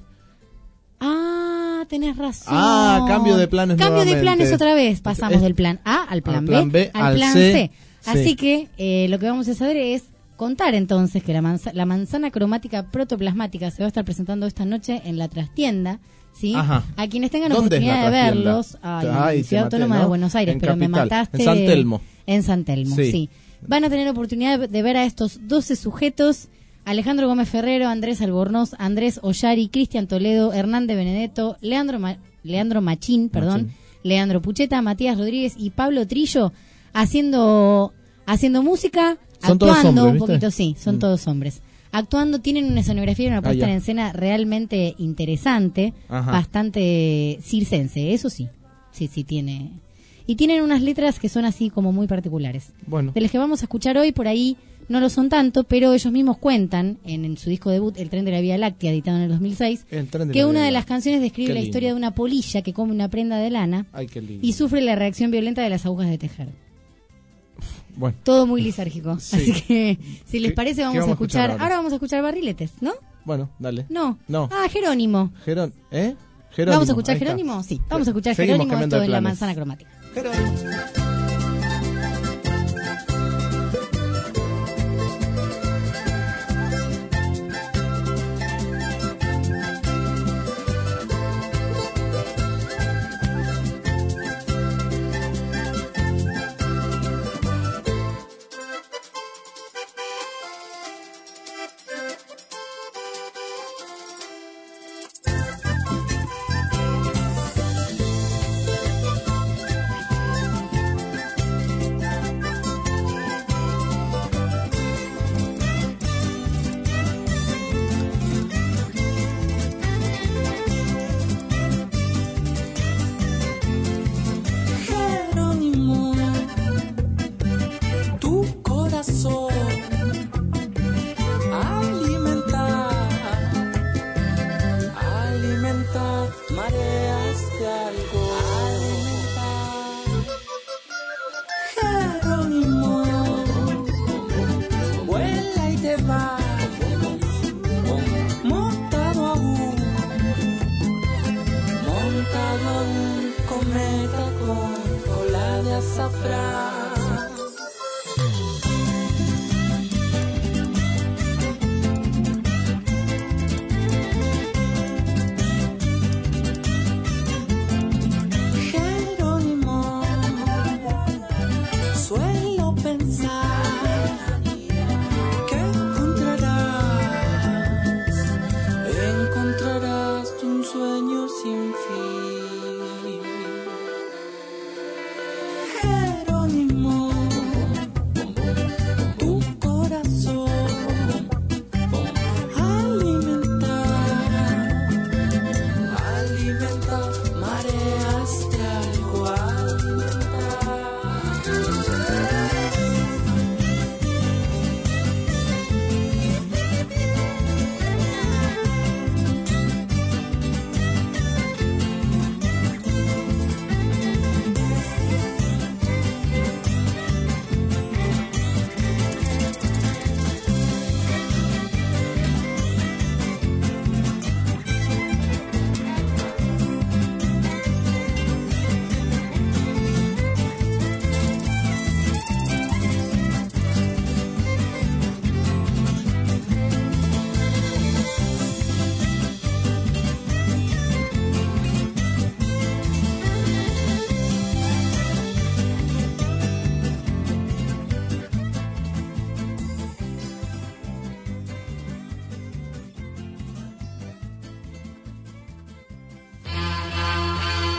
Ah, tenés razón. Ah, cambio de planes Cambio de nuevamente. planes otra vez. Pasamos Es- del plan A al plan plan B, al al plan C. C. Así Sí. que lo que vamos a saber es contar entonces que la manzana cromática protoplasmática se va a estar presentando esta noche en la trastienda. ¿Sí? Ajá. A quienes tengan ¿Dónde es la oportunidad de trastienda? verlos, Ay, en te Ciudad maté, Autónoma ¿no? de Buenos Aires, En pero me Capital. mataste. En San Telmo. En San Telmo, Sí. sí. Van a tener oportunidad de ver a estos 12 sujetos: Alejandro Gómez Ferrero, Andrés Albornoz, Andrés Ollari, Cristian Toledo, Hernán de Benedetto, Leandro Machín, Leandro Pucheta, Matías Rodríguez y Pablo Trillo haciendo música, Son todos actuando hombres, un ¿viste? poquito, sí, son todos hombres. Actuando, tienen una escenografía y una puesta ya. en escena realmente interesante, Ajá. bastante circense, eso sí. Sí, tiene. Y tienen unas letras que son así como muy particulares. Bueno. De las que vamos a escuchar hoy, por ahí no lo son tanto, pero ellos mismos cuentan en su disco debut, El Tren de la Vía Láctea, editado en el 2006, El Tren de que la una Vía de las Láctea. canciones describe Qué la lindo. historia de una polilla que come una prenda de lana Ay, qué lindo. y sufre la reacción violenta de las agujas de tejer. Bueno. Todo muy lisérgico. Sí. Así que, si les ¿Qué- parece, qué vamos a vamos a escuchar. escuchar ahora? Ahora vamos a escuchar Barriletes, ¿no? Bueno, dale. No. No. Ah, Jerónimo. Jerónimo. ¿Vamos a escuchar ahí está. Jerónimo? Sí, vamos a escuchar Seguimos Jerónimo, cambiando esto de en La planes. Manzana Cromática. Thank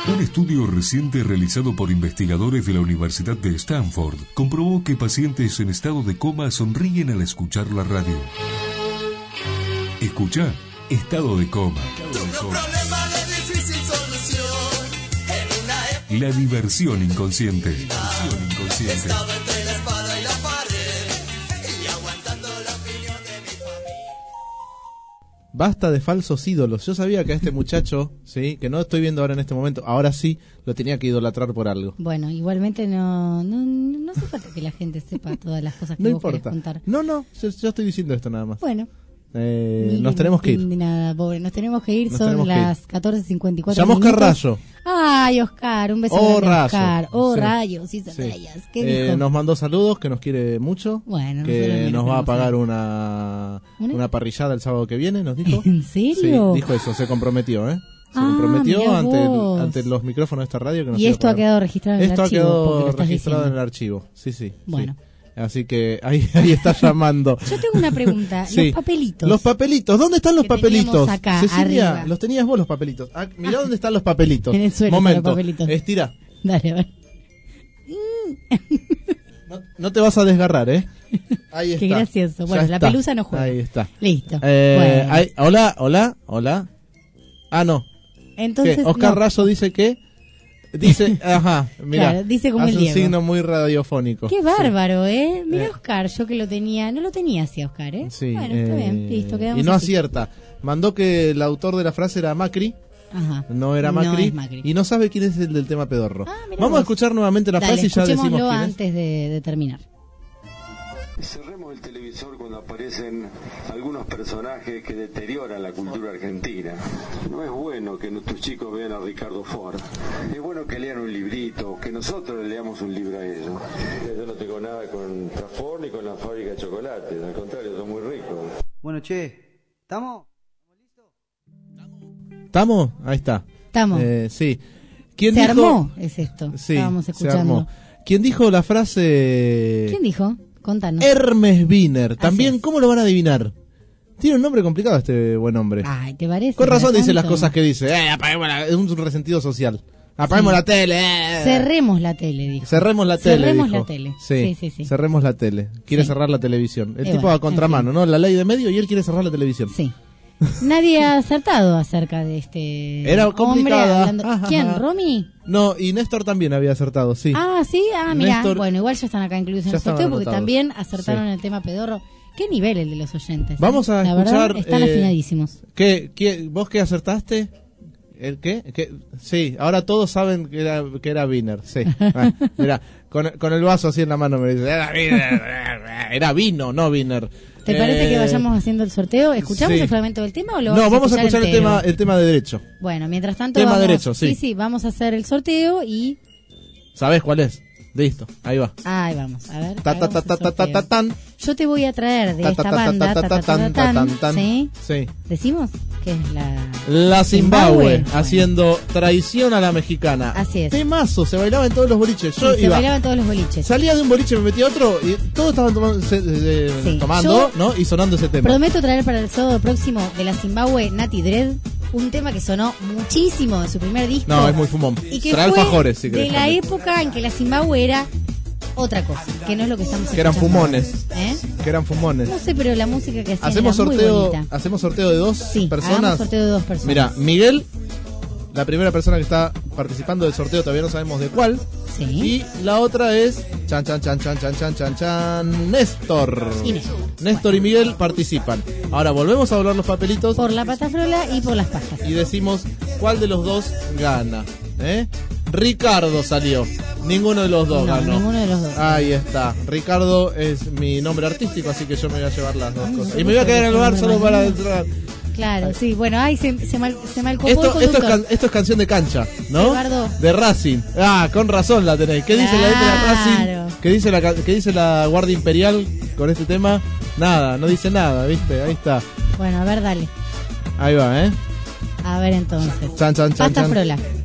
Un estudio reciente realizado por investigadores de la Universidad de Stanford comprobó que pacientes en estado de coma sonríen al escuchar la radio. Escucha Estado de Coma. La diversión inconsciente. Estaba entre la espada y la pared y aguantando la opinión de mi familia. Basta de falsos ídolos. Yo sabía que a este muchacho, sí, que no estoy viendo ahora en este momento, ahora sí, lo tenía que idolatrar por algo. Bueno, igualmente no hace falta que la gente sepa todas las cosas que No vos querés importa. contar. No, yo estoy diciendo esto nada más. Bueno. Nos tenemos que ir. Nada, pobre, nos tenemos que ir, Nos son tenemos que las 14:54. Llamó Oscar Rayo. Ay, Oscar, un beso Oh, grande, Oscar. Rayo. Oh, Sí. rayos, sí, Zendayas. ¿Qué dijo? Nos mandó saludos, que nos quiere mucho. Bueno, nosotros que también nos nos va a queremos pagar ¿Una? una parrillada el sábado que viene, nos dijo. ¿En serio? Sí, dijo eso, se comprometió, ¿eh? Se Ah, comprometió mirá vos. ante los micrófonos de esta radio. Que nos Y iba a esto ha pagar. quedado registrado en el Esto archivo, ha porque lo quedado estás registrado diciendo. en el archivo, sí. Bueno. Sí. Así que ahí está llamando. Yo tengo una pregunta. Sí. Los papelitos. Los papelitos, ¿dónde están los que papelitos? teníamos acá, Cecilia, arriba. los tenías vos los papelitos. Ah, mirá dónde están los papelitos. En el suelo están Momento, los papelitos. estira. Dale, a ver. No te vas a desgarrar, ¿eh? Ahí está. Qué gracioso. Bueno, Ya la está. pelusa no juega. Ahí está. Listo. Bueno. Hola. Ah, no. Entonces, ¿Qué? Oscar no. Rayo dice que... Dice, ajá, mira, Claro, dice como hace el un Diego. signo muy radiofónico. Qué bárbaro, ¿eh? Mira, Eh. Oscar, yo que lo tenía, no lo tenía así, Oscar, ¿eh? Sí, bueno, está bien, listo, quedamos y no así. acierta. Mandó que el autor de la frase era Macri. Ajá. No era No Macri, es Macri. y no sabe quién es el del tema pedorro. Mirá Vamos vos. a escuchar nuevamente la Dale, frase y ya decimos escuchémoslo quién es. antes de terminar. Cerremos el televisor cuando aparecen algunos personajes que deterioran la cultura argentina. No es bueno que nuestros chicos vean a Ricardo Ford. Es bueno que lean un librito, que nosotros le leamos un libro a ellos. Yo no tengo nada contra Ford ni con la fábrica de chocolates. Al contrario, son muy ricos. Bueno, che, ¿estamos? ¿Estamos? Ahí está. Estamos. Sí. ¿Quién Se dijo? armó, es esto. Sí, Estábamos se escuchando. armó. ¿Quién dijo la frase? ¿Quién dijo? Contanos. Hermes Wiener. También, es. ¿cómo lo van a adivinar? Tiene un nombre complicado este buen hombre. Ay, ¿te parece? Con razón ¿Para dice las tanto? cosas que dice. Es un resentido social. Apaguemos Sí. la tele. Cerremos la tele, dijo. Cerremos la tele. Cerremos dijo. la tele. Sí, Sí. cerremos la tele. Quiere Sí. cerrar la televisión. El Y tipo bueno, a contramano, en ¿no? La ley de medio y él quiere cerrar la televisión. Sí. Nadie ha acertado acerca de este Era hombre complicada. hablando. Ajá. ¿Quién? ¿Romy? No, y Néstor también había acertado, sí. Ah, sí, mira. Néstor- Bueno, igual ya están acá incluidos en Ya el sorteo estaban porque anotados. también acertaron Sí. el tema pedorro. ¿Qué nivel el de los oyentes? Vamos a La escuchar. verdad, están afinadísimos. ¿Vos qué acertaste? ¿El qué? Sí, ahora todos saben que era Wiener, sí. Ah, mira, con el vaso así en la mano me dice, era Wiener, era vino, no Wiener. ¿Te parece que vayamos haciendo el sorteo? ¿Escuchamos sí. el fragmento del tema o lo No, vamos vamos a escuchar entero? el tema de derecho. Bueno, mientras tanto Tema vamos, derecho, sí. Sí, vamos a hacer el sorteo y ¿Sabés cuál es? Listo, ahí va. ahí vamos, a ver. Ta, ta, ta, hagamos el ta, ta, ta, sorteo. tan. Yo te voy a traer de Ta, esta ta, ta, banda, ta, ta, ta, tan, tan, tan. ¿sí? Sí. ¿Decimos? Que es La Zimbabue, Zimbabue. haciendo traición a la mexicana. Así es. Temazo, se bailaba en todos los boliches. Yo se iba, bailaban todos los boliches. salía de un boliche, me metía a otro y todos estaban tomando, yo ¿no? Y sonando ese tema. Prometo traer para el sábado próximo de la Zimbabue Nati Dread un tema que sonó muchísimo en su primer disco. No, es muy fumón. Y que Trae fue alfajores, si de querés. la también. época en que la Zimbabue era otra cosa, que no es lo que estamos Que eran escuchando fumones. ahora. ¿Eh? Que eran fumones. No sé, pero la música que hacían Hacemos era muy sorteo, bonita. hacemos sorteo de dos Hagamos personas. sorteo de dos personas. Mira, Miguel, la primera persona que está participando del sorteo, todavía no sabemos de cuál. Sí. Y la otra es chan chan chan chan chan chan chan chan Néstor. Y Néstor. Néstor y Miguel participan. Ahora volvemos a doblar los papelitos Por la patafrola y por las pastas. y decimos cuál de los dos gana. Ricardo salió. Ninguno de los dos No, ganó. ninguno de los dos. Ahí está. Ricardo es mi nombre artístico, así que yo me voy a llevar las dos cosas. Y me voy a quedar en el lugar solo para entrar. Claro, sí, bueno, ay, se malcopó Esto el es, conductor. esto es canción de cancha, ¿no? Eduardo. De Racing. Ah, con razón la tenéis. ¿Qué dice la letra de Claro. Racing? ¿Qué dice la Guardia Imperial con este tema? Nada, no dice nada, ¿viste? Ahí está. Bueno, a ver, dale. Ahí va, ¿eh? A ver entonces. Chan, chan, chan, Pasta chan. frola.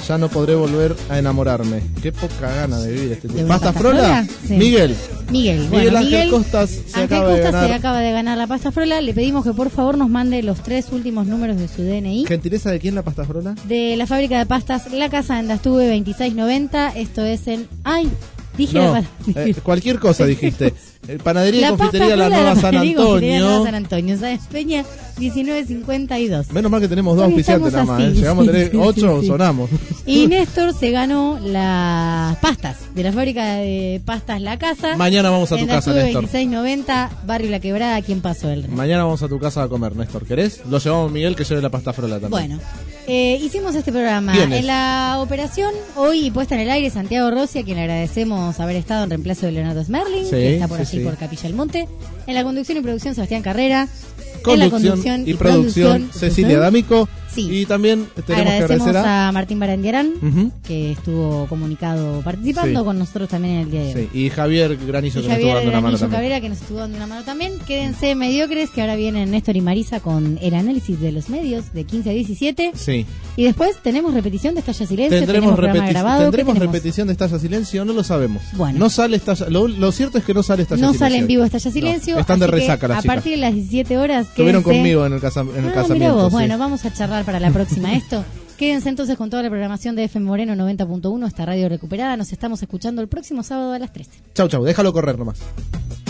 ya no podré volver a enamorarme. Qué poca gana de vivir este ¿De tipo. una ¿Pasta pasta frola? frola? Sí. Miguel. Bueno, Ángel Costas se acaba de ganar. se acaba de ganar la pasta frola. Le pedimos que por favor nos mande los 3 últimos números de su DNI. ¿Gentileza de quién la pasta frola? De la fábrica de pastas La Casa en Dastuve 2690. Esto es en... ¡Ay! Dije No, la cualquier cosa dijiste. Panadería y La confitería pasta La frola de Nueva San Panadería y Confitería La Nueva Antonio. San Antonio, ¿sabes? Peña 1952. Menos mal que tenemos 2 Hoy auspiciantes estamos nada más. así, Llegamos a tener sí, 8, sí. sonamos. Y Néstor se ganó las pastas de la fábrica de pastas La Casa. Mañana vamos a tu en casa, Dastuve Néstor. 2690, Barrio La Quebrada, ¿quién pasó el rey? Mañana vamos a tu casa a comer, Néstor. ¿Querés? Lo llevamos a Miguel que lleve la pasta frola también. Bueno, hicimos este programa. ¿Quién es? En la operación, hoy puesta en el aire, Santiago Rossi, a quien le agradecemos haber estado en reemplazo de Leonardo Smerling, Sí, que está por sí, allí sí. por Capilla del Monte. En la conducción y producción, Sebastián Carrera. En Conducción la conducción y producción, Cecilia D'Amico. Sí. Y también tenemos que Agradecemos agradecer a Martín Barandiarán, Ujú. que estuvo comunicado, participando Sí. con nosotros también en el día de hoy. Sí, y Javier Granizo Y que nos estuvo Javier dando una mano Granillo también. Cabrera, que nos estuvo dando una mano también. Quédense mediocres, que ahora vienen Néstor y Marisa con el análisis de los medios de 15 a 17. Sí. Y después tenemos repetición de Estalla Silencio. Tendremos, tenemos programa grabado. ¿Qué ¿Tendremos tenemos? repetición de Estalla Silencio? No lo sabemos. Bueno. No sale Estalla, lo cierto es que no sale Estalla No Silencio. sale en vivo Estalla Silencio. No, están de así que resaca las a chicas. partir de las 17 horas. Estuvieron quédense. conmigo en el casamiento. Mirá vos. sí. Bueno, vamos a charlar para la próxima esto. Quédense entonces con toda la programación de FM Moreno 90.1, esta radio recuperada. Nos estamos escuchando el próximo sábado a las 13. Chau, déjalo correr nomás.